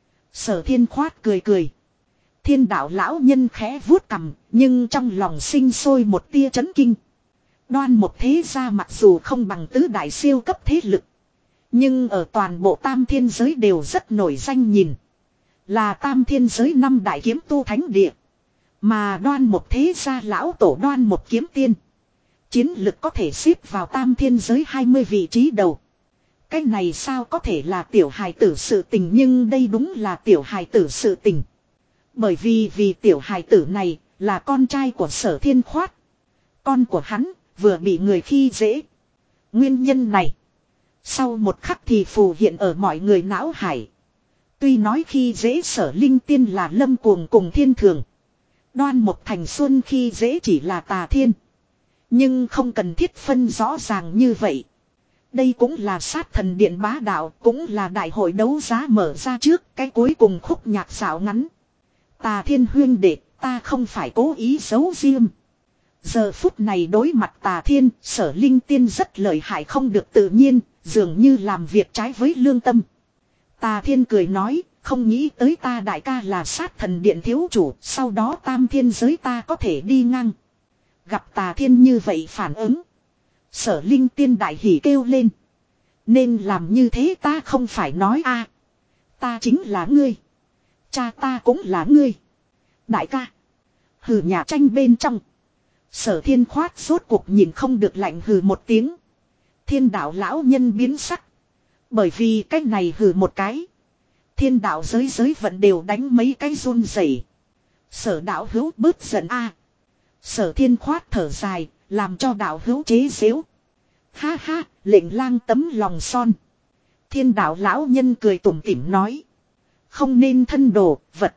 Sở Thiên Khoát cười cười. Thiên Đạo lão nhân khẽ vuốt cằm, nhưng trong lòng sinh sôi một tia chấn kinh. Đoan một thế gia mặc dù không bằng tứ đại siêu cấp thế lực, nhưng ở toàn bộ tam thiên giới đều rất nổi danh nhìn. Là tam thiên giới năm đại kiếm tu thánh địa. Mà Đoan một thế gia lão tổ Đoan một kiếm tiên, chiến lực có thể xếp vào tam thiên giới hai mươi vị trí đầu. Cái này sao có thể là tiểu hài tử sự tình, nhưng đây đúng là tiểu hài tử sự tình. Bởi vì vì tiểu hài tử này là con trai của Sở Thiên Khoát. Con của hắn vừa bị người khi dễ. Nguyên nhân này sau một khắc thì phù hiện ở mọi người não hải. Tuy nói khi dễ Sở Linh Tiên là Lâm Cuồng cùng Thiên Thường, Đoan một thành xuân khi dễ chỉ là Tà Thiên, nhưng không cần thiết phân rõ ràng như vậy. Đây cũng là sát thần điện bá đạo, cũng là đại hội đấu giá mở ra trước cái cuối cùng khúc nhạc xảo ngắn. Tà Thiên huyên đệ, ta không phải cố ý giấu riêng. Giờ phút này đối mặt Tà Thiên, Sở Linh Tiên rất lợi hại không được tự nhiên, dường như làm việc trái với lương tâm. Tà Thiên cười nói, không nghĩ tới ta đại ca là sát thần điện thiếu chủ, sau đó tam thiên giới ta có thể đi ngang. Gặp Tà Thiên như vậy phản ứng, Sở Linh Tiên đại hỉ kêu lên. Nên làm như thế ta không phải nói a, ta chính là ngươi, cha ta cũng là ngươi. Đại ca. Hừ, nhà tranh bên trong, Sở Thiên Khoát rốt cuộc nhìn không được lạnh hừ một tiếng. Thiên Đạo lão nhân biến sắc. Bởi vì cái này hừ một cái, thiên đạo giới giới vận đều đánh mấy cái run rẩy. Sở đạo hữu bớt giận a. Sở Thiên Khoát thở dài, làm cho đạo hữu chế giễu. Ha ha, lệnh lang tấm lòng son. Thiên đạo lão nhân cười tủm tỉm nói. Không nên thân đồ, vật.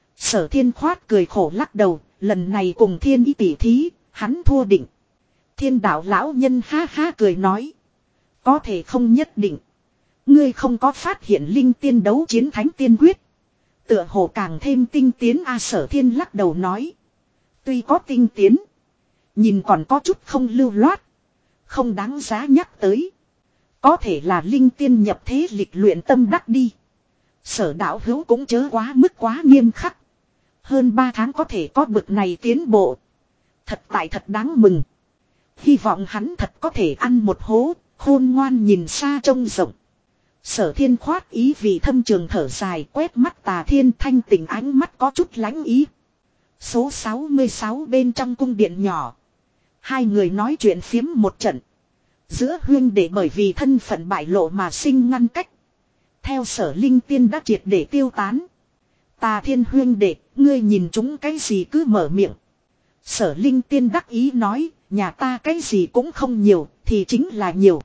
Sở Thiên Khoát cười khổ lắc đầu, lần này cùng thiên ý tỷ thí, hắn thua định. Thiên đạo lão nhân ha ha cười nói. Có thể không nhất định. Ngươi không có phát hiện linh tiên đấu chiến thánh tiên quyết. Tựa hồ càng thêm tinh tiến a Sở Thiên lắc đầu nói. Tuy có tinh tiến. Nhìn còn có chút không lưu loát. Không đáng giá nhắc tới. Có thể là linh tiên nhập thế lịch luyện tâm đắc đi. Sở đạo hữu cũng chớ quá mức quá nghiêm khắc. Hơn ba tháng có thể có bực này tiến bộ. Thật tại thật đáng mừng. Hy vọng hắn thật có thể ăn một hố, khôn ngoan nhìn xa trông rộng. Sở Thiên khoát ý vì thâm trường thở dài, quét mắt Tà Thiên, thanh tỉnh ánh mắt có chút lãnh ý. Số sáu mươi sáu bên trong cung điện nhỏ. Hai người nói chuyện phiếm một trận. Giữa huyên đệ bởi vì thân phận bại lộ mà sinh ngăn cách. Theo Sở Linh Tiên đã triệt để tiêu tán. Tà Thiên huyên đệ, ngươi nhìn chúng cái gì cứ mở miệng. Sở Linh Tiên đắc ý nói, nhà ta cái gì cũng không nhiều, thì chính là nhiều.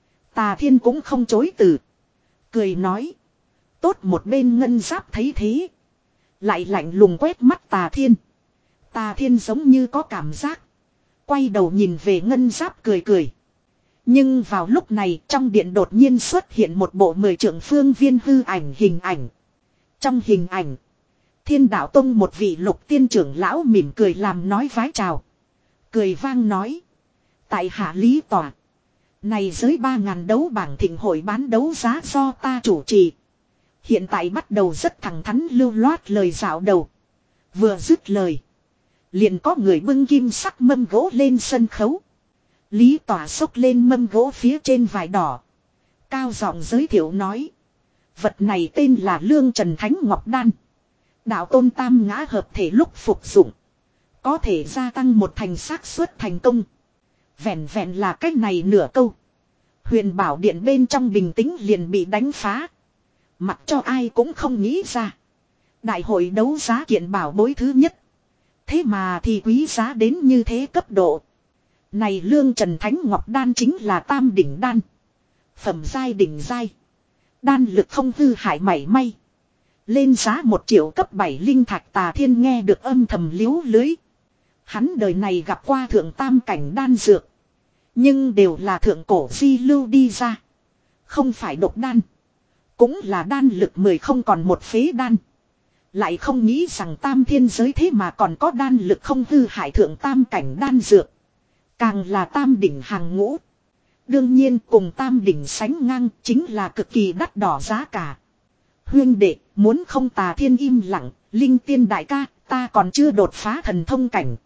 Tà Thiên cũng không chối từ. Cười nói. Tốt, một bên Ngân Giáp thấy thế. Lại lạnh lùng quét mắt Tà Thiên. Tà Thiên giống như có cảm giác. Quay đầu nhìn về Ngân Giáp cười cười. Nhưng vào lúc này trong điện đột nhiên xuất hiện một bộ mười trượng phương viên hư ảnh hình ảnh. Trong hình ảnh. Thiên Đạo Tông một vị lục tiên trưởng lão mỉm cười làm nói vái chào. Cười vang nói. Tại hạ Lý Tòa. Này giới ba ngàn đấu bảng thịnh hội bán đấu giá do ta chủ trì. Hiện tại bắt đầu rất thẳng thắn lưu loát lời dạo đầu. Vừa dứt lời. Liền có người bưng kim sắc mâm gỗ lên sân khấu. Lý Tỏa xốc lên mâm gỗ phía trên vải đỏ. Cao giọng giới thiệu nói. Vật này tên là Lương Trần Thánh Ngọc Đan. Đạo tôn tam ngã hợp thể lúc phục dụng. Có thể gia tăng một thành xác suất thành công. Vẹn vẹn là cách này nửa câu. Huyền bảo điện bên trong bình tĩnh liền bị đánh phá. Mặc cho ai cũng không nghĩ ra. Đại hội đấu giá kiện bảo bối thứ nhất. Thế mà thì quý giá đến như thế cấp độ. Này Lương Trần Thánh Ngọc Đan chính là tam đỉnh đan. Phẩm giai đỉnh giai. Đan lực không hư hại mảy may. Lên giá một triệu cấp bảy linh thạch. Tà Thiên nghe được âm thầm liếu lưới. Hắn đời này gặp qua thượng tam cảnh đan dược. Nhưng đều là thượng cổ di lưu đi ra. Không phải độc đan. Cũng là đan lực mười không còn một phế đan. Lại không nghĩ rằng tam thiên giới thế mà còn có đan lực không hư hại thượng tam cảnh đan dược. Càng là tam đỉnh hàng ngũ. Đương nhiên cùng tam đỉnh sánh ngang chính là cực kỳ đắt đỏ giá cả. Huyên đệ, muốn không? Tà Thiên im lặng, Linh Tiên đại ca, ta còn chưa đột phá thần thông cảnh.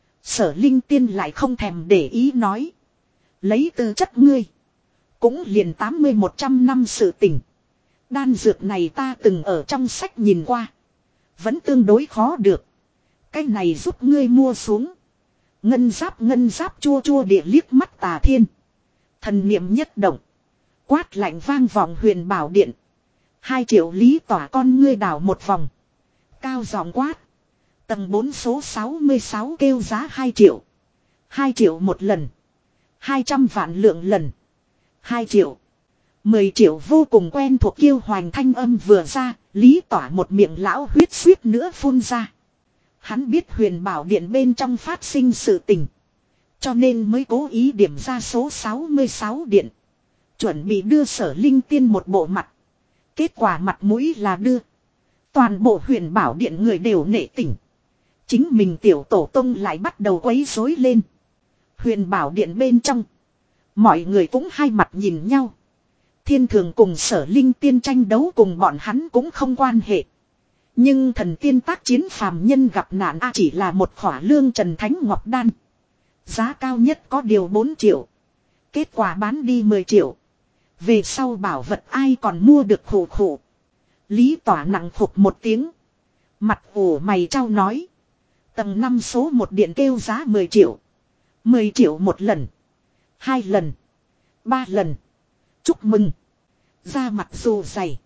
Sở Linh Tiên lại không thèm để ý nói. Lấy tư chất ngươi. Cũng liền tám mươi một trăm năm sự tình. Đan dược này ta từng ở trong sách nhìn qua. Vẫn tương đối khó được. Cái này giúp ngươi mua xuống. Ngân Giáp ngân giáp chua chua địa liếc mắt Tà Thiên. Thần niệm nhất động. Quát lạnh vang vọng huyền bảo điện. Hai triệu Lý Tỏa con ngươi đảo một vòng. Cao giọng quát. Tầng bốn số sáu mươi sáu kêu giá hai triệu. hai triệu một lần. hai trăm vạn lượng lần. hai triệu. mười triệu vô cùng quen thuộc kêu hoành thanh âm vừa ra. Lý Tỏa một miệng lão huyết suýt nữa phun ra. Hắn biết huyền bảo điện bên trong phát sinh sự tình. Cho nên mới cố ý điểm ra số sáu mươi sáu điện. Chuẩn bị đưa Sở Linh Tiên một bộ mặt. Kết quả mặt mũi là đưa. Toàn bộ huyền bảo điện người đều nể tình. Chính mình tiểu tổ tông lại bắt đầu quấy rối lên. Huyền bảo điện bên trong. Mọi người cũng hai mặt nhìn nhau. Thiên Thường cùng Sở Linh Tiên tranh đấu cùng bọn hắn cũng không quan hệ. Nhưng thần tiên tác chiến phàm nhân gặp nạn a chỉ là một khỏa Lương Trần Thánh Ngọc Đan. Giá cao nhất có điều bốn triệu. Kết quả bán đi mười triệu. Về sau bảo vật ai còn mua được khổ khổ. Lý Tỏa nặng phục một tiếng. Mặt ủ mày trao nói. Tầng năm số một điện kêu giá mười triệu. mười triệu một lần. Hai lần. Ba lần. Chúc mừng. Ra mặt dù dày.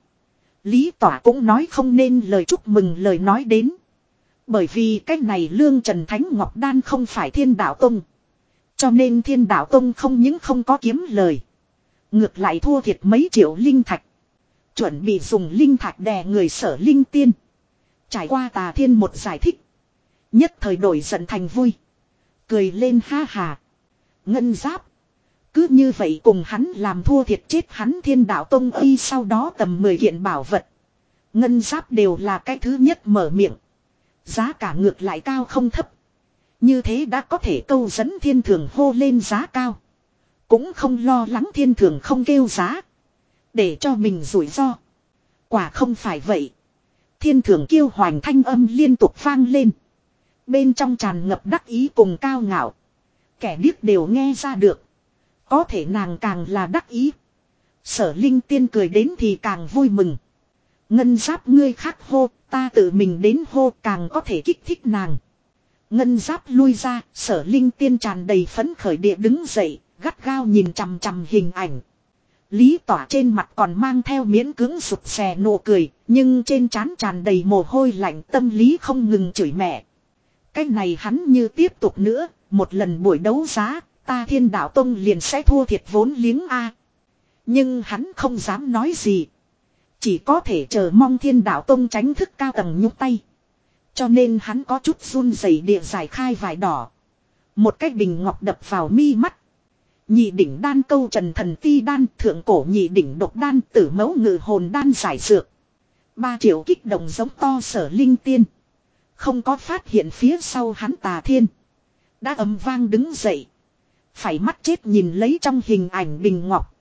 Lý Tỏa cũng nói không nên lời chúc mừng lời nói đến. Bởi vì cái này Lương Trần Thánh Ngọc Đan không phải Thiên Đạo Tông. Cho nên Thiên Đạo Tông không những không có kiếm lời. Ngược lại thua thiệt mấy triệu linh thạch. Chuẩn bị dùng linh thạch đè người Sở Linh Tiên. Trải qua Tà Thiên một giải thích. Nhất thời đổi giận thành vui. Cười lên ha hà. Ngân Giáp. Cứ như vậy cùng hắn làm thua thiệt chết hắn Thiên Đạo Tông y sau đó tầm mười kiện bảo vật. Ngân giáp đều là cái thứ nhất mở miệng. Giá cả ngược lại cao không thấp. Như thế đã có thể câu dẫn Thiên Thường hô lên giá cao. Cũng không lo lắng Thiên Thường không kêu giá. Để cho mình rủi ro. Quả không phải vậy. Thiên Thường kêu hoành thanh âm liên tục vang lên. Bên trong tràn ngập đắc ý cùng cao ngạo. Kẻ điếc đều nghe ra được. Có thể nàng càng là đắc ý. Sở Linh Tiên cười đến thì càng vui mừng. Ngân giáp ngươi khác hô, ta tự mình đến hô càng có thể kích thích nàng. Ngân giáp lui ra, Sở Linh Tiên tràn đầy phấn khởi địa đứng dậy, gắt gao nhìn chằm chằm hình ảnh. Lý Tỏa trên mặt còn mang theo miễn cưỡng sụp xè nụ cười, nhưng trên trán tràn đầy mồ hôi lạnh, tâm lý không ngừng chửi mẹ. Cái này hắn như tiếp tục nữa, một lần buổi đấu giá, ta Thiên Đạo Tông liền sẽ thua thiệt vốn liếng a. Nhưng hắn không dám nói gì. Chỉ có thể chờ mong Thiên Đạo Tông tránh thức cao tầng nhúc tay. Cho nên hắn có chút run rẩy địa giải khai vải đỏ. Một cái bình ngọc đập vào mi mắt. Nhị đỉnh đan câu trần thần ti đan, thượng cổ nhị đỉnh độc đan, tử mẫu ngự hồn đan giải dược. Ba triệu kích động giống to Sở Linh Tiên. Không có phát hiện phía sau hắn Tà Thiên. Đã ầm vang đứng dậy. Phải mắt chết nhìn lấy trong hình ảnh bình ngọc.